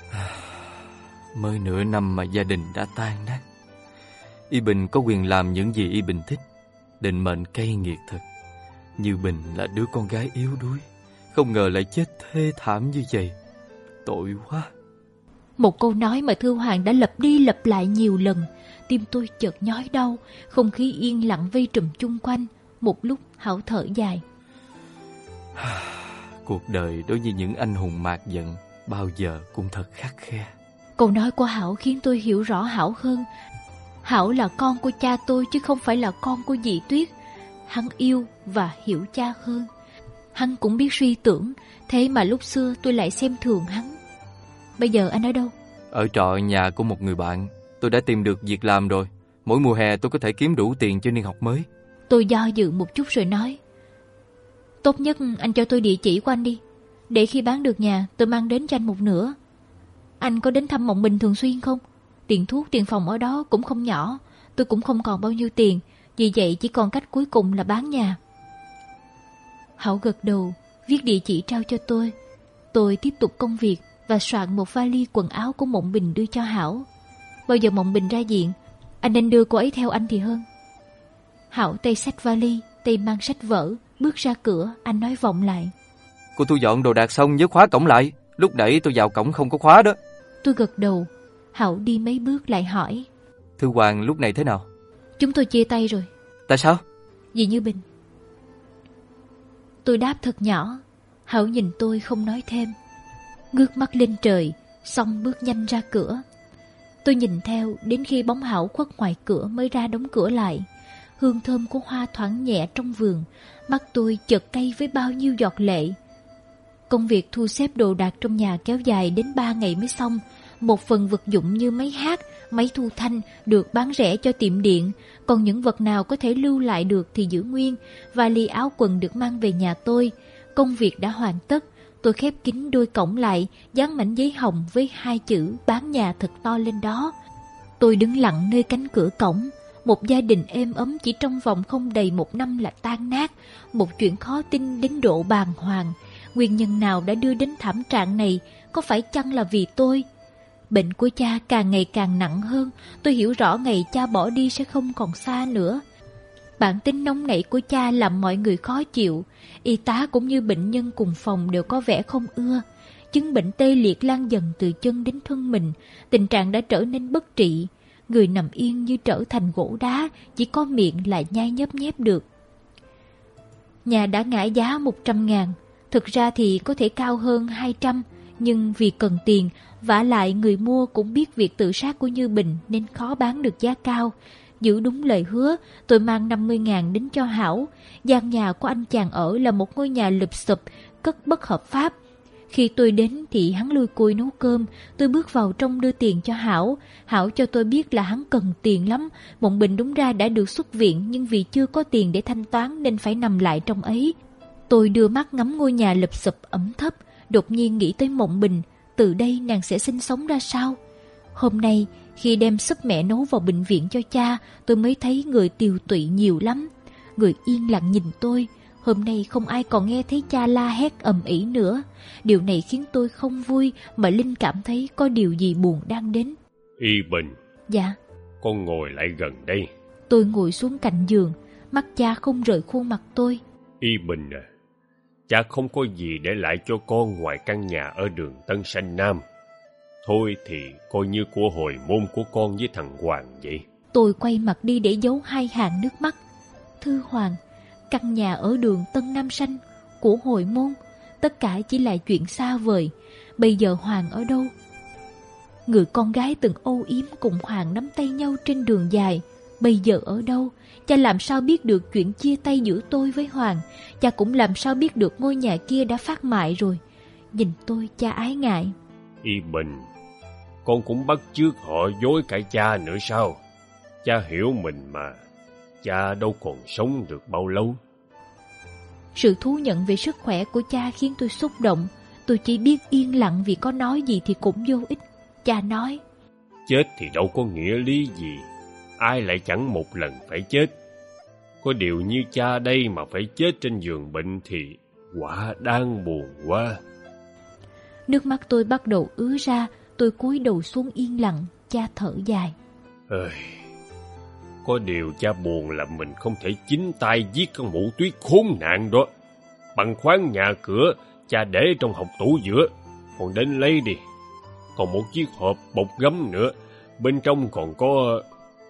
Mới nửa năm mà gia đình đã tan nát. Y Bình có quyền làm những gì Y Bình thích. Định mệnh cay nghiệt thật. Như Bình là đứa con gái yếu đuối, không ngờ lại chết thê thảm như vậy. Tội quá. Một câu nói mà Thư Hoàng đã lặp đi lặp lại nhiều lần. Tim tôi chợt nhói đau. Không khí yên lặng vây trùm chung quanh. Một lúc Hảo thở dài. Cuộc đời đối với những anh hùng mạt giận bao giờ cũng thật khắt khe. Câu nói của Hảo khiến tôi hiểu rõ Hảo hơn. Hảo là con của cha tôi chứ không phải là con của dì Tuyết. Hắn yêu và hiểu cha hơn. Hắn cũng biết suy tưởng. Thế mà lúc xưa tôi lại xem thường hắn. Bây giờ anh ở đâu? Ở trọ nhà của một người bạn. Tôi đã tìm được việc làm rồi. Mỗi mùa hè tôi có thể kiếm đủ tiền cho niên học mới. Tôi do dự một chút rồi nói. Tốt nhất anh cho tôi địa chỉ của anh đi. Để khi bán được nhà tôi mang đến cho anh một nửa. Anh có đến thăm Mộng Bình thường xuyên không? Tiền thuốc, tiền phòng ở đó cũng không nhỏ. Tôi cũng không còn bao nhiêu tiền. Vì vậy chỉ còn cách cuối cùng là bán nhà. Hảo gật đầu, viết địa chỉ trao cho tôi. Tôi tiếp tục công việc và soạn một vali quần áo của Mộng Bình đưa cho Hảo. Bao giờ Mộng Bình ra viện, anh nên đưa cô ấy theo anh thì hơn. Hảo tay xách vali, tay mang sách vở, bước ra cửa. Anh nói vọng lại. Cô thu dọn đồ đạc xong nhớ khóa cổng lại. Lúc nãy tôi vào cổng không có khóa đó. Tôi gật đầu. Hảo đi mấy bước lại hỏi. Thư Hoàng lúc này thế nào? Chúng tôi chia tay rồi. Tại sao? Vì Như Bình. Tôi đáp thật nhỏ. Hảo nhìn tôi không nói thêm. Ngước mắt lên trời, xong bước nhanh ra cửa. Tôi nhìn theo đến khi bóng Hảo khuất ngoài cửa mới ra đóng cửa lại. Hương thơm của hoa thoảng nhẹ trong vườn. Mắt tôi chợt cay với bao nhiêu giọt lệ. Công việc thu xếp đồ đạc trong nhà kéo dài đến ba ngày mới xong. Một phần vật dụng như máy hát, máy thu thanh được bán rẻ cho tiệm điện. Còn những vật nào có thể lưu lại được thì giữ nguyên. Vali áo quần được mang về nhà tôi. Công việc đã hoàn tất. Tôi khép kín đôi cổng lại, dán mảnh giấy hồng với hai chữ bán nhà thật to lên đó. Tôi đứng lặng nơi cánh cửa cổng. Một gia đình êm ấm chỉ trong vòng không đầy một năm là tan nát. Một chuyện khó tin đến độ bàng hoàng. Nguyên nhân nào đã đưa đến thảm trạng này? Có phải chăng là vì tôi? Bệnh của cha càng ngày càng nặng hơn. Tôi hiểu rõ ngày cha bỏ đi sẽ không còn xa nữa. Bản tính nóng nảy của cha làm mọi người khó chịu. Y tá cũng như bệnh nhân cùng phòng đều có vẻ không ưa. Chứng bệnh tê liệt lan dần từ chân đến thân mình. Tình trạng đã trở nên bất trị. Người nằm yên như trở thành gỗ đá, chỉ có miệng là nhai nhấp nhép được. Nhà đã ngã giá một trăm ngàn. Thực ra thì có thể cao hơn hai trăm. Nhưng vì cần tiền, vả lại người mua cũng biết việc tự sát của Như Bình nên khó bán được giá cao. Giữ đúng lời hứa, tôi mang năm mươi ngàn đến cho Hảo. Gian nhà của anh chàng ở là một ngôi nhà lụp xụp, cất bất hợp pháp. Khi tôi đến thì hắn lui cui nấu cơm. Tôi bước vào trong đưa tiền cho Hảo. Hảo cho tôi biết là hắn cần tiền lắm. Mộng Bình đúng ra đã được xuất viện, nhưng vì chưa có tiền để thanh toán nên phải nằm lại trong ấy. Tôi đưa mắt ngắm ngôi nhà lụp xụp ẩm thấp. Đột nhiên nghĩ tới Mộng Bình. Từ đây nàng sẽ sinh sống ra sao? Hôm nay khi đem súp mẹ nấu vào bệnh viện cho cha, tôi mới thấy người tiều tụy nhiều lắm. Người yên lặng nhìn tôi. Hôm nay không ai còn nghe thấy cha la hét ầm ĩ nữa. Điều này khiến tôi không vui, mà Linh cảm thấy có điều gì buồn đang đến. Y Bình. Dạ. Con ngồi lại gần đây. Tôi ngồi xuống cạnh giường. Mắt cha không rời khuôn mặt tôi. Y Bình à, cha không có gì để lại cho con ngoài căn nhà ở đường Tân Sanh Nam. Thôi thì coi như của hồi môn của con với thằng Hoàng vậy. Tôi quay mặt đi để giấu hai hàng nước mắt. Thư Hoàng, căn nhà ở đường Tân Nam Sanh của hồi môn, tất cả chỉ là chuyện xa vời. Bây giờ Hoàng ở đâu? Người con gái từng âu yếm cùng Hoàng nắm tay nhau trên đường dài, bây giờ ở đâu? Cha làm sao biết được chuyện chia tay giữa tôi với Hoàng? Cha cũng làm sao biết được ngôi nhà kia đã phát mại rồi? Nhìn tôi, cha ái ngại. Y Bình, con cũng bắt chước họ dối cả cha nữa sao? Cha hiểu mình mà, cha đâu còn sống được bao lâu. Sự thú nhận về sức khỏe của cha khiến tôi xúc động. Tôi chỉ biết yên lặng vì có nói gì thì cũng vô ích. Cha nói, chết thì đâu có nghĩa lý gì, ai lại chẳng một lần phải chết. Có điều như cha đây mà phải chết trên giường bệnh thì quả đáng buồn quá. Nước mắt tôi bắt đầu ứa ra. Tôi cúi đầu xuống yên lặng. Cha thở dài. Ơi, có điều cha buồn là mình không thể chính tay giết con mụ Tuyết khốn nạn đó. Bằng khoáng nhà cửa cha để trong hộc tủ giữa, còn đến lấy đi. Còn một chiếc hộp bột gấm nữa, bên trong còn có...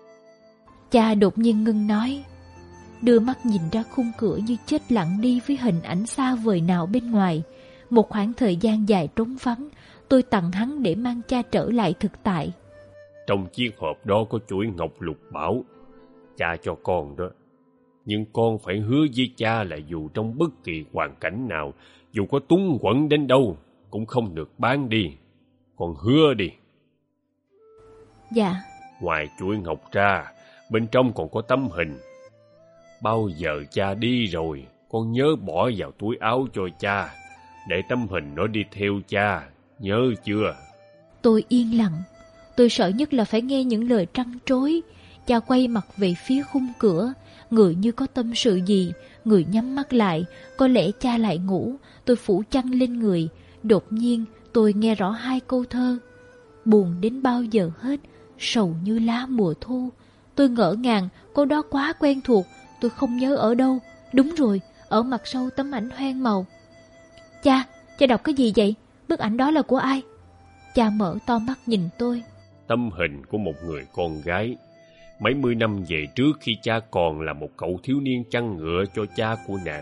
Cha đột nhiên ngưng nói, đưa mắt nhìn ra khung cửa như chết lặng đi với hình ảnh xa vời nào bên ngoài. Một khoảng thời gian dài trống vắng, tôi tặng hắn để mang cha trở lại thực tại. Trong chiếc hộp đó có chuỗi ngọc lục bảo, cha cho con đó. Nhưng con phải hứa với cha là dù trong bất kỳ hoàn cảnh nào, dù có túng quẫn đến đâu, cũng không được bán đi. Con hứa đi. Dạ. Ngoài chuỗi ngọc ra, bên trong còn có tấm hình. Bao giờ cha đi rồi, con nhớ bỏ vào túi áo cho cha, để tấm hình nó đi theo cha, nhớ chưa? Tôi yên lặng. Tôi sợ nhất là phải nghe những lời trăn trối. Cha quay mặt về phía khung cửa, người như có tâm sự gì. Người nhắm mắt lại, có lẽ cha lại ngủ. Tôi phủ chăn lên người. Đột nhiên tôi nghe rõ hai câu thơ. Buồn đến bao giờ hết, sầu như lá mùa thu. Tôi ngỡ ngàng, câu đó quá quen thuộc. Tôi không nhớ ở đâu. Đúng rồi, ở mặt sau tấm ảnh hoang màu. Cha, cha đọc cái gì vậy? Bức ảnh đó là của ai? Cha mở to mắt nhìn tôi. Tấm hình của một người con gái. Mấy mươi năm về trước khi cha còn là một cậu thiếu niên chăn ngựa cho cha của nàng.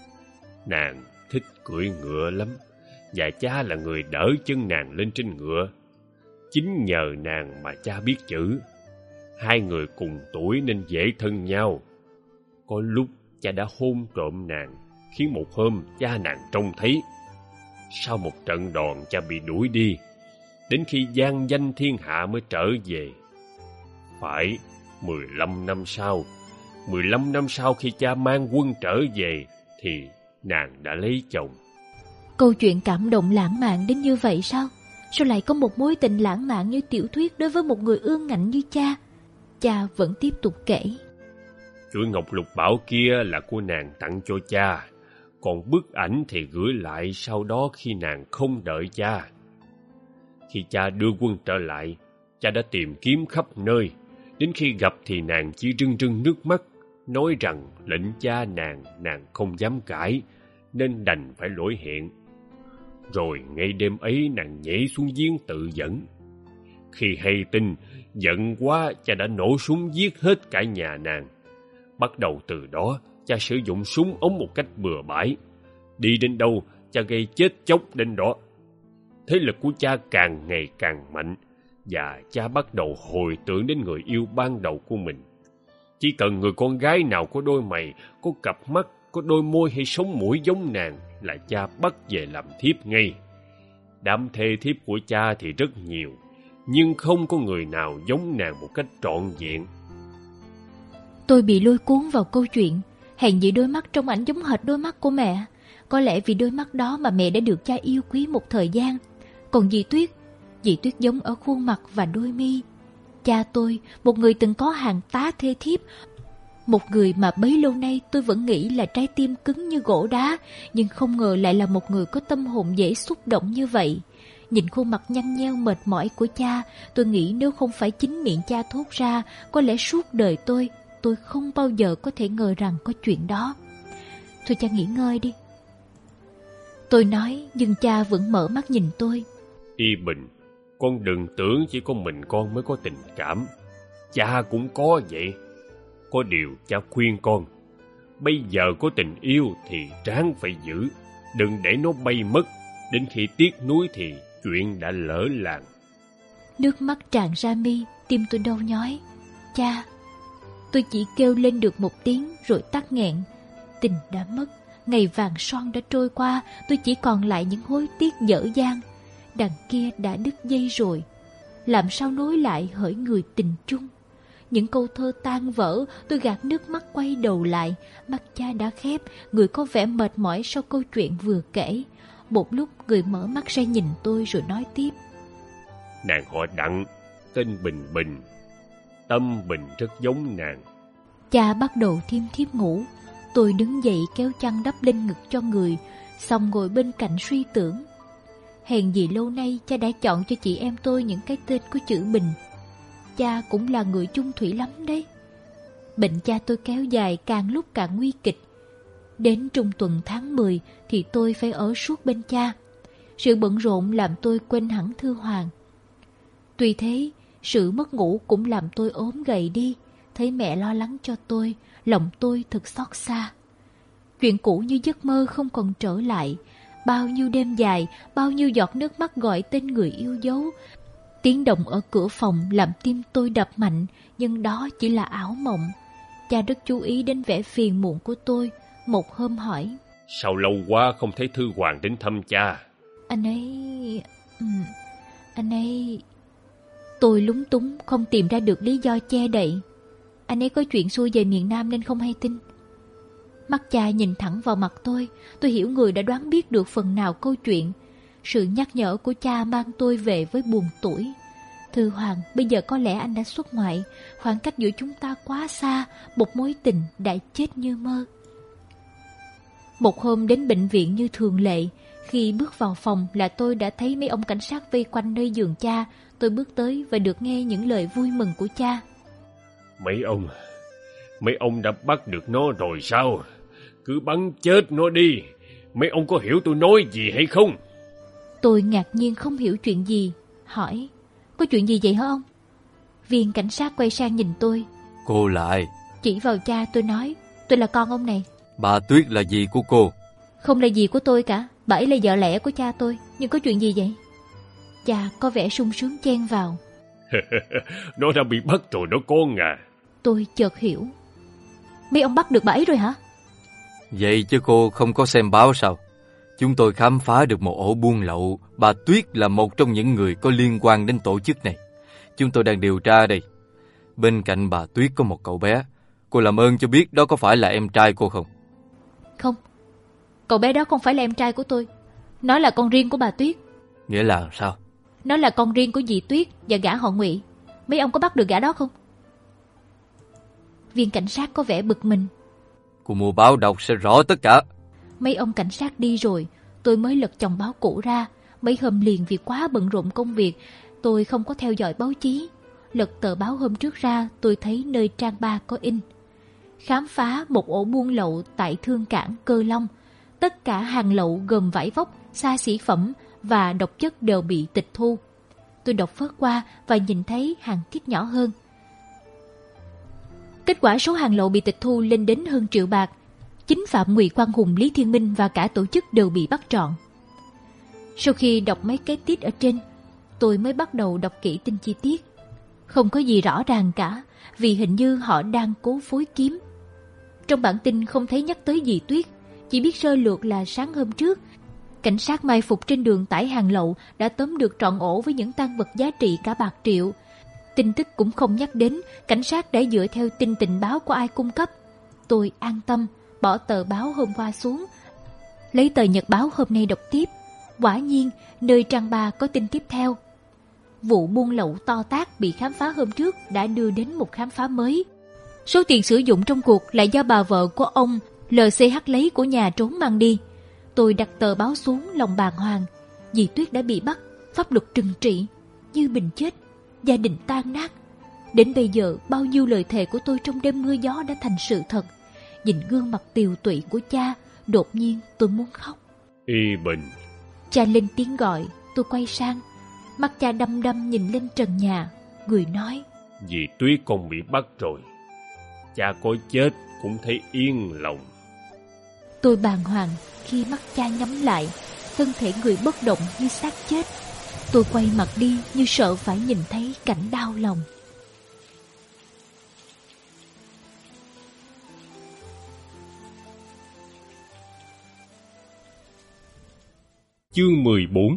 Nàng thích cưỡi ngựa lắm, và cha là người đỡ chân nàng lên trên ngựa. Chính nhờ nàng mà cha biết chữ. Hai người cùng tuổi nên dễ thân nhau. Có lúc cha đã hôn trộm nàng, khiến một hôm cha nàng trông thấy. Sau một trận đòn cha bị đuổi đi, đến khi vang danh thiên hạ mới trở về. Phải, mười lăm năm sau, mười lăm năm sau khi cha mang quân trở về, thì nàng đã lấy chồng. Câu chuyện cảm động lãng mạn đến như vậy sao? Sao lại có một mối tình lãng mạn như tiểu thuyết đối với một người ương ngạnh như cha? Cha vẫn tiếp tục kể. Chuỗi ngọc lục bảo kia là của nàng tặng cho cha, còn bức ảnh thì gửi lại sau đó khi nàng không đợi cha. Khi cha đưa quân trở lại, cha đã tìm kiếm khắp nơi. Đến khi gặp thì nàng chỉ rưng rưng nước mắt, nói rằng lệnh cha nàng, nàng không dám cãi, nên đành phải lỗi hẹn. Rồi ngay đêm ấy nàng nhảy xuống giếng tự vẫn. Khi hay tin, giận quá cha đã nổ súng giết hết cả nhà nàng. Bắt đầu từ đó, cha sử dụng súng ống một cách bừa bãi. Đi đến đâu, cha gây chết chóc đến đó. Thế lực của cha càng ngày càng mạnh, và cha bắt đầu hồi tưởng đến người yêu ban đầu của mình. Chỉ cần người con gái nào có đôi mày, có cặp mắt, có đôi môi hay sống mũi giống nàng là cha bắt về làm thiếp ngay. Đám thê thiếp của cha thì rất nhiều, nhưng không có người nào giống nàng một cách trọn vẹn. Tôi bị lôi cuốn vào câu chuyện. Hèn gì đôi mắt trong ảnh giống hệt đôi mắt của mẹ. Có lẽ vì đôi mắt đó mà mẹ đã được cha yêu quý một thời gian. Còn dì Tuyết, dì Tuyết giống ở khuôn mặt và đôi mi. Cha tôi, một người từng có hàng tá thê thiếp, một người mà bấy lâu nay tôi vẫn nghĩ là trái tim cứng như gỗ đá, nhưng không ngờ lại là một người có tâm hồn dễ xúc động như vậy. Nhìn khuôn mặt nhăn nheo mệt mỏi của cha, tôi nghĩ nếu không phải chính miệng cha thốt ra, có lẽ suốt đời tôi, tôi không bao giờ có thể ngờ rằng có chuyện đó. Thôi cha nghỉ ngơi đi. Tôi nói, nhưng cha vẫn mở mắt nhìn tôi. Y Bình, con đừng tưởng chỉ có mình con mới có tình cảm. Cha cũng có vậy. Có điều cha khuyên con, bây giờ có tình yêu thì ráng phải giữ. Đừng để nó bay mất. Đến khi tiếc nuối thì chuyện đã lỡ làng. Nước mắt tràn ra mi, tim tôi đau nhói. Cha! Tôi chỉ kêu lên được một tiếng rồi tắc nghẹn. Tình đã mất, ngày vàng son đã trôi qua, tôi chỉ còn lại những hối tiếc dở dang. Đằng kia đã đứt dây rồi, làm sao nối lại hỡi người tình chung. Những câu thơ tan vỡ, tôi gạt nước mắt quay đầu lại. Mắt cha đã khép, người có vẻ mệt mỏi sau câu chuyện vừa kể. Một lúc người mở mắt ra nhìn tôi rồi nói tiếp. Nàng họ Đặng, tên Bình Bình. Tâm Bình rất giống nàng. Cha bắt đầu thiêm thiếp ngủ. Tôi đứng dậy kéo chăn đắp lên ngực cho người, xong ngồi bên cạnh suy tưởng. Hèn gì lâu nay cha đã chọn cho chị em tôi những cái tên có chữ Bình. Cha cũng là người chung thủy lắm đấy. Bệnh cha tôi kéo dài càng lúc càng nguy kịch. Đến trung tuần tháng mười thì tôi phải ở suốt bên cha. Sự bận rộn làm tôi quên hẳn Thư Hoàng. Tuy thế, sự mất ngủ cũng làm tôi ốm gầy đi. Thấy mẹ lo lắng cho tôi, lòng tôi thật xót xa. Chuyện cũ như giấc mơ không còn trở lại. Bao nhiêu đêm dài, bao nhiêu giọt nước mắt gọi tên người yêu dấu. Tiếng động ở cửa phòng làm tim tôi đập mạnh, nhưng đó chỉ là ảo mộng. Cha rất chú ý đến vẻ phiền muộn của tôi. Một hôm hỏi: Sao lâu quá không thấy Thư Hoàng đến thăm cha? Anh ấy... Ừ, anh ấy... Tôi lúng túng không tìm ra được lý do che đậy. Anh ấy có chuyện xuôi về miền Nam nên không hay tin. Mắt cha nhìn thẳng vào mặt tôi. Tôi hiểu người đã đoán biết được phần nào câu chuyện. Sự nhắc nhở của cha mang tôi về với buồn tủi. Thư Hoàng, bây giờ có lẽ anh đã xuất ngoại. Khoảng cách giữa chúng ta quá xa. Một mối tình đã chết như mơ. Một hôm đến bệnh viện như thường lệ. Khi bước vào phòng là tôi đã thấy mấy ông cảnh sát vây quanh nơi giường cha. Tôi bước tới và được nghe những lời vui mừng của cha. Mấy ông, mấy ông đã bắt được nó rồi sao? Cứ bắn chết nó đi. Mấy ông có hiểu tôi nói gì hay không? Tôi ngạc nhiên không hiểu chuyện gì. Hỏi: Có chuyện gì vậy hả ông? Viên cảnh sát quay sang nhìn tôi. Cô lại. Chỉ vào cha tôi nói: Tôi là con ông này. Bà Tuyết là dì của cô? Không là dì của tôi cả. Bà ấy là vợ lẽ của cha tôi. Nhưng có chuyện gì vậy? Cha có vẻ sung sướng chen vào. Nó đã bị bắt rồi đó con à. Tôi chợt hiểu. Mấy ông bắt được bà ấy rồi hả? Vậy chứ cô không có xem báo sao? Chúng tôi khám phá được một ổ buôn lậu. Bà Tuyết là một trong những người có liên quan đến tổ chức này. Chúng tôi đang điều tra đây. Bên cạnh bà Tuyết có một cậu bé. Cô làm ơn cho biết đó có phải là em trai cô không? Không. Cậu bé đó không phải là em trai của tôi. Nó là con riêng của bà Tuyết. Nghĩa là sao? Nó là con riêng của dì Tuyết và gã họ Ngụy. Mấy ông có bắt được gã đó không? Viên cảnh sát có vẻ bực mình. Cô mua báo đọc sẽ rõ tất cả. Mấy ông cảnh sát đi rồi, tôi mới lật chồng báo cũ ra. Mấy hôm liền vì quá bận rộn công việc, tôi không có theo dõi báo chí. Lật tờ báo hôm trước ra, tôi thấy nơi trang ba có in: khám phá một ổ buôn lậu tại thương cảng Cơ Long. Tất cả hàng lậu gồm vải vóc, xa xỉ phẩm và độc chất đều bị tịch thu. Tôi đọc phớt qua và nhìn thấy hàng kit nhỏ hơn. Kết quả số hàng lậu bị tịch thu lên đến hơn triệu bạc. Chính Phạm Ngụy Quang Hùng, Lý Thiên Minh và cả tổ chức đều bị bắt trọn. Sau khi đọc mấy cái tiết ở trên, tôi mới bắt đầu đọc kỹ tin chi tiết. Không có gì rõ ràng cả, vì hình như họ đang cố phối kiếm. Trong bản tin không thấy nhắc tới dì Tuyết, chỉ biết sơ lược là sáng hôm trước, cảnh sát mai phục trên đường tải hàng lậu đã tóm được trọn ổ với những tang vật giá trị cả bạc triệu. Tin tức cũng không nhắc đến cảnh sát đã dựa theo tin tình báo của ai cung cấp. Tôi an tâm, bỏ tờ báo hôm qua xuống, lấy tờ nhật báo hôm nay đọc tiếp. Quả nhiên, nơi trang ba có tin tiếp theo. Vụ buôn lậu to tát bị khám phá hôm trước đã đưa đến một khám phá mới. Số tiền sử dụng trong cuộc là do bà vợ của ông lờ xê hát lấy của nhà trốn mang đi. Tôi đặt tờ báo xuống, lòng bàng hoàng. Dì Tuyết đã bị bắt, pháp luật trừng trị. Như Bình chết, gia đình tan nát. Đến bây giờ, bao nhiêu lời thề của tôi trong đêm mưa gió đã thành sự thật. Nhìn gương mặt tiều tụy của cha, đột nhiên tôi muốn khóc. Y Bình. Cha lên tiếng gọi, tôi quay sang. Mắt cha đăm đăm nhìn lên trần nhà, người nói: Dì Tuyết con bị bắt rồi. Cha có chết cũng thấy yên lòng. Tôi bàng hoàng khi mắt cha nhắm lại, thân thể người bất động như xác chết. Tôi quay mặt đi như sợ phải nhìn thấy cảnh đau lòng. Chương mười bốn.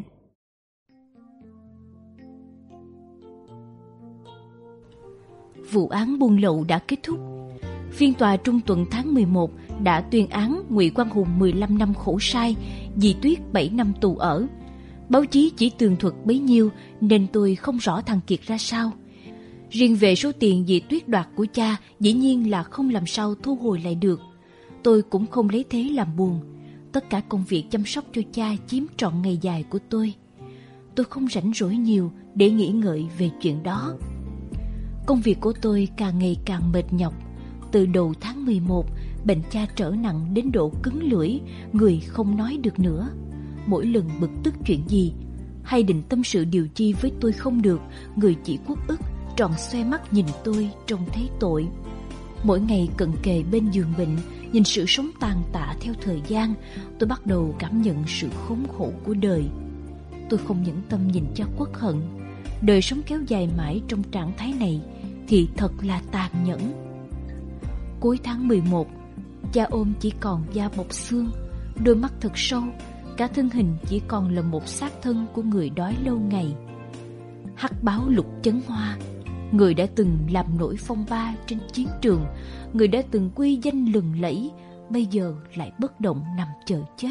Vụ án buôn lậu đã kết thúc. Phiên tòa trung tuần tháng mười một đã tuyên án Ngụy Quang Hùng mười lăm năm khổ sai, Dì Tuyết bảy năm tù ở. Báo chí chỉ tường thuật bấy nhiêu nên tôi không rõ thằng Kiệt ra sao. Riêng về số tiền Dì Tuyết đoạt của cha, dĩ nhiên là không làm sao thu hồi lại được. Tôi cũng không lấy thế làm buồn. Tất cả công việc chăm sóc cho cha chiếm trọn ngày dài của tôi. Tôi không rảnh rỗi nhiều để nghĩ ngợi về chuyện đó. Công việc của tôi càng ngày càng mệt nhọc. Từ đầu tháng mười một, bệnh cha trở nặng đến độ cứng lưỡi, người không nói được nữa. Mỗi lần bực tức chuyện gì, hay định tâm sự điều chi với tôi không được, người chỉ uất ức, tròn xoe mắt nhìn tôi trông thấy tội. Mỗi ngày cận kề bên giường bệnh, nhìn sự sống tàn tạ theo thời gian, tôi bắt đầu cảm nhận sự khốn khổ của đời. Tôi không nhẫn tâm nhìn cha uất hận. Đời sống kéo dài mãi trong trạng thái này thì thật là tàn nhẫn. Cuối tháng mười một, cha ôm chỉ còn da bọc xương, đôi mắt thật sâu, cả thân hình chỉ còn là một xác thân của người đói lâu ngày. Hắc báo Lục Chấn Hoa, người đã từng làm nổi phong ba trên chiến trường, người đã từng quy danh lừng lẫy, bây giờ lại bất động nằm chờ chết.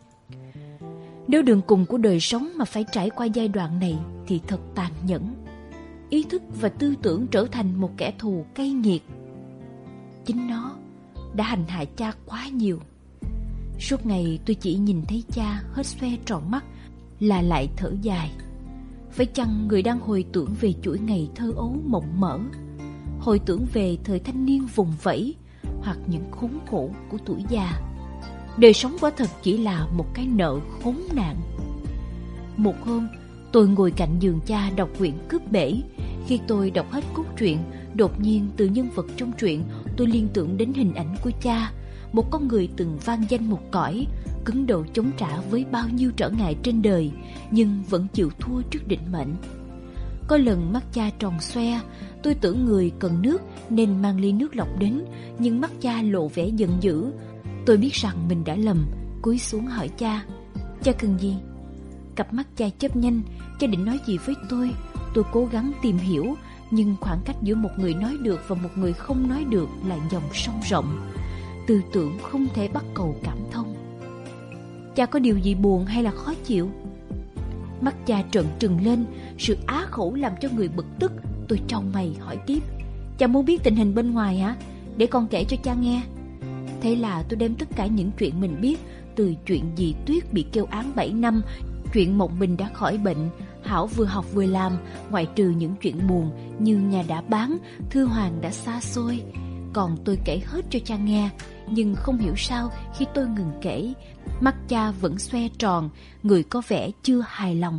Nếu đường cùng của đời sống mà phải trải qua giai đoạn này thì thật tàn nhẫn. Ý thức và tư tưởng trở thành một kẻ thù cay nghiệt. Chính nó đã hành hạ cha quá nhiều. Suốt ngày tôi chỉ nhìn thấy cha hết xoe tròn mắt là lại thở dài. Phải chăng người đang hồi tưởng về chuỗi ngày thơ ấu mộng mỡ, hồi tưởng về thời thanh niên vùng vẫy, hoặc những khốn khổ của tuổi già. Đời sống quả thật chỉ là một cái nợ khốn nạn. Một hôm, tôi ngồi cạnh giường cha đọc quyển Cướp Bể. Khi tôi đọc hết cốt truyện, đột nhiên từ nhân vật trong truyện tôi liên tưởng đến hình ảnh của cha, một con người từng vang danh một cõi, cứng đầu chống trả với bao nhiêu trở ngại trên đời, nhưng vẫn chịu thua trước định mệnh. Có lần mắt cha tròn xoe, tôi tưởng người cần nước nên mang ly nước lọc đến, nhưng mắt cha lộ vẻ giận dữ. Tôi biết rằng mình đã lầm, cúi xuống hỏi cha: "Cha cần gì?" Cặp mắt cha chớp nhanh, cha định nói gì với tôi. Tôi cố gắng tìm hiểu, nhưng khoảng cách giữa một người nói được và một người không nói được là dòng sông rộng. Tư tưởng không thể bắt cầu cảm thông. "Cha có điều gì buồn hay là khó chịu?" Mắt cha trợn trừng lên, sự á khẩu làm cho người bực tức. Tôi trao mày hỏi tiếp: "Cha muốn biết tình hình bên ngoài hả? Để con kể cho cha nghe." Thế là tôi đem tất cả những chuyện mình biết, từ chuyện Dì Tuyết bị kêu án bảy năm, chuyện Mộng Bình đã khỏi bệnh, Hảo vừa học vừa làm, ngoại trừ những chuyện buồn như nhà đã bán, Thư Hoàng đã xa xôi. Còn tôi kể hết cho cha nghe, nhưng không hiểu sao khi tôi ngừng kể, mắt cha vẫn xoe tròn, người có vẻ chưa hài lòng.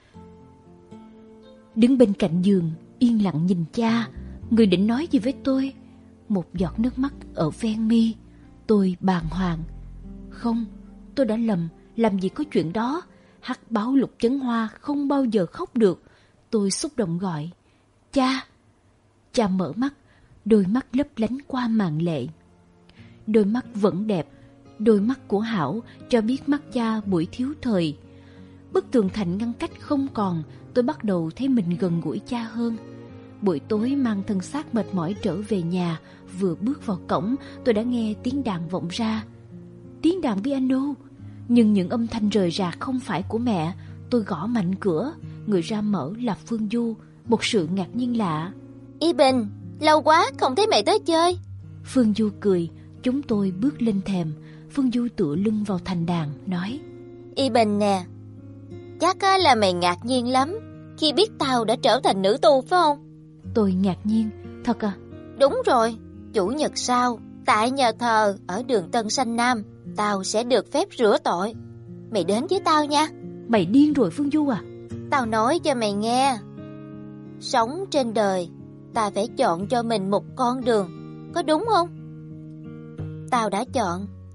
Đứng bên cạnh giường, yên lặng nhìn cha, người định nói gì với tôi. Một giọt nước mắt ở ven mi. Tôi bàng hoàng. Không, tôi đã lầm, làm gì có chuyện đó. Hắc báo Lục Chấn Hoa không bao giờ khóc được. Tôi xúc động gọi: "Cha!" Cha mở mắt, đôi mắt lấp lánh qua màn lệ. Đôi mắt vẫn đẹp, đôi mắt của Hảo cho biết mắt cha buổi thiếu thời. Bức tường thành ngăn cách không còn, tôi bắt đầu thấy mình gần gũi cha hơn. Buổi tối mang thân xác mệt mỏi trở về nhà, vừa bước vào cổng tôi đã nghe tiếng đàn vọng ra. Tiếng đàn piano, nhưng những âm thanh rời rạc không phải của mẹ. Tôi gõ mạnh cửa, người ra mở là Phương Du, một sự ngạc nhiên lạ. "Y Bình, lâu quá không thấy mẹ tới chơi." Phương Du cười. Chúng tôi bước lên thềm. Phương Du tựa lưng vào thành đàn nói: "Y Bình nè, chắc là mày ngạc nhiên lắm khi biết tao đã trở thành nữ tu phải không?" Tôi ngạc nhiên: "Thật à?" "Đúng rồi, chủ nhật sau tại nhà thờ ở đường Tân Sanh Nam, tao sẽ được phép rửa tội. Mày đến với tao nha." "Mày điên rồi Phương Du à?" "Tao nói cho mày nghe, sống trên đời ta phải chọn cho mình một con đường, có đúng không? Tao đã chọn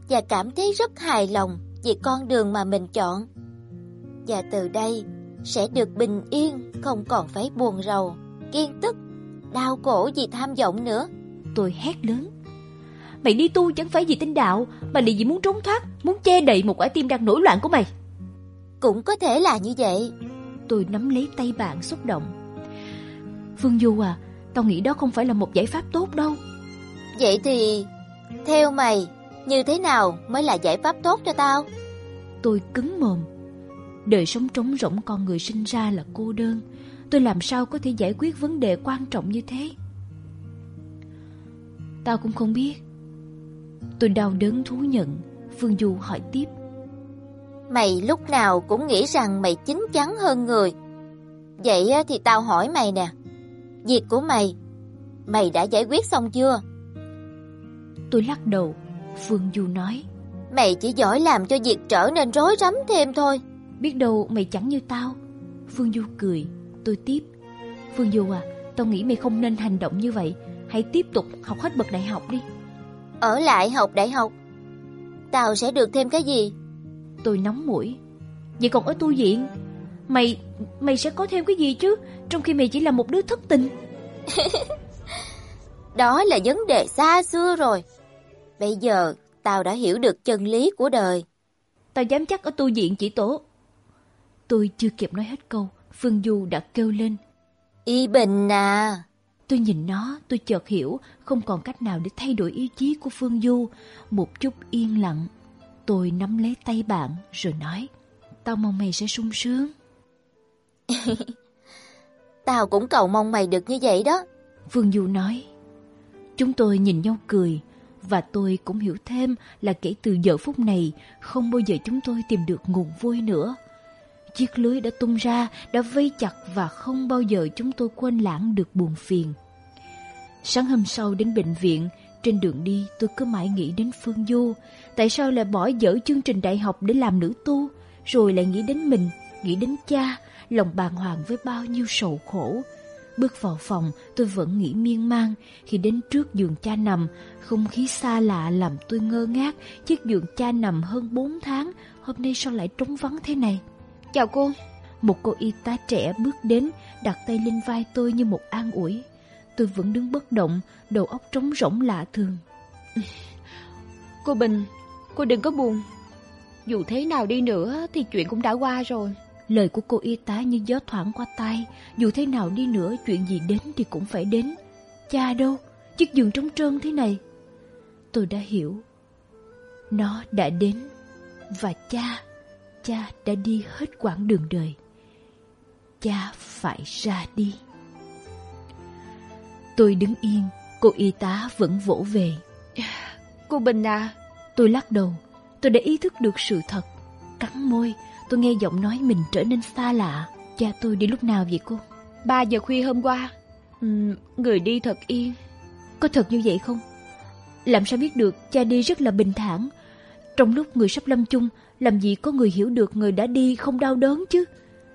và cảm thấy rất hài lòng vì con đường mà mình chọn. Và từ đây sẽ được bình yên, không còn phải buồn rầu, kiên tức, đau khổ vì tham vọng nữa. Tôi hét lớn. Mày đi tu chẳng phải vì tin đạo, mà là vì muốn trốn thoát, muốn che đậy một quả tim đang nổi loạn của mày. Cũng có thể là như vậy. Tôi nắm lấy tay bạn xúc động. Phương Du à, tao nghĩ đó không phải là một giải pháp tốt đâu. Vậy thì theo mày, như thế nào mới là giải pháp tốt cho tao? Tôi cứng mồm. Đời sống trống rỗng con người sinh ra là cô đơn. Tôi làm sao có thể giải quyết vấn đề quan trọng như thế? Tao cũng không biết. Tôi đau đớn thú nhận. Phương Du hỏi tiếp. Mày lúc nào cũng nghĩ rằng mày chín chắn hơn người. Vậy thì tao hỏi mày nè, việc của mày, mày đã giải quyết xong chưa? Tôi lắc đầu. Phương Du nói. Mày chỉ giỏi làm cho việc trở nên rối rắm thêm thôi. Biết đâu mày chẳng như tao. Phương Du cười. Tôi tiếp. Phương Du à, tao nghĩ mày không nên hành động như vậy. Hãy tiếp tục học hết bậc đại học đi. Ở lại học đại học, tao sẽ được thêm cái gì? Tôi nóng mũi. Vậy còn ở tu viện, Mày Mày sẽ có thêm cái gì chứ, trong khi mày chỉ là một đứa thất tình? Đó là vấn đề xa xưa rồi. Bây giờ tao đã hiểu được chân lý của đời. Tao dám chắc ở tu viện chỉ tổ. Tôi chưa kịp nói hết câu, Phương Du đã kêu lên. Y Bình à. Tôi nhìn nó, tôi chợt hiểu không còn cách nào để thay đổi ý chí của Phương Du. Một chút yên lặng, tôi nắm lấy tay bạn rồi nói. Tao mong mày sẽ sung sướng. Tao cũng cầu mong mày được như vậy đó. Phương Du nói. Chúng tôi nhìn nhau cười. Và tôi cũng hiểu thêm là kể từ giờ phút này, không bao giờ chúng tôi tìm được nguồn vui nữa. Chiếc lưới đã tung ra, đã vây chặt và không bao giờ chúng tôi quên lãng được buồn phiền. Sáng hôm sau đến bệnh viện, trên đường đi tôi cứ mãi nghĩ đến Phương Du. Tại sao lại bỏ dở chương trình đại học để làm nữ tu, rồi lại nghĩ đến mình, nghĩ đến cha, lòng bàng hoàng với bao nhiêu sầu khổ. Bước vào phòng, tôi vẫn nghĩ miên man. Khi đến trước giường cha nằm, không khí xa lạ làm tôi ngơ ngác. Chiếc giường cha nằm hơn bốn tháng, hôm nay sao lại trống vắng thế này? Chào cô. Một cô y tá trẻ bước đến, đặt tay lên vai tôi như một an ủi. Tôi vẫn đứng bất động, đầu óc trống rỗng lạ thường. Cô Bình, cô đừng có buồn. Dù thế nào đi nữa thì chuyện cũng đã qua rồi. Lời của cô y tá như gió thoảng qua tai. Dù thế nào đi nữa, chuyện gì đến thì cũng phải đến. Cha đâu? Chiếc giường trống trơn thế này. Tôi đã hiểu. Nó đã đến. Và cha, cha đã đi hết quãng đường đời. Cha phải ra đi. Tôi đứng yên, cô y tá vẫn vỗ về. Cô Bình à. Tôi lắc đầu. Tôi đã ý thức được sự thật. Cắn môi, tôi nghe giọng nói mình trở nên xa lạ. Cha tôi đi lúc nào vậy cô? Ba giờ khuya hôm qua. Ừ, người đi thật yên. Có thật như vậy không? Làm sao biết được? Cha đi rất là bình thản. Trong lúc người sắp lâm chung, làm gì có người hiểu được người đã đi không đau đớn chứ?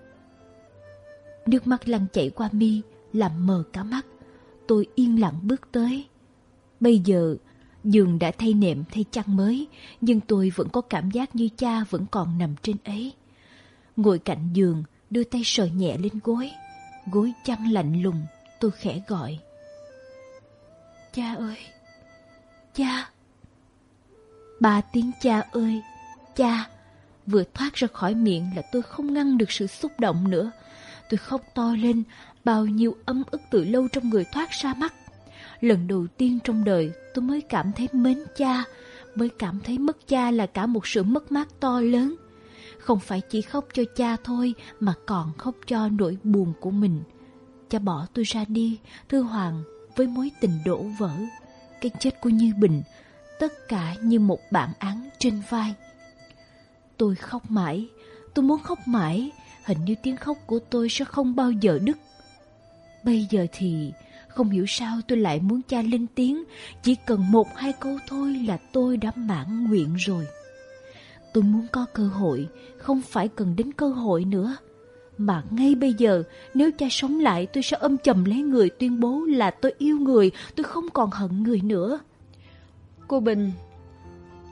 Nước mắt lăn chảy qua mi, làm mờ cả mắt. Tôi yên lặng bước tới. Bây giờ giường đã thay nệm thay chăn mới, nhưng tôi vẫn có cảm giác như cha vẫn còn nằm trên ấy. Ngồi cạnh giường, đưa tay sờ nhẹ lên gối. Gối chăn lạnh lùng, tôi khẽ gọi. Cha ơi! Cha! Ba tiếng cha ơi! Cha! Vừa thoát ra khỏi miệng là tôi không ngăn được sự xúc động nữa. Tôi khóc to lên, bao nhiêu ấm ức từ lâu trong người thoát ra mắt. Lần đầu tiên trong đời tôi mới cảm thấy mến cha, mới cảm thấy mất cha là cả một sự mất mát to lớn. Không phải chỉ khóc cho cha thôi mà còn khóc cho nỗi buồn của mình. Cha bỏ tôi ra đi, Thư Hoàng, với mối tình đổ vỡ. Cái chết của Như Bình, tất cả như một bản án trên vai. Tôi khóc mãi, tôi muốn khóc mãi, hình như tiếng khóc của tôi sẽ không bao giờ đứt. Bây giờ thì không hiểu sao tôi lại muốn cha lên tiếng, chỉ cần một hai câu thôi là tôi đã mãn nguyện rồi. Tôi muốn có cơ hội, không phải cần đến cơ hội nữa. Mà ngay bây giờ, nếu cha sống lại, tôi sẽ ôm chầm lấy người tuyên bố là tôi yêu người, tôi không còn hận người nữa. Cô Bình,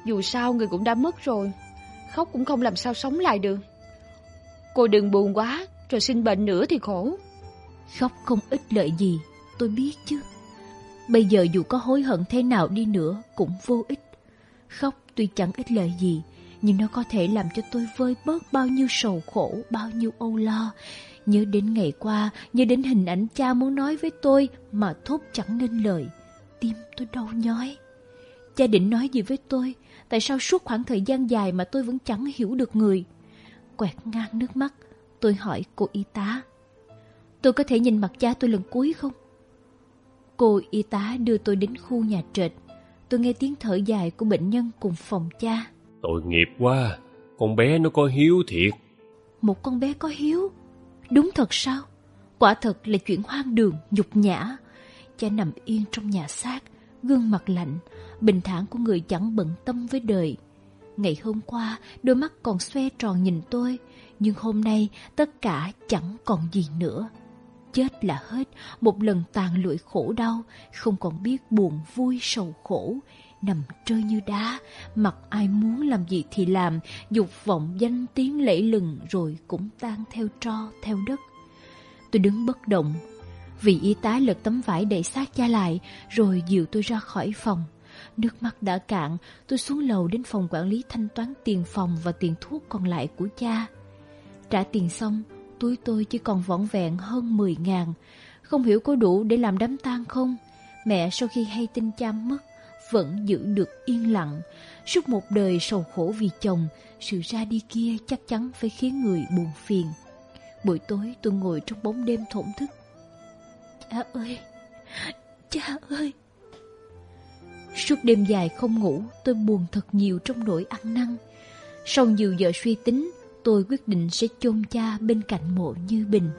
Dù sao người cũng đã mất rồi, khóc cũng không làm sao sống lại được. Cô đừng buồn quá, rồi sinh bệnh nữa thì khổ. Khóc không ích lợi gì, tôi biết chứ. Bây giờ dù có hối hận thế nào đi nữa cũng vô ích. Khóc tuy chẳng ích lợi gì, nhưng nó có thể làm cho tôi vơi bớt bao nhiêu sầu khổ, bao nhiêu âu lo. Nhớ đến ngày qua, nhớ đến hình ảnh cha muốn nói với tôi mà thốt chẳng nên lời. Tim tôi đau nhói. Cha định nói gì với tôi? Tại sao suốt khoảng thời gian dài mà tôi vẫn chẳng hiểu được người? Quẹt ngang nước mắt, tôi hỏi cô y tá: tôi có thể nhìn mặt cha tôi lần cuối không? Cô y tá đưa tôi đến khu nhà trệt. Tôi nghe tiếng thở dài của bệnh nhân cùng phòng cha. Tội nghiệp quá, con bé nó có hiếu thiệt. Một con bé có hiếu? Đúng thật sao? Quả thật là chuyện hoang đường, nhục nhã. Cha nằm yên trong nhà xác, gương mặt lạnh, bình thản của người chẳng bận tâm với đời. Ngày hôm qua, đôi mắt còn xoe tròn nhìn tôi, nhưng hôm nay tất cả chẳng còn gì nữa. Chết là hết, một lần tàn lụi khổ đau, không còn biết buồn vui sầu khổ, nằm trơ như đá, mặc ai muốn làm gì thì làm, dục vọng danh tiếng lẫy lừng rồi cũng tan theo tro, theo đất. Tôi đứng bất động, vị y tá lật tấm vải đậy xác cha lại, rồi dìu tôi ra khỏi phòng. Nước mắt đã cạn, tôi xuống lầu đến phòng quản lý thanh toán tiền phòng và tiền thuốc còn lại của cha. Trả tiền xong, túi tôi chỉ còn vỏn vẹn hơn mười ngàn. Không hiểu có đủ để làm đám tang không? Mẹ sau khi hay tin cha mất vẫn giữ được yên lặng. Suốt một đời sầu khổ vì chồng, sự ra đi kia chắc chắn phải khiến người buồn phiền. Buổi tối tôi ngồi trong bóng đêm thổn thức. Cha ơi! Cha ơi! Suốt đêm dài không ngủ, tôi buồn thật nhiều trong nỗi ăn năn. Sau nhiều giờ suy tính, tôi quyết định sẽ chôn cha bên cạnh mộ Như Bình.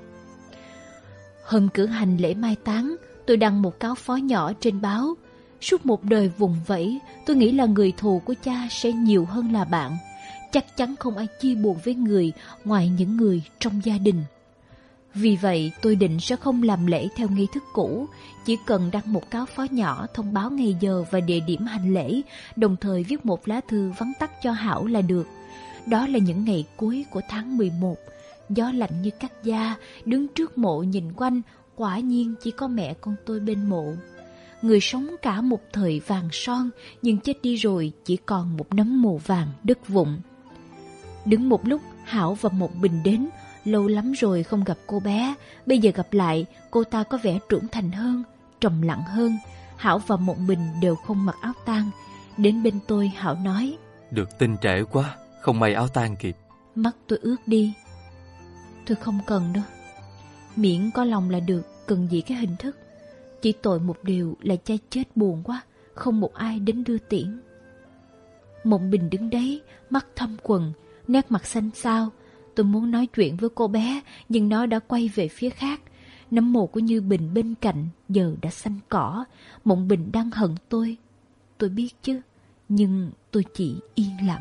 Hôm cử hành lễ mai táng, tôi đăng một cáo phó nhỏ trên báo. Suốt một đời vùng vẫy, tôi nghĩ là người thù của cha sẽ nhiều hơn là bạn. Chắc chắn không ai chia buồn với người ngoài những người trong gia đình. Vì vậy tôi định sẽ không làm lễ theo nghi thức cũ, chỉ cần đăng một cáo phó nhỏ thông báo ngày giờ và địa điểm hành lễ, đồng thời viết một lá thư vắn tắt cho Hảo là được. Đó là những ngày cuối của tháng mười một, gió lạnh như cắt da, đứng trước mộ nhìn quanh, quả nhiên chỉ có mẹ con tôi bên mộ. Người sống cả một thời vàng son, nhưng chết đi rồi chỉ còn một nấm mồ vàng đất vụn. Đứng một lúc, Hảo và Mộng Bình đến. Lâu lắm rồi không gặp cô bé, bây giờ gặp lại, cô ta có vẻ trưởng thành hơn, trầm lặng hơn. Hảo và Mộng Bình đều không mặc áo tang. Đến bên tôi, Hảo nói: được tin trễ quá, không may áo tang kịp. Mắt tôi ướt đi. Tôi không cần đâu, miễn có lòng là được, cần gì cái hình thức. Chỉ tội một điều là cha chết buồn quá, không một ai đến đưa tiễn. Mộng Bình đứng đấy, mắt thâm quầng, nét mặt xanh xao. Tôi muốn nói chuyện với cô bé, nhưng nó đã quay về phía khác. Nấm mồ của Như Bình bên cạnh giờ đã xanh cỏ. Mộng Bình đang hận tôi. Tôi biết chứ, nhưng tôi chỉ yên lặng.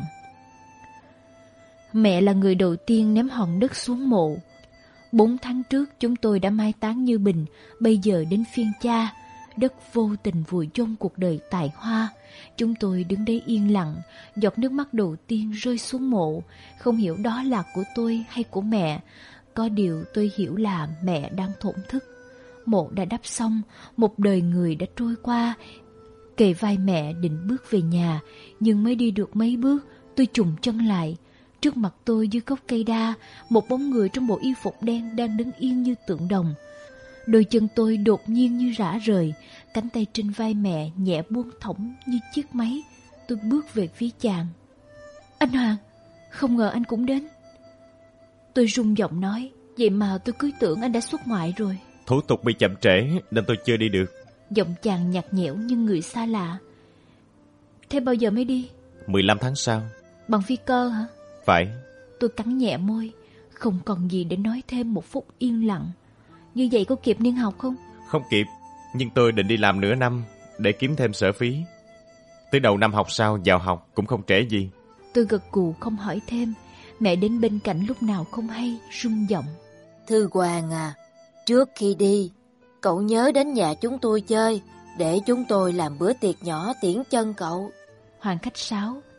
Mẹ là người đầu tiên ném hòn đất xuống mộ. Bốn tháng trước chúng tôi đã mai táng Như Bình, bây giờ đến phiên cha. Đất vô tình vùi chôn cuộc đời tài hoa. Chúng tôi đứng đấy yên lặng, giọt nước mắt đầu tiên rơi xuống mộ. Không hiểu đó là của tôi hay của mẹ. Có điều tôi hiểu là mẹ đang thổn thức. Mộ đã đắp xong, một đời người đã trôi qua. Kề vai mẹ định bước về nhà, nhưng mới đi được mấy bước, tôi chùng chân lại. Trước mặt tôi dưới gốc cây đa, một bóng người trong bộ y phục đen đang đứng yên như tượng đồng. Đôi chân tôi đột nhiên như rã rời, cánh tay trên vai mẹ nhẹ buông thõng như chiếc máy. Tôi bước về phía chàng. Anh Hoàng, không ngờ anh cũng đến. Tôi run giọng nói, vậy mà tôi cứ tưởng anh đã xuất ngoại rồi. Thủ tục bị chậm trễ nên tôi chưa đi được. Giọng chàng nhạt nhẽo như người xa lạ. Thế bao giờ mới đi? mười lăm tháng sau. Bằng phi cơ hả? Phải. Tôi cắn nhẹ môi, không còn gì để nói thêm một phút yên lặng. Như vậy có kịp niên học không? Không kịp, nhưng tôi định đi làm nửa năm để kiếm thêm sở phí. Tới đầu năm học sau vào học cũng không trễ gì. Tôi gật gù không hỏi thêm. Mẹ đến bên cạnh lúc nào không hay, run giọng. Thư Hoàng à, trước khi đi, cậu nhớ đến nhà chúng tôi chơi, để chúng tôi làm bữa tiệc nhỏ tiễn chân cậu. Hoàng khách sáo,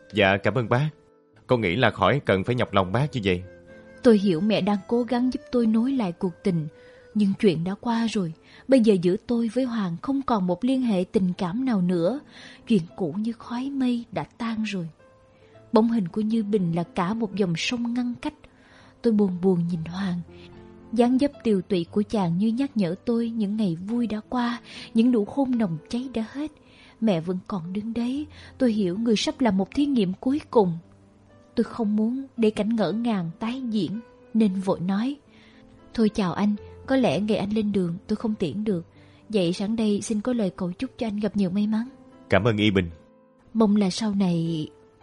Dạ cảm ơn bác. Con nghĩ là khỏi cần phải nhọc lòng bác như vậy. Tôi hiểu mẹ đang cố gắng giúp tôi nối lại cuộc tình, nhưng chuyện đã qua rồi. Bây giờ giữa tôi với Hoàng không còn một liên hệ tình cảm nào nữa. Chuyện cũ như khói mây đã tan rồi. Bóng hình của Như Bình là cả một dòng sông ngăn cách. Tôi buồn buồn nhìn Hoàng. Dáng dấp tiều tụy của chàng như nhắc nhở tôi những ngày vui đã qua, những nụ hôn nồng cháy đã hết. Mẹ vẫn còn đứng đấy. Tôi hiểu người sắp làm một thí nghiệm cuối cùng. Tôi không muốn để cảnh ngỡ ngàng tái diễn, nên vội nói: Thôi chào anh, có lẽ ngày anh lên đường tôi không tiễn được. Vậy sẵn đây xin có lời cầu chúc cho anh gặp nhiều may mắn. Cảm ơn Y Bình. Mong là sau này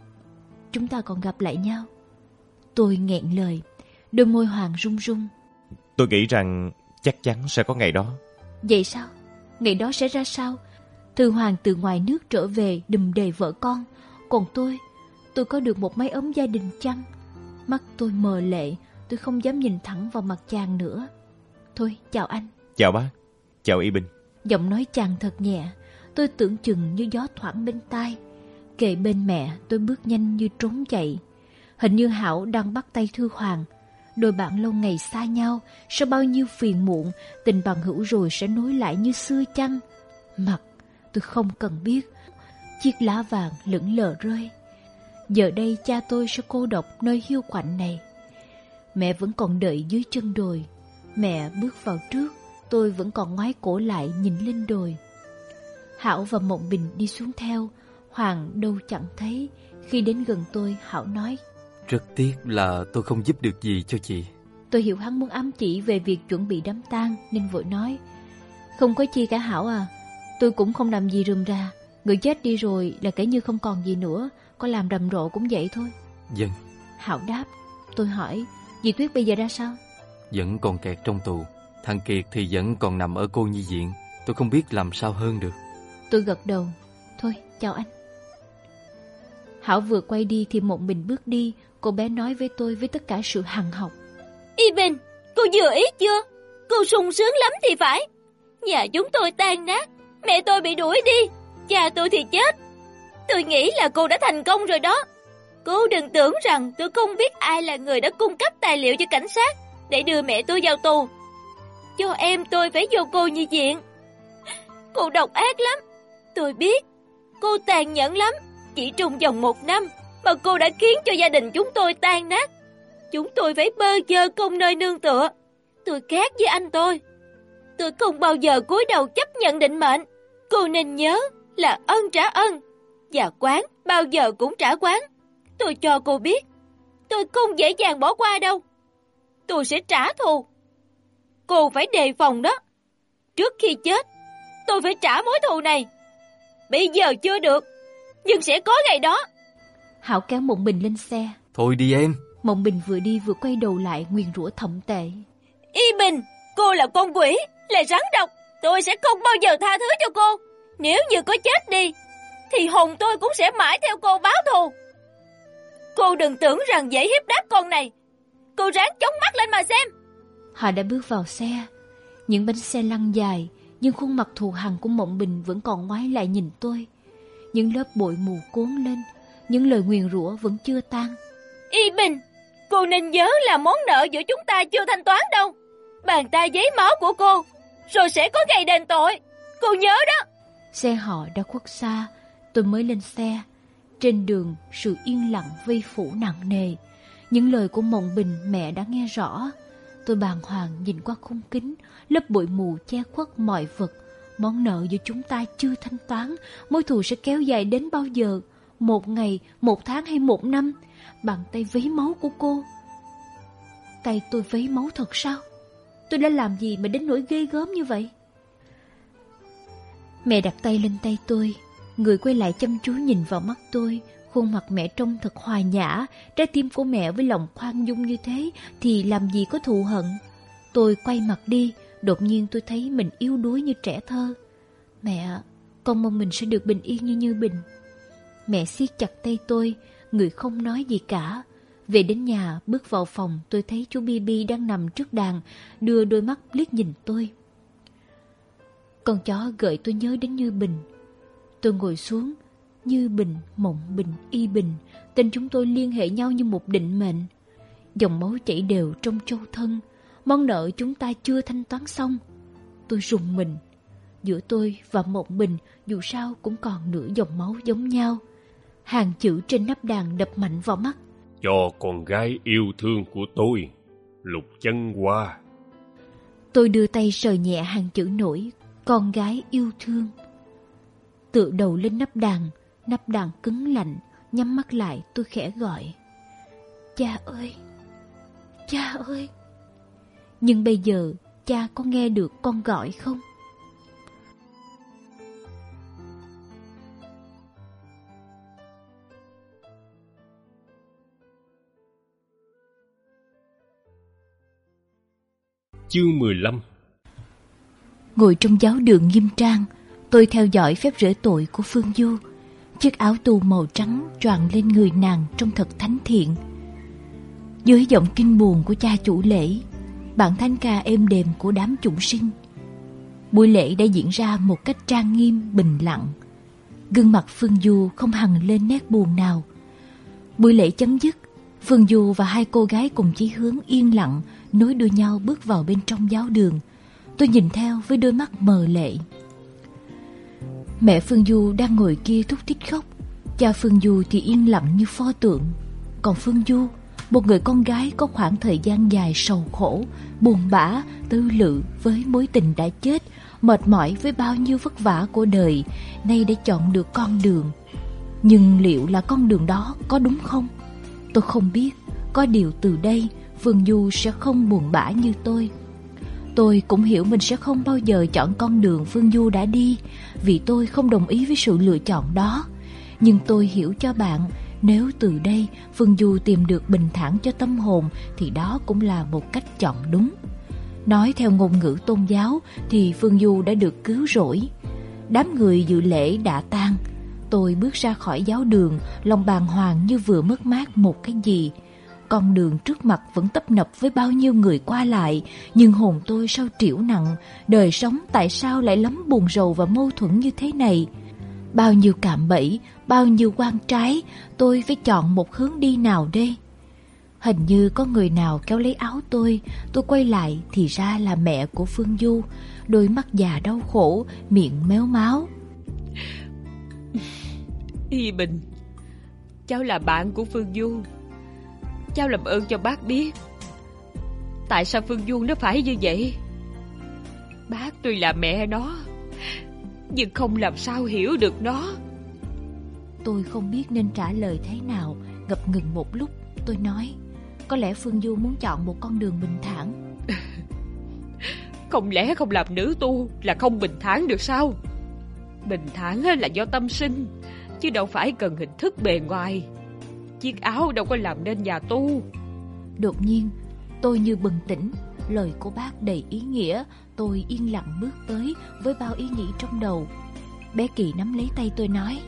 chúng ta còn gặp lại nhau. Tôi nghẹn lời, đôi môi Hoàng run run. Tôi nghĩ rằng chắc chắn sẽ có ngày đó. Vậy sao? Ngày đó sẽ ra sao? Thư Hoàng từ ngoài nước trở về đùm đề vợ con. Còn tôi, tôi có được một mái ấm gia đình chăng? Mắt tôi mờ lệ, tôi không dám nhìn thẳng vào mặt chàng nữa. Thôi, chào anh. Chào bác. Chào Y Bình. Giọng nói chàng thật nhẹ, tôi tưởng chừng như gió thoảng bên tai. Kề bên mẹ, tôi bước nhanh như trốn chạy. Hình như Hảo đang bắt tay Thư Hoàng. Đôi bạn lâu ngày xa nhau, sau bao nhiêu phiền muộn, tình bằng hữu rồi sẽ nối lại như xưa chăng? Mặc, tôi không cần biết. Chiếc lá vàng lững lờ rơi. Giờ đây cha tôi sẽ cô độc nơi hiu quạnh này. Mẹ vẫn còn đợi dưới chân đồi. Mẹ bước vào trước, tôi vẫn còn ngoái cổ lại nhìn lên đồi. Hảo và Mộng Bình đi xuống theo. Hoàng đâu chẳng thấy. Khi đến gần tôi, Hảo nói: Rất tiếc là tôi không giúp được gì cho chị. Tôi hiểu hắn muốn ám chỉ về việc chuẩn bị đám tang, nên vội nói: Không có chi cả Hảo à. Tôi cũng không làm gì rườm rà. Người chết đi rồi là kể như không còn gì nữa. Có làm rầm rộ cũng vậy thôi. Vâng. Hảo đáp. Tôi hỏi: Dì Tuyết bây giờ ra sao? Vẫn còn kẹt trong tù. Thằng Kiệt thì vẫn còn nằm ở cô nhi viện. Tôi không biết làm sao hơn được. Tôi gật đầu. Thôi, chào anh. Hảo vừa quay đi thì Mộng Bình bước đi. Cô bé nói với tôi với tất cả sự hằn học: Y Bình, cô vừa ý chưa? Cô sung sướng lắm thì phải. Nhà chúng tôi tan nát, mẹ tôi bị đuổi đi, cha tôi thì chết. Tôi nghĩ là cô đã thành công rồi đó. Cô đừng tưởng rằng tôi không biết ai là người đã cung cấp tài liệu cho cảnh sát để đưa mẹ tôi vào tù, cho em tôi phải vô cô nhi viện. Cô độc ác lắm. Tôi biết. Cô tàn nhẫn lắm. Chỉ trong vòng một năm mà cô đã khiến cho gia đình chúng tôi tan nát. Chúng tôi phải bơ vơ không nơi nương tựa. Tôi khác với anh tôi. Tôi không bao giờ cúi đầu chấp nhận định mệnh. Cô nên nhớ là ân trả ân, và quán bao giờ cũng trả quán. Tôi cho cô biết, tôi không dễ dàng bỏ qua đâu. Tôi sẽ trả thù. Cô phải đề phòng đó. Trước khi chết, tôi phải trả mối thù này. Bây giờ chưa được, nhưng sẽ có ngày đó. Hảo kéo Mộng Bình lên xe. Thôi đi em. Mộng Bình vừa đi vừa quay đầu lại nguyền rủa thậm tệ: Y Bình, cô là con quỷ, là rắn độc. Tôi sẽ không bao giờ tha thứ cho cô. Nếu như có chết đi, thì hồn tôi cũng sẽ mãi theo cô báo thù. Cô đừng tưởng rằng dễ hiếp đáp con này. Cô ráng chống mắt lên mà xem. Họ đã bước vào xe. Những bánh xe lăn dài, nhưng khuôn mặt thù hằn của Mộng Bình vẫn còn ngoái lại nhìn tôi. Những lớp bụi mù cuốn lên, những lời nguyền rủa vẫn chưa tan. Y Bình, cô nên nhớ là món nợ giữa chúng ta chưa thanh toán đâu. Bàn tay giấy máu của cô, rồi sẽ có ngày đền tội. Cô nhớ đó. Xe họ đã khuất xa. Tôi mới lên xe. Trên đường, sự yên lặng vây phủ nặng nề. Những lời của Mộng Bình mẹ đã nghe rõ. Tôi bàng hoàng nhìn qua khung kính. Lớp bụi mù che khuất mọi vật. Món nợ giữa chúng ta chưa thanh toán. Mối thù sẽ kéo dài đến bao giờ? Một ngày, một tháng hay một năm? Bàn tay vấy máu của cô. Tay tôi vấy máu thật sao? Tôi đã làm gì mà đến nỗi ghê gớm như vậy? Mẹ đặt tay lên tay tôi. Người quay lại chăm chú nhìn vào mắt tôi. Khuôn mặt mẹ trông thật hòa nhã. Trái tim của mẹ với lòng khoan dung như thế thì làm gì có thù hận. Tôi quay mặt đi. Đột nhiên tôi thấy mình yếu đuối như trẻ thơ. Mẹ, con mong mình sẽ được bình yên như Như Bình. Mẹ siết chặt tay tôi. Người không nói gì cả. Về đến nhà, bước vào phòng, tôi thấy chú Bibi đang nằm trước đàn, đưa đôi mắt liếc nhìn tôi. Con chó gợi tôi nhớ đến Như Bình. Tôi ngồi xuống. Như Bình, Mộng Bình, Y Bình, Tên chúng tôi liên hệ nhau như một định mệnh. Dòng máu chảy đều trong châu thân, món nợ chúng ta chưa thanh toán xong. Tôi rùng mình. Giữa tôi và Mộng Bình dù sao cũng còn nửa dòng máu giống nhau. Hàng chữ trên nắp đàn đập mạnh vào mắt. Cho con gái yêu thương của tôi, Lục Chân Hoa. Tôi đưa tay sờ nhẹ hàng chữ nổi con gái yêu thương. Tựa đầu lên nắp đàn, nắp đàn cứng lạnh. Nhắm mắt lại tôi khẽ gọi: cha ơi, cha ơi. Nhưng bây giờ cha có nghe được con gọi không? Chương mười lăm. Ngồi trong giáo đường nghiêm trang, tôi theo dõi phép rửa tội của Phương Du. Chiếc áo tù màu trắng choàng lên người nàng trông thật thánh thiện. Dưới giọng kinh buồn của cha chủ lễ, bản thánh ca êm đềm của đám chúng sinh, buổi lễ đã diễn ra một cách trang nghiêm bình lặng. Gương mặt Phương Du không hằn lên nét buồn nào. Buổi lễ chấm dứt, Phương Du và hai cô gái cùng chí hướng yên lặng nối đuôi nhau bước vào bên trong giáo đường. Tôi nhìn theo với đôi mắt mờ lệ. Mẹ Phương Du đang ngồi kia thúc thích khóc. Cha Phương Du thì yên lặng như pho tượng. Còn Phương Du, một người con gái có khoảng thời gian dài sầu khổ, buồn bã, tư lự với mối tình đã chết, mệt mỏi với bao nhiêu vất vả của đời, nay đã chọn được con đường. Nhưng liệu là con đường đó có đúng không? Tôi không biết. Có điều từ đây Phương Du sẽ không buồn bã như tôi. Tôi cũng hiểu mình sẽ không bao giờ chọn con đường Phương Du đã đi, vì tôi không đồng ý với sự lựa chọn đó. Nhưng tôi hiểu cho bạn, nếu từ đây Phương Du tìm được bình thản cho tâm hồn thì đó cũng là một cách chọn đúng. Nói theo ngôn ngữ tôn giáo thì Phương Du đã được cứu rỗi. Đám người dự lễ đã tan. Tôi bước ra khỏi giáo đường, lòng bàng hoàng như vừa mất mát một cái gì. Con đường trước mặt vẫn tấp nập với bao nhiêu người qua lại, nhưng hồn tôi sao trĩu nặng. Đời sống tại sao lại lắm buồn rầu và mâu thuẫn như thế này? Bao nhiêu cạm bẫy, bao nhiêu quan trái, tôi phải chọn một hướng đi nào đây? Hình như có người nào kéo lấy áo tôi. Tôi quay lại thì ra là mẹ của Phương Du, đôi mắt già đau khổ, miệng méo máu. Y Bình, cháu là bạn của Phương Du. Cháu làm ơn cho bác biết, tại sao Phương Du nó phải như vậy. Bác tuy là mẹ nó, nhưng không làm sao hiểu được nó. Tôi không biết nên trả lời thế nào. Ngập ngừng một lúc, tôi nói: có lẽ Phương Du muốn chọn một con đường bình thản. Không lẽ không làm nữ tu là không bình thản được sao? Bình thản là do tâm sinh, chứ đâu phải cần hình thức bề ngoài. Chiếc áo đâu có làm nên nhà tu. Đột nhiên tôi như bừng tỉnh. Lời của bác đầy ý nghĩa. Tôi yên lặng bước tới với bao ý nghĩ trong đầu. Bé Kỳ nắm lấy tay tôi nói: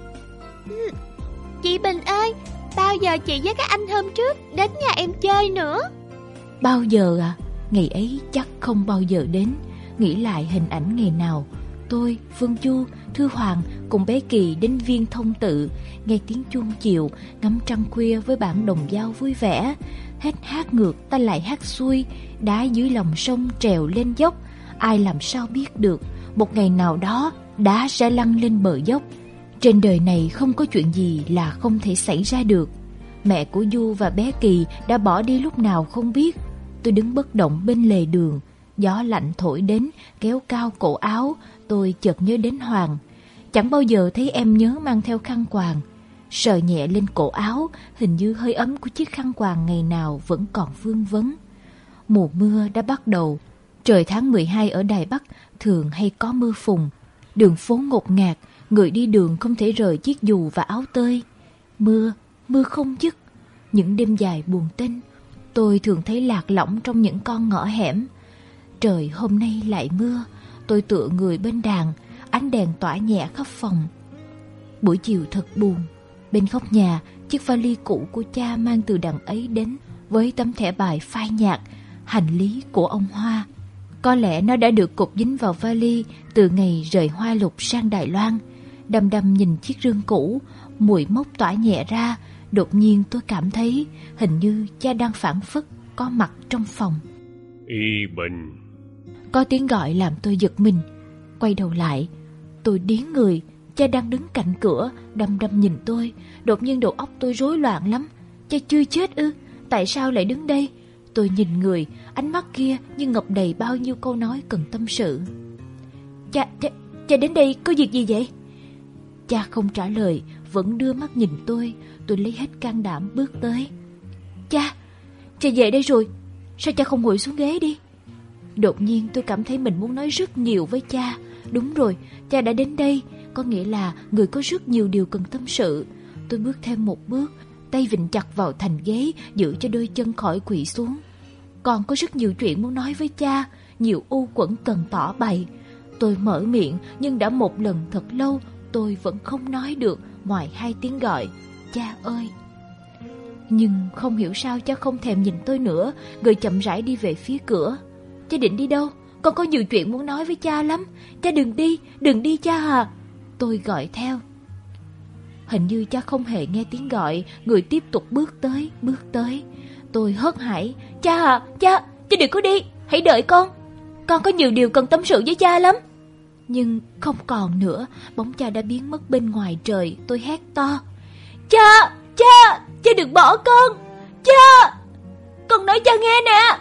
Chị Bình ơi, bao giờ chị với các anh hôm trước đến nhà em chơi nữa? Bao giờ à? Ngày ấy chắc không bao giờ đến. Nghĩ lại hình ảnh ngày nào tôi, Phương Du, Thư Hoàng cùng bé Kỳ đến Viên Thông Tự, nghe tiếng chuông chiều, ngắm trăng khuya với bản đồng dao vui vẻ. Hết hát ngược ta lại hát xuôi, đá dưới lòng sông trèo lên dốc. Ai làm sao biết được, một ngày nào đó đá sẽ lăn lên bờ dốc. Trên đời này không có chuyện gì là không thể xảy ra được. Mẹ của Du và bé Kỳ đã bỏ đi lúc nào không biết. Tôi đứng bất động bên lề đường. Gió lạnh thổi đến, kéo cao cổ áo. Tôi chợt nhớ đến Hoàng. Chẳng bao giờ thấy em nhớ mang theo khăn quàng. Sờ nhẹ lên cổ áo, hình như hơi ấm của chiếc khăn quàng ngày nào vẫn còn vương vấn. Mùa mưa đã bắt đầu. Trời tháng mười hai ở Đài Bắc thường hay có mưa phùn. Đường phố ngột ngạt, người đi đường không thể rời chiếc dù và áo tơi. Mưa, mưa không dứt. Những đêm dài buồn tênh, tôi thường thấy lạc lõng trong những con ngõ hẻm. Trời hôm nay lại mưa. Tôi tựa người bên đàn, ánh đèn tỏa nhẹ khắp phòng. Buổi chiều thật buồn. Bên góc nhà, chiếc vali cũ của cha mang từ đằng ấy đến, với tấm thẻ bài phai nhạt, hành lý của ông Hoa. Có lẽ nó đã được cột dính vào vali từ ngày rời Hoa Lục sang Đài Loan. Đăm đăm nhìn chiếc rương cũ, mùi mốc tỏa nhẹ ra, Đột nhiên tôi cảm thấy hình như cha đang phảng phất có mặt trong phòng. Y Bình. Có tiếng gọi làm tôi giật mình. Quay đầu lại, tôi điếng người. Cha đang đứng cạnh cửa, đăm đăm nhìn tôi. Đột nhiên đầu óc tôi rối loạn lắm. Cha chưa chết ư? Tại sao lại đứng đây? Tôi nhìn người, ánh mắt kia như ngập đầy bao nhiêu câu nói cần tâm sự. Cha, cha, cha đến đây có việc gì vậy? Cha không trả lời, vẫn đưa mắt nhìn tôi. Tôi lấy hết can đảm bước tới. Cha, cha về đây rồi. Sao cha không ngồi xuống ghế đi? Đột nhiên tôi cảm thấy mình muốn nói rất nhiều với cha. Đúng rồi, cha đã đến đây, có nghĩa là người có rất nhiều điều cần tâm sự. Tôi bước thêm một bước, tay vịn chặt vào thành ghế, giữ cho đôi chân khỏi quỵ xuống. Còn có rất nhiều chuyện muốn nói với cha, nhiều u uẩn cần tỏ bày. Tôi mở miệng, nhưng đã một lần thật lâu tôi vẫn không nói được ngoài hai tiếng gọi cha ơi. Nhưng không hiểu sao cha không thèm nhìn tôi nữa, người chậm rãi đi về phía cửa. Cha định đi đâu? Con có nhiều chuyện muốn nói với cha lắm. Cha đừng đi, đừng đi cha à. Tôi gọi theo. Hình như cha không hề nghe tiếng gọi, người tiếp tục bước tới, bước tới. Tôi hớt hải. Cha à, cha, cha đừng có đi, hãy đợi con. Con có nhiều điều cần tâm sự với cha lắm. Nhưng không còn nữa, bóng cha đã biến mất bên ngoài trời. Tôi hét to. Cha, cha, cha đừng bỏ con. Cha, con nói cha nghe nè.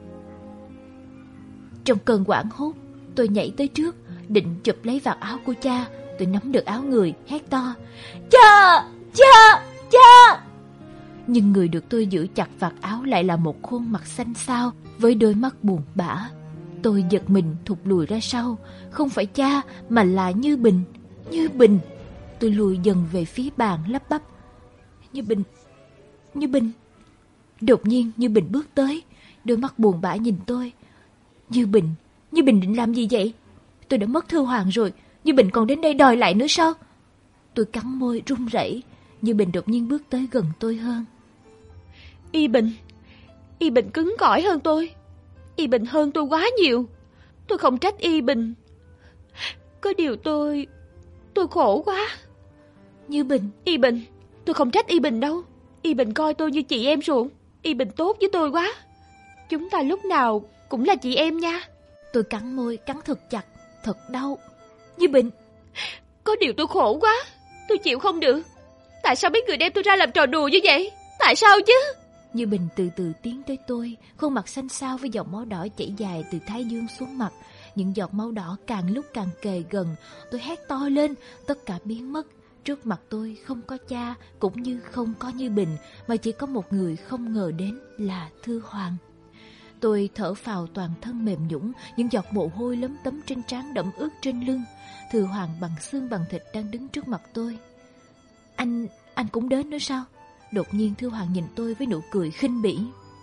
Trong cơn hoảng hốt, tôi nhảy tới trước, định chụp lấy vạt áo của cha. Tôi nắm được áo người, hét to. Cha, cha, cha. Nhưng người được tôi giữ chặt vạt áo lại là một khuôn mặt xanh xao với đôi mắt buồn bã. Tôi giật mình thụt lùi ra sau. Không phải cha mà là Như Bình. Như Bình. Tôi lùi dần về phía bàn lắp bắp. Như Bình, Như Bình. Đột nhiên Như Bình bước tới, đôi mắt buồn bã nhìn tôi. Như Bình, Như Bình định làm gì vậy? Tôi đã mất Thư Hoàng rồi, Như Bình còn đến đây đòi lại nữa sao? Tôi cắn môi run rẩy. Như Bình đột nhiên bước tới gần tôi hơn. Y Bình, Y Bình cứng cỏi hơn tôi. Y Bình hơn tôi quá nhiều. Tôi không trách Y Bình. Có điều tôi... tôi khổ quá. Như Bình, Y Bình, tôi không trách Y Bình đâu. Y Bình coi tôi như chị em ruột. Y Bình tốt với tôi quá. Chúng ta lúc nào cũng là chị em nha. Tôi cắn môi, cắn thật chặt, thật đau. Như Bình, có điều tôi khổ quá. Tôi chịu không được. Tại sao mấy người đem tôi ra làm trò đùa như vậy? Tại sao chứ? Như Bình từ từ tiến tới tôi, khuôn mặt xanh xao với dòng máu đỏ chảy dài từ thái dương xuống mặt. Những giọt máu đỏ càng lúc càng kề gần. Tôi hét to lên, tất cả biến mất. Trước mặt tôi không có cha, cũng như không có Như Bình, mà chỉ có một người không ngờ đến là Thư Hoàng. Tôi thở phào toàn thân mềm nhũn, những giọt mồ hôi lấm tấm trên trán đẫm ướt trên lưng. Thư Hoàng bằng xương bằng thịt đang đứng trước mặt tôi. Anh, anh cũng đến nữa sao? Đột nhiên Thư Hoàng nhìn tôi với nụ cười khinh bỉ.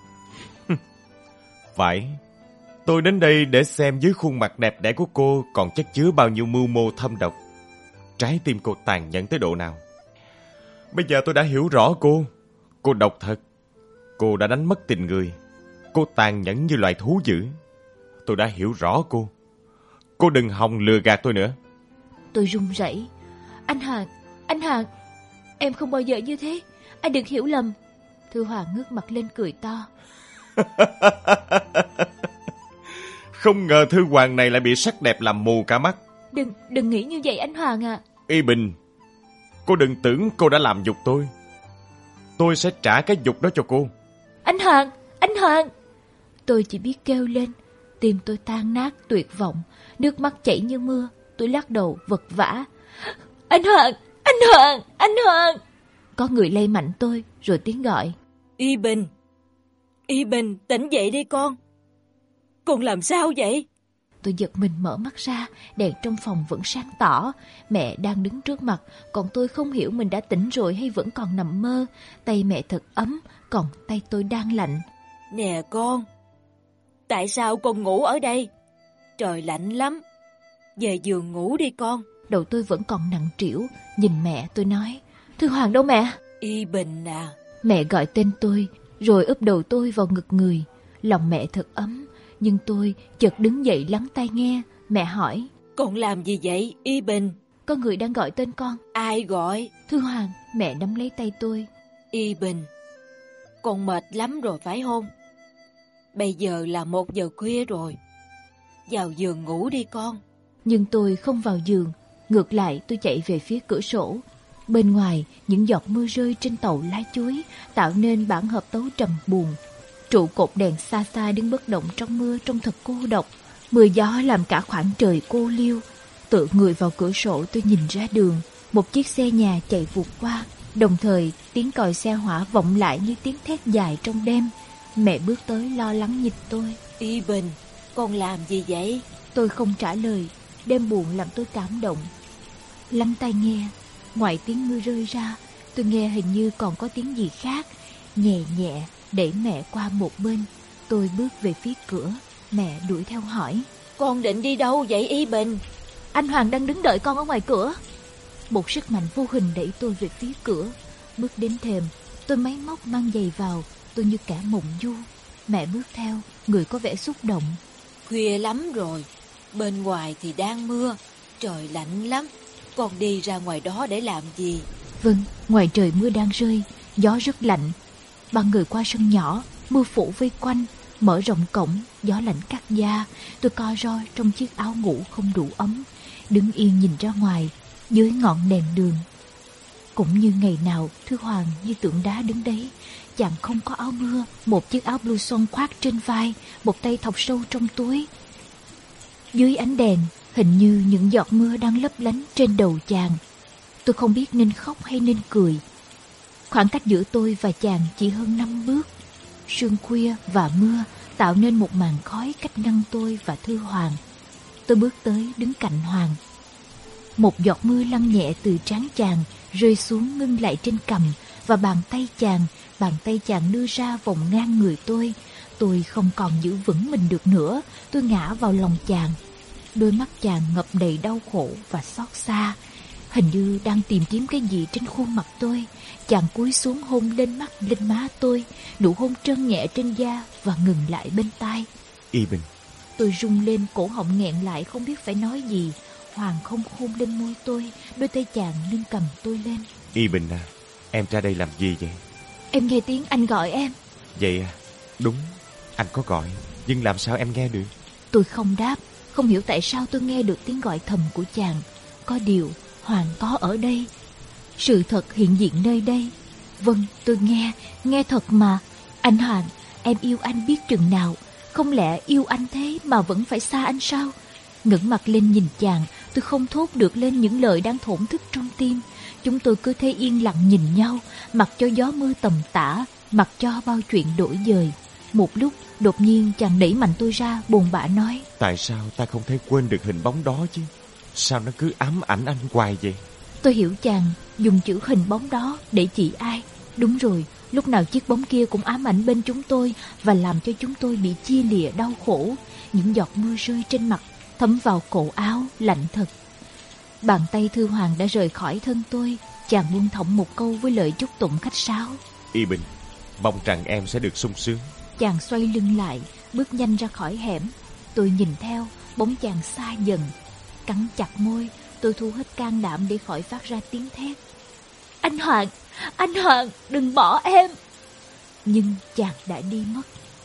Phải, tôi đến đây để xem dưới khuôn mặt đẹp đẽ của cô còn chất chứa bao nhiêu mưu mô thâm độc. Trái tim cô tàn nhẫn tới độ nào. Bây giờ tôi đã hiểu rõ cô. Cô độc thật. Cô đã đánh mất tình người. Cô tàn nhẫn như loài thú dữ. Tôi đã hiểu rõ cô. Cô đừng hòng lừa gạt tôi nữa. Tôi run rẩy. Anh Hoàng, anh Hoàng, em không bao giờ như thế. Anh đừng hiểu lầm. Thư Hoàng ngước mặt lên cười to. Không ngờ Thư Hoàng này lại bị sắc đẹp làm mù cả mắt. Đừng, đừng nghĩ như vậy anh Hoàng à. Y Bình, cô đừng tưởng cô đã làm nhục tôi. Tôi sẽ trả cái nhục đó cho cô. Anh Hoàng, anh Hoàng. Tôi chỉ biết kêu lên. Tim tôi tan nát tuyệt vọng. Nước mắt chảy như mưa. Tôi lắc đầu vật vã. Anh Hoàng, anh Hoàng, anh Hoàng. Có người lay mạnh tôi, rồi tiếng gọi. Y Bình, Y Bình, tỉnh dậy đi con. Con làm sao vậy? Tôi giật mình mở mắt ra, đèn trong phòng vẫn sáng tỏ. Mẹ đang đứng trước mặt, còn tôi không hiểu mình đã tỉnh rồi hay vẫn còn nằm mơ. Tay mẹ thật ấm, còn tay tôi đang lạnh. Nè con, tại sao con ngủ ở đây? Trời lạnh lắm. Về giường ngủ đi con. Đầu tôi vẫn còn nặng trĩu. Nhìn mẹ tôi nói. Thư Hoàng đâu mẹ? Y Bình à. Mẹ gọi tên tôi, rồi úp đầu tôi vào ngực người. Lòng mẹ thật ấm. Nhưng tôi chợt đứng dậy lắng tai nghe. Mẹ hỏi. Con làm gì vậy Y Bình? Có người đang gọi tên con. Ai gọi? Thư Hoàng. Mẹ nắm lấy tay tôi. Y Bình, con mệt lắm rồi phải không? Bây giờ là một giờ khuya rồi. Vào giường ngủ đi con. Nhưng tôi không vào giường. Ngược lại tôi chạy về phía cửa sổ. Bên ngoài, những giọt mưa rơi trên tàu lá chuối tạo nên bản hợp tấu trầm buồn. Trụ cột đèn xa xa đứng bất động trong mưa trông thật cô độc. Mưa gió làm cả khoảng trời cô liêu. Tựa người vào cửa sổ tôi nhìn ra đường. Một chiếc xe nhà chạy vụt qua. Đồng thời tiếng còi xe hỏa vọng lại như tiếng thét dài trong đêm. Mẹ bước tới lo lắng nhìn tôi. Y Bình, con làm gì vậy? Tôi không trả lời. Đêm buồn làm tôi cảm động. Lắng tai nghe. Ngoài tiếng mưa rơi ra, tôi nghe hình như còn có tiếng gì khác. Nhẹ nhẹ đẩy mẹ qua một bên. Tôi bước về phía cửa. Mẹ đuổi theo hỏi. Con định đi đâu vậy Y Bình? Anh Hoàng đang đứng đợi con ở ngoài cửa. Một sức mạnh vô hình đẩy tôi về phía cửa. Bước đến thềm, tôi máy móc mang giày vào. Tôi như cả mộng du. Mẹ bước theo, người có vẻ xúc động. Khuya lắm rồi. Bên ngoài thì đang mưa. Trời lạnh lắm. Con đi ra ngoài đó để làm gì? Vâng, ngoài trời mưa đang rơi. Gió rất lạnh. Ba người qua sân nhỏ. Mưa phủ vây quanh. Mở rộng cổng, gió lạnh cắt da. Tôi co ro trong chiếc áo ngủ không đủ ấm. Đứng yên nhìn ra ngoài. Dưới ngọn đèn đường. Cũng như ngày nào, Thư Hoàng như tượng đá đứng đấy. Chàng không có áo mưa. Một chiếc áo blouson khoác trên vai. Một tay thọc sâu trong túi. Dưới ánh đèn, hình như những giọt mưa đang lấp lánh trên đầu chàng. Tôi không biết nên khóc hay nên cười. Khoảng cách giữa tôi và chàng chỉ hơn năm bước. Sương khuya và mưa tạo nên một màn khói cách ngăn tôi và Thư Hoàng. Tôi bước tới đứng cạnh Hoàng. Một giọt mưa lăn nhẹ từ trán chàng rơi xuống ngưng lại trên cằm và bàn tay chàng. Bàn tay chàng đưa ra vòng ngang người tôi. Tôi không còn giữ vững mình được nữa. Tôi ngã vào lòng chàng. Đôi mắt chàng ngập đầy đau khổ và xót xa. Hình như đang tìm kiếm cái gì trên khuôn mặt tôi. Chàng cúi xuống hôn lên mắt lên má tôi. Nụ hôn trơn nhẹ trên da và ngừng lại bên tai. Y Bình. Tôi rung lên, cổ họng nghẹn lại không biết phải nói gì. Hoàng không hôn lên môi tôi. Đôi tay chàng nâng cầm tôi lên. Y Bình à, em ra đây làm gì vậy? Em nghe tiếng anh gọi em. Vậy à, đúng, anh có gọi. Nhưng làm sao em nghe được? Tôi không đáp. Không hiểu tại sao tôi nghe được tiếng gọi thầm của chàng. Có điều Hoàng có ở đây. Sự thật hiện diện nơi đây. Vâng, tôi nghe, nghe thật mà. Anh Hoàng, em yêu anh biết chừng nào. Không lẽ yêu anh thế mà vẫn phải xa anh sao? Ngẩng mặt lên nhìn chàng, tôi không thốt được lên những lời đang thổn thức trong tim. Chúng tôi cứ thế yên lặng nhìn nhau, mặc cho gió mưa tầm tã, mặc cho bao chuyện đổi dời. Một lúc, đột nhiên chàng đẩy mạnh tôi ra, buồn bã nói. Tại sao ta không thể quên được hình bóng đó chứ? Sao nó cứ ám ảnh anh hoài vậy? Tôi hiểu chàng dùng chữ hình bóng đó để chỉ ai. Đúng rồi, lúc nào chiếc bóng kia cũng ám ảnh bên chúng tôi và làm cho chúng tôi bị chia lìa đau khổ. Những giọt mưa rơi trên mặt, thấm vào cổ áo, lạnh thật. Bàn tay Thư Hoàng đã rời khỏi thân tôi. Chàng buông thõng một câu với lời chúc tụng khách sáo. Y Bình, mong rằng em sẽ được sung sướng. Chàng xoay lưng lại, bước nhanh ra khỏi hẻm. Tôi nhìn theo, bóng chàng xa dần. Cắn chặt môi, tôi thu hết can đảm để khỏi phát ra tiếng thét. Anh Hoàng, anh Hoàng, đừng bỏ em. Nhưng chàng đã đi mất.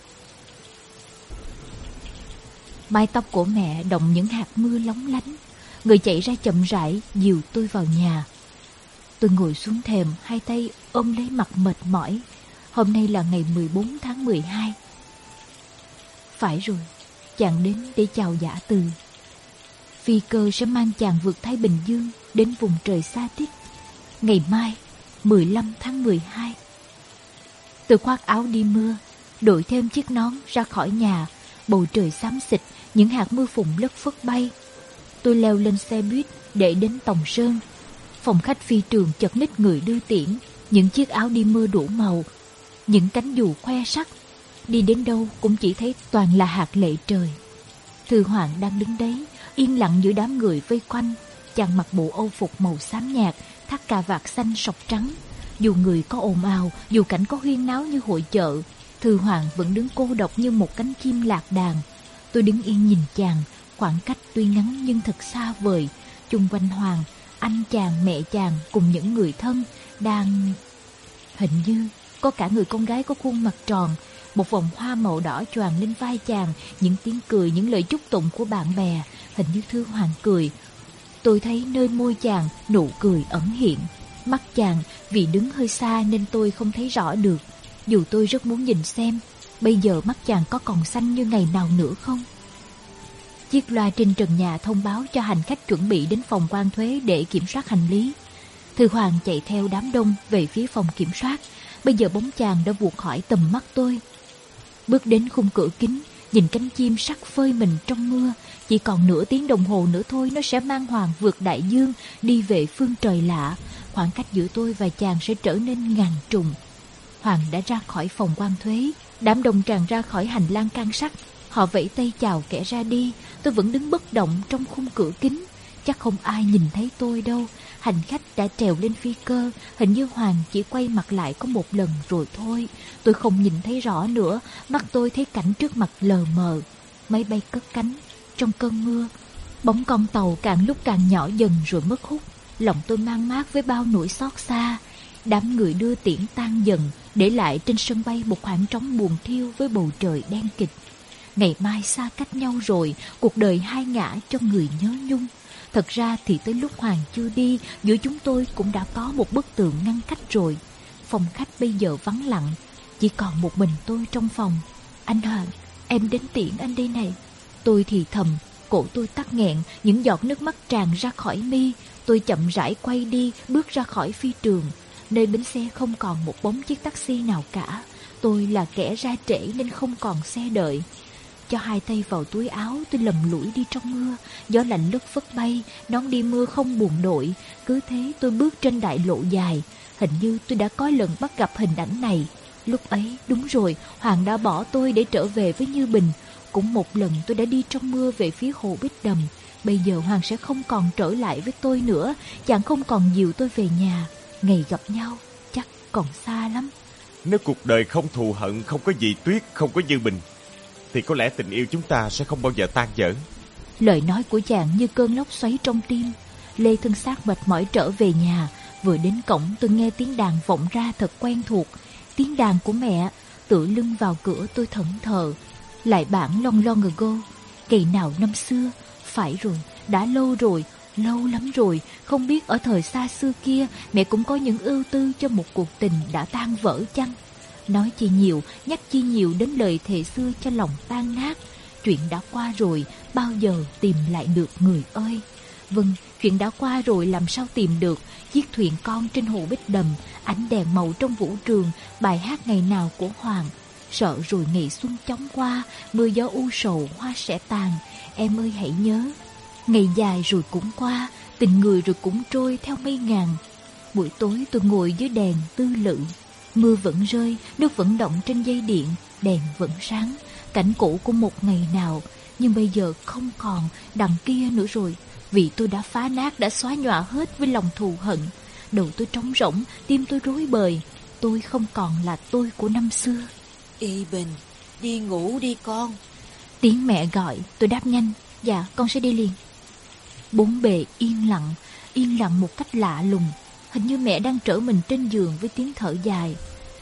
Mái tóc của mẹ động những hạt mưa lóng lánh. Người chạy ra chậm rãi dìu tôi vào nhà. Tôi ngồi xuống thềm, hai tay ôm lấy mặt mệt mỏi. Hôm nay là ngày mười bốn tháng mười hai. Phải rồi, chàng đến để chào Dã Từ. Phi cơ sẽ mang chàng vượt Thái Bình Dương đến vùng trời xa tích. Ngày mai, mười lăm tháng mười hai. Tôi khoác áo đi mưa, đội thêm chiếc nón ra khỏi nhà. Bầu trời xám xịt, những hạt mưa phùn lất phất bay. Tôi leo lên xe buýt để đến Tòng Sơn. Phòng khách phi trường chật ních người đưa tiễn. Những chiếc áo đi mưa đủ màu, những cánh dù khoe sắc. Đi đến đâu cũng chỉ thấy toàn là hạt lệ trời. Thư Hoàng đang đứng đấy, yên lặng giữa đám người vây quanh. Chàng mặc bộ âu phục màu xám nhạt, thắt cà vạt xanh sọc trắng. Dù người có ồn ào, dù cảnh có huyên náo như hội chợ, Thư Hoàng vẫn đứng cô độc như một cánh chim lạc đàn. Tôi đứng yên nhìn chàng, khoảng cách tuy ngắn nhưng thật xa vời. Chung quanh Hoàng, anh chàng, mẹ chàng cùng những người thân đang... Hình như có cả người con gái có khuôn mặt tròn, một vòng hoa màu đỏ choàng lên vai chàng, những tiếng cười, những lời chúc tụng của bạn bè. Hình như Thư Hoàng cười. Tôi thấy nơi môi chàng nụ cười ẩn hiện. Mắt chàng vì đứng hơi xa nên tôi không thấy rõ được. Dù tôi rất muốn nhìn xem, bây giờ mắt chàng có còn xanh như ngày nào nữa không? Chiếc loa trên trần nhà thông báo cho hành khách chuẩn bị đến phòng quan thuế để kiểm soát hành lý. Thư Hoàng chạy theo đám đông về phía phòng kiểm soát. Bây giờ bóng chàng đã vụt khỏi tầm mắt tôi. Bước đến khung cửa kính, nhìn cánh chim sắc phơi mình trong mưa. Chỉ còn nửa tiếng đồng hồ nữa thôi nó sẽ mang Hoàng vượt đại dương, đi về phương trời lạ. Khoảng cách giữa tôi và chàng sẽ trở nên ngàn trùng. Hoàng đã ra khỏi phòng quan thuế. Đám đông tràn ra khỏi hành lang can sắt. Họ vẫy tay chào kẻ ra đi. Tôi vẫn đứng bất động trong khung cửa kính. Chắc không ai nhìn thấy tôi đâu. Hành khách đã trèo lên phi cơ. Hình như Hoàng chỉ quay mặt lại có một lần rồi thôi. Tôi không nhìn thấy rõ nữa. Mắt tôi thấy cảnh trước mặt lờ mờ. Máy bay cất cánh trong cơn mưa. Bóng con tàu càng lúc càng nhỏ dần rồi mất hút. Lòng tôi mang mát với bao nỗi xót xa. Đám người đưa tiễn tan dần, để lại trên sân bay một khoảng trống buồn thiêu với bầu trời đen kịt. Ngày mai xa cách nhau rồi, cuộc đời hai ngã cho người nhớ nhung. Thật ra thì tới lúc Hoàng chưa đi, giữa chúng tôi cũng đã có một bức tường ngăn cách rồi. Phòng khách bây giờ vắng lặng, chỉ còn một mình tôi trong phòng. Anh Hoàng, em đến tiễn anh đây này. Tôi thì thầm, cổ tôi tắc nghẹn, những giọt nước mắt tràn ra khỏi mi. Tôi chậm rãi quay đi, bước ra khỏi phi trường. Nơi bến xe không còn một bóng chiếc taxi nào cả. Tôi là kẻ ra trễ nên không còn xe đợi. Cho hai tay vào túi áo, tôi lầm lũi đi trong mưa. Gió lạnh lất phất bay, nón đi mưa không buồn đội. Cứ thế tôi bước trên đại lộ dài. Hình như tôi đã có lần bắt gặp hình ảnh này. Lúc ấy, đúng rồi, Hoàng đã bỏ tôi để trở về với Như Bình. Cũng một lần tôi đã đi trong mưa về phía hồ Bích Đầm. Bây giờ Hoàng sẽ không còn trở lại với tôi nữa. Chàng không còn dìu tôi về nhà. Ngày gặp nhau chắc còn xa lắm. Nếu cuộc đời không thù hận, không có Dì Tuyết, không có Như Bình, thì có lẽ tình yêu chúng ta sẽ không bao giờ tan vỡ. Lời nói của chàng như cơn lốc xoáy trong tim. Lê thân xác mệt mỏi trở về nhà. Vừa đến cổng tôi nghe tiếng đàn vọng ra thật quen thuộc. Tiếng đàn của mẹ. Tựa lưng vào cửa tôi thẫn thờ. Lại bản Long Long Ago. Ngày nào năm xưa. Phải rồi, đã lâu rồi, lâu lắm rồi. Không biết ở thời xa xưa kia mẹ cũng có những ưu tư cho một cuộc tình đã tan vỡ chăng? Nói chi nhiều, nhắc chi nhiều đến lời thề xưa cho lòng tan nát. Chuyện đã qua rồi, bao giờ tìm lại được người ơi? Vâng, chuyện đã qua rồi làm sao tìm được? Chiếc thuyền con trên hồ Bích Đầm, ánh đèn màu trong vũ trường, bài hát ngày nào của Hoàng. Sợ rồi ngày xuân chóng qua, mưa gió u sầu hoa sẽ tàn. Em ơi hãy nhớ, ngày dài rồi cũng qua, tình người rồi cũng trôi theo mây ngàn. Buổi tối tôi ngồi dưới đèn tư lự. Mưa vẫn rơi, nước vẫn động trên dây điện, đèn vẫn sáng. Cảnh cũ của một ngày nào, nhưng bây giờ không còn đằng kia nữa rồi. Vì tôi đã phá nát, đã xóa nhòa hết với lòng thù hận. Đầu tôi trống rỗng, tim tôi rối bời. Tôi không còn là tôi của năm xưa. Y Bình, đi ngủ đi con. Tiếng mẹ gọi, tôi đáp nhanh. Dạ, con sẽ đi liền. Bốn bề yên lặng, yên lặng một cách lạ lùng. Hình như mẹ đang trở mình trên giường với tiếng thở dài.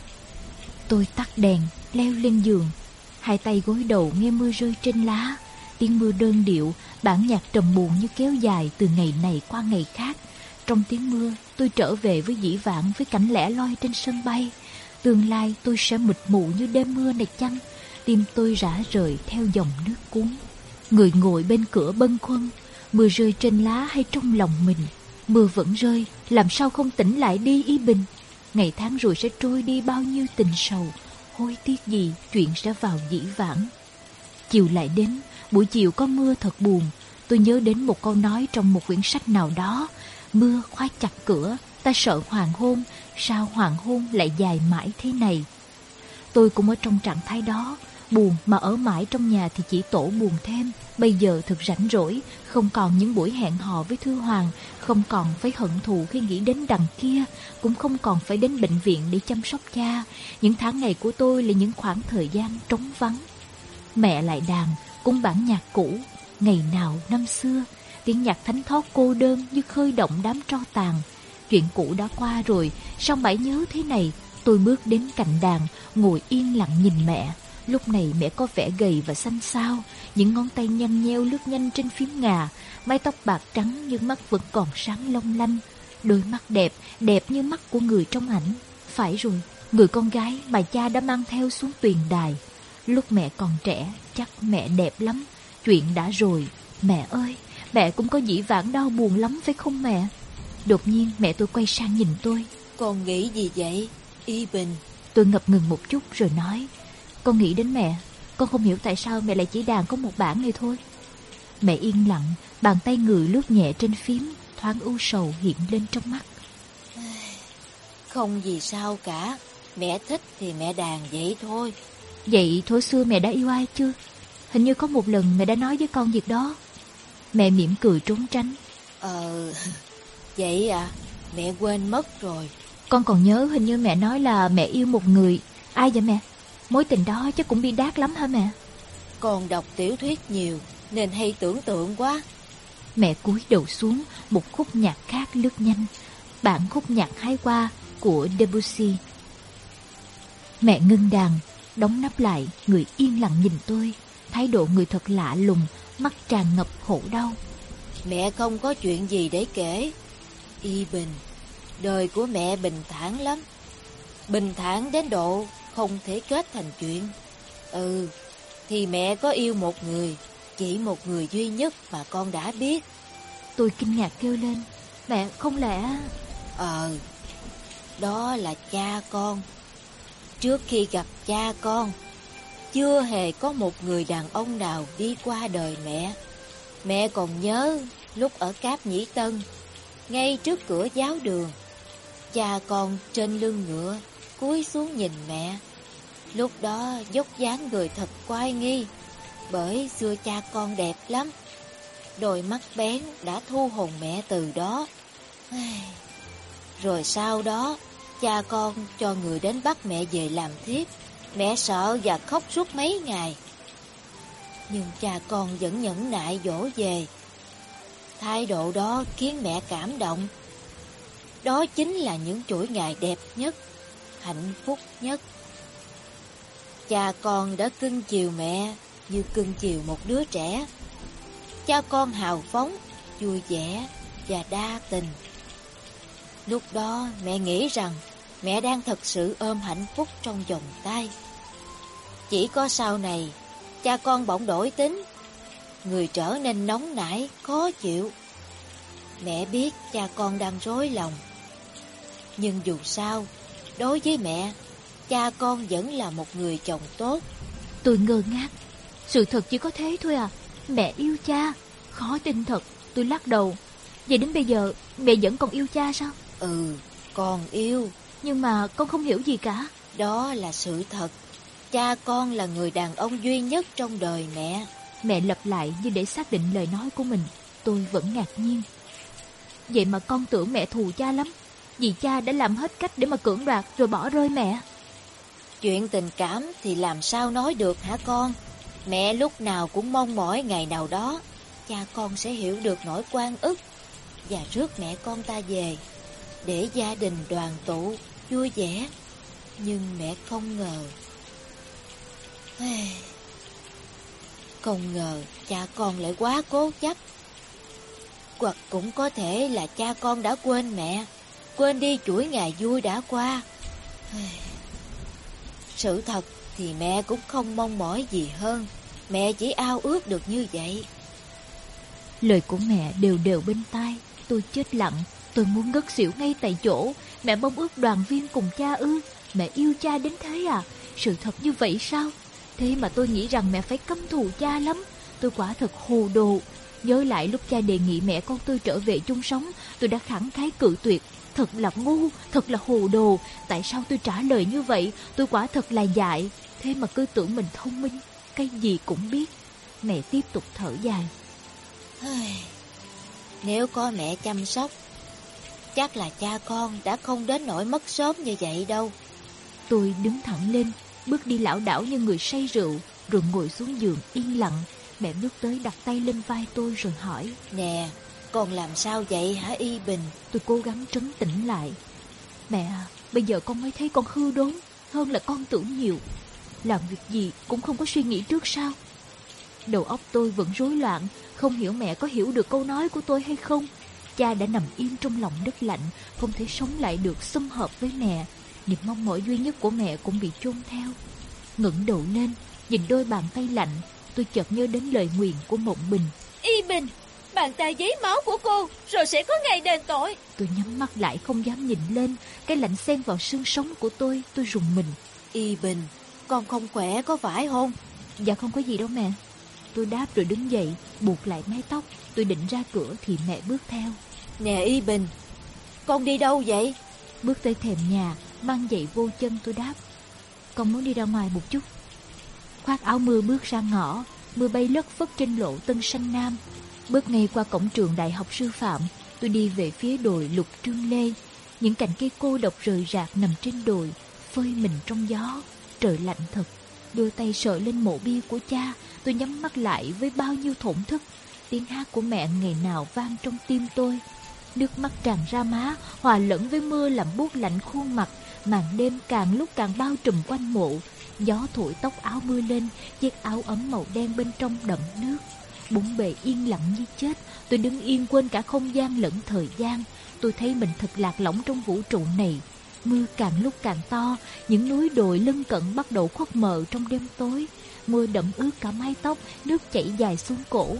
Tôi tắt đèn, leo lên giường. Hai tay gối đầu nghe mưa rơi trên lá. Tiếng mưa đơn điệu, bản nhạc trầm buồn như kéo dài từ ngày này qua ngày khác. Trong tiếng mưa, tôi trở về với dĩ vãng, với cảnh lẻ loi trên sân bay. Tương lai tôi sẽ mịt mù như đêm mưa này chăng? Tim tôi rã rời theo dòng nước cuốn. Người ngồi bên cửa bâng khuâng. Mưa rơi trên lá hay trong lòng mình? Mưa vẫn rơi, làm sao không tỉnh lại đi Y Bình? Ngày tháng rồi sẽ trôi đi bao nhiêu tình sầu. Hối tiếc gì chuyện sẽ vào dĩ vãng. Chiều lại đến, buổi chiều có mưa thật buồn. Tôi nhớ đến một câu nói trong một quyển sách nào đó. Mưa khóa chặt cửa, ta sợ hoàng hôn. Sao hoàng hôn lại dài mãi thế này? Tôi cũng ở trong trạng thái đó. Buồn mà ở mãi trong nhà thì chỉ tổ buồn thêm. Bây giờ thật rảnh rỗi, không còn những buổi hẹn hò với Thư Hoàng, không còn phải hận thù khi nghĩ đến đằng kia, cũng không còn phải đến bệnh viện để chăm sóc cha. Những tháng ngày của tôi là những khoảng thời gian trống vắng. Mẹ lại đàn, cũng bản nhạc cũ, ngày nào năm xưa, tiếng nhạc thánh thót cô đơn như khơi động đám tro tàn. Chuyện cũ đã qua rồi, sao mãi nhớ thế này? Tôi bước đến cạnh đàn, ngồi yên lặng nhìn mẹ. Lúc này mẹ có vẻ gầy và xanh xao, những ngón tay nhanh nheo lướt nhanh trên phím ngà, mái tóc bạc trắng nhưng mắt vẫn còn sáng long lanh. Đôi mắt đẹp, đẹp như mắt của người trong ảnh. Phải rồi, người con gái mà cha đã mang theo xuống tuyền đài. Lúc mẹ còn trẻ, chắc mẹ đẹp lắm. Chuyện đã rồi, mẹ ơi, mẹ cũng có dĩ vãng đau buồn lắm phải không mẹ? Đột nhiên mẹ tôi quay sang nhìn tôi. Con nghĩ gì vậy, Y Bình? Tôi ngập ngừng một chút rồi nói, con nghĩ đến mẹ. Con không hiểu tại sao mẹ lại chỉ đàn có một bản này thôi. Mẹ yên lặng, bàn tay người lướt nhẹ trên phím, thoáng ưu sầu hiện lên trong mắt. Không gì sao cả, mẹ thích thì mẹ đàn vậy thôi. Vậy thuở xưa mẹ đã yêu ai chưa? Hình như có một lần mẹ đã nói với con việc đó. Mẹ mỉm cười trốn tránh. Ờ, vậy à, mẹ quên mất rồi. Con còn nhớ hình như mẹ nói là mẹ yêu một người. Ai vậy mẹ? Mối tình đó chắc cũng bi đát lắm hả mẹ? Con đọc tiểu thuyết nhiều nên hay tưởng tượng quá. Mẹ cúi đầu xuống, một khúc nhạc khác lướt nhanh. Bản khúc nhạc Hái Hoa của Debussy. Mẹ ngưng đàn, đóng nắp lại, người yên lặng nhìn tôi. Thái độ người thật lạ lùng, mắt tràn ngập khổ đau. Mẹ không có chuyện gì để kể, Y Bình. Đời của mẹ bình thản lắm. Bình thản đến độ không thể kết thành chuyện. Ừ, thì mẹ có yêu một người, chỉ một người duy nhất mà con đã biết. Tôi kinh ngạc kêu lên, mẹ không lẽ... Ờ, đó là cha con. Trước khi gặp cha con, chưa hề có một người đàn ông nào đi qua đời mẹ. Mẹ còn nhớ lúc ở Cáp Nhĩ Tân, ngay trước cửa giáo đường, cha con trên lưng ngựa cúi xuống nhìn mẹ. Lúc đó dốc dáng người thật oai nghi, bởi xưa cha con đẹp lắm. Đôi mắt bén đã thu hồn mẹ từ đó. Rồi sau đó, cha con cho người đến bắt mẹ về làm thiếp. Mẹ sợ và khóc suốt mấy ngày. Nhưng cha con vẫn nhẫn nại dỗ về. Thái độ đó khiến mẹ cảm động. Đó chính là những chuỗi ngày đẹp nhất, hạnh phúc nhất. Cha con đã cưng chiều mẹ như cưng chiều một đứa trẻ. Cha con hào phóng, vui vẻ và đa tình. Lúc đó mẹ nghĩ rằng mẹ đang thật sự ôm hạnh phúc trong vòng tay. Chỉ có sau này, cha con bỗng đổi tính, người trở nên nóng nảy, khó chịu. Mẹ biết cha con đang rối lòng. Nhưng dù sao, đối với mẹ, cha con vẫn là một người chồng tốt. Tôi ngơ ngác. Sự thật chỉ có thế thôi à? Mẹ yêu cha? Khó tin thật. Tôi lắc đầu. Vậy đến bây giờ mẹ vẫn còn yêu cha sao? Ừ, còn yêu. Nhưng mà con không hiểu gì cả. Đó là sự thật. Cha con là người đàn ông duy nhất trong đời mẹ. Mẹ lặp lại như để xác định lời nói của mình. Tôi vẫn ngạc nhiên. Vậy mà con tưởng mẹ thù cha lắm, vì cha đã làm hết cách để mà cưỡng đoạt rồi bỏ rơi mẹ. Chuyện tình cảm thì làm sao nói được hả con? Mẹ lúc nào cũng mong mỏi ngày nào đó cha con sẽ hiểu được nỗi oan ức và rước mẹ con ta về để gia đình đoàn tụ vui vẻ. Nhưng mẹ không ngờ, không ngờ cha con lại quá cố chấp. Hoặc cũng có thể là cha con đã quên mẹ, quên đi chuỗi ngày vui đã qua. Sự thật thì mẹ cũng không mong mỏi gì hơn. Mẹ chỉ ao ước được như vậy. Lời của mẹ đều đều bên tai. Tôi chết lặng. Tôi muốn ngất xỉu ngay tại chỗ. Mẹ mong ước đoàn viên cùng cha ư? Mẹ yêu cha đến thế à? Sự thật như vậy sao? Thế mà tôi nghĩ rằng mẹ phải căm thù cha lắm. Tôi quả thật hồ đồ. Nhớ lại lúc cha đề nghị mẹ con tôi trở về chung sống, tôi đã khẳng khái cự tuyệt. Thật là ngu, thật là hồ đồ. Tại sao tôi trả lời như vậy? Tôi quả thật là dại. Thế mà cứ tưởng mình thông minh, cái gì cũng biết. Mẹ tiếp tục thở dài. Nếu có mẹ chăm sóc, chắc là cha con đã không đến nỗi mất sớm như vậy đâu. Tôi đứng thẳng lên, bước đi lảo đảo như người say rượu, rồi ngồi xuống giường yên lặng. Mẹ bước tới đặt tay lên vai tôi rồi hỏi. Nè, con làm sao vậy hả Y Bình? Tôi cố gắng trấn tĩnh lại. Mẹ, Bây giờ con mới thấy con hư đốn hơn là con tưởng nhiều. Làm việc gì cũng không có suy nghĩ trước sao? Đầu óc tôi vẫn rối loạn, không hiểu mẹ có hiểu được câu nói của tôi hay không. Cha đã nằm im trong lòng đất lạnh, không thể sống lại được sum họp với mẹ. Niềm mong mỏi duy nhất của mẹ cũng bị chôn theo. Ngẩng đầu lên, nhìn đôi bàn tay lạnh, tôi chợt nhớ đến lời nguyền của Mộng Bình. Y Bình, bàn tay giấy máu của cô, rồi sẽ có ngày đền tội. Tôi nhắm mắt lại không dám nhìn lên, cái lạnh xen vào xương sống của tôi, tôi rùng mình. Y Bình, con không khỏe có phải không? Dạ không có gì đâu mẹ. Tôi đáp rồi đứng dậy, buộc lại mái tóc. Tôi định ra cửa thì mẹ bước theo. Nè Y Bình, con đi đâu vậy? Bước tới thềm nhà, mang giày vô chân tôi đáp. Con muốn đi ra ngoài một chút. Khoác áo mưa bước ra ngõ, mưa bay lất phất trên lộ Tân Sanh Nam. Bước ngay qua cổng trường Đại học Sư phạm, tôi đi về phía đồi Lục Trương Lê. Những cành cây cô độc rời rạc nằm trên đồi, phơi mình trong gió. Trời lạnh thật. Đưa tay sờ lên mộ bia của cha, tôi nhắm mắt lại với bao nhiêu thổn thức. Tiếng hát của mẹ ngày nào vang trong tim tôi. Nước mắt tràn ra má, hòa lẫn với mưa làm buốt lạnh khuôn mặt. Màn đêm càng lúc càng bao trùm quanh mộ. Gió thổi tóc áo mưa lên, chiếc áo ấm màu đen bên trong đẫm nước. Bốn bề yên lặng như chết. Tôi đứng yên quên cả không gian lẫn thời gian. Tôi thấy mình thật lạc lõng trong vũ trụ này. Mưa càng lúc càng to, những núi đồi lân cận bắt đầu khuất mờ trong đêm tối. Mưa đẫm ướt cả mái tóc, nước chảy dài xuống cổ.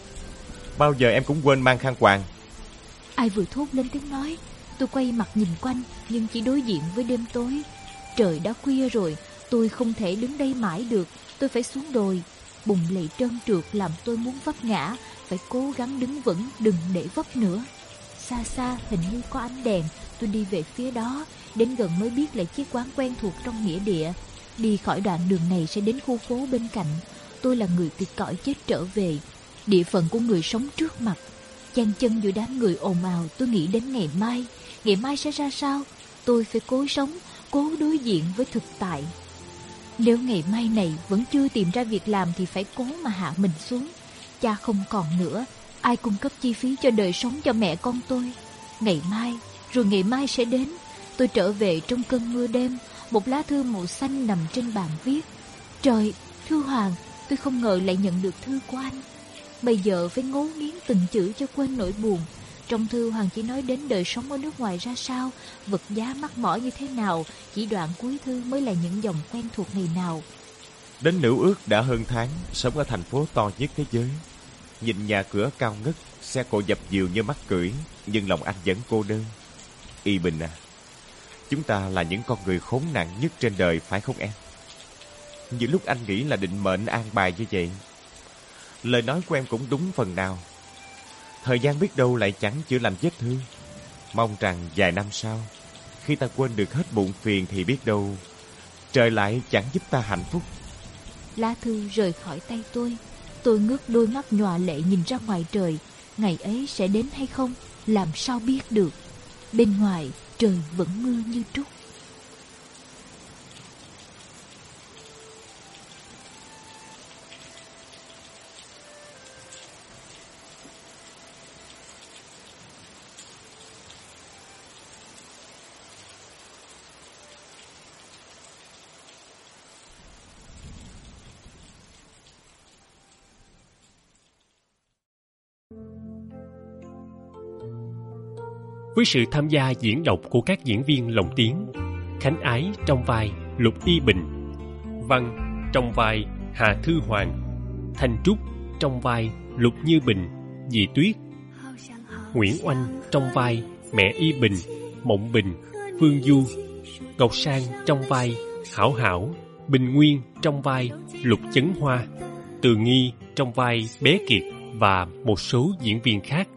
Bao giờ em cũng quên mang khăn quàng. Ai vừa thốt lên tiếng nói. Tôi quay mặt nhìn quanh, nhưng chỉ đối diện với đêm tối. Trời đã khuya rồi, tôi không thể đứng đây mãi được. Tôi phải xuống đồi. Bùn lầy trơn trượt làm tôi muốn vấp ngã. Phải cố gắng đứng vững, đừng để vấp nữa. Xa xa hình như có ánh đèn. Tôi đi về phía đó. Đến gần mới biết là chiếc quán quen thuộc trong nghĩa địa. Đi khỏi đoạn đường này sẽ đến khu phố bên cạnh. Tôi là người từ cõi chết trở về. Địa phận của người sống trước mặt. Chan chân giữa đám người ồn ào, tôi nghĩ đến ngày mai. Ngày mai sẽ ra sao? Tôi phải cố sống, cố đối diện với thực tại. Nếu ngày mai này vẫn chưa tìm ra việc làm thì phải cố mà hạ mình xuống. Cha không còn nữa, ai cung cấp chi phí cho đời sống cho mẹ con tôi? Ngày mai, rồi ngày mai sẽ đến. Tôi trở về trong cơn mưa đêm, một lá thư màu xanh nằm trên bàn viết. Trời, Thư Hoàng, tôi không ngờ lại nhận được thư của anh. Bây giờ phải ngấu nghiến từng chữ cho quên nỗi buồn. Trong thư Hoàng chỉ nói đến đời sống ở nước ngoài ra sao, vật giá mắc mỏ như thế nào. Chỉ đoạn cuối thư mới là những dòng quen thuộc ngày nào. Đến Nữ Ước đã hơn tháng, sống ở thành phố to nhất thế giới. Nhìn nhà cửa cao ngất, xe cộ dập dìu như mắc cưỡi, nhưng lòng anh vẫn cô đơn. Y Bình à, chúng ta là những con người khốn nạn nhất trên đời phải không em? Những lúc anh nghĩ là định mệnh an bài như vậy. Lời nói của em cũng đúng phần nào. Thời gian biết đâu lại chẳng chữa lành vết thương. Mong rằng vài năm sau, khi ta quên được hết muộn phiền thì biết đâu trời lại chẳng giúp ta hạnh phúc. Lá thư rời khỏi tay tôi. Tôi ngước đôi mắt nhòa lệ nhìn ra ngoài trời. Ngày ấy sẽ đến hay không, làm sao biết được. Bên ngoài trời vẫn mưa như trút. Với sự tham gia diễn đọc của các diễn viên lồng tiếng: Khánh Ái trong vai Lục Y Bình, Văn trong vai Hà Thư Hoàng, Thanh Trúc trong vai Lục Như Bình, Dì Tuyết, Nguyễn Oanh trong vai mẹ Y Bình, Mộng Bình, Phương Du, Ngọc Sang trong vai Hảo Hảo, Bình Nguyên trong vai Lục Chấn Hoa, Từ Nghi trong vai Bé Kiệt và một số diễn viên khác.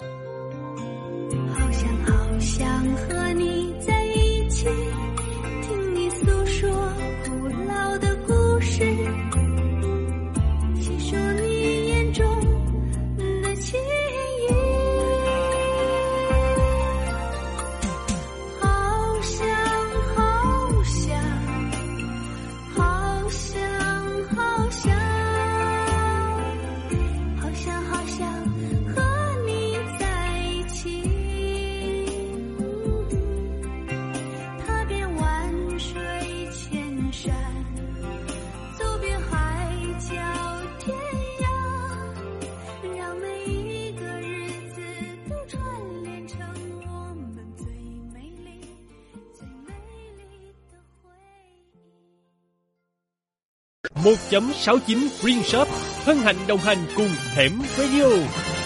một chấm sáu chín Green Shop hân hạnh đồng hành cùng Hẻm Radio.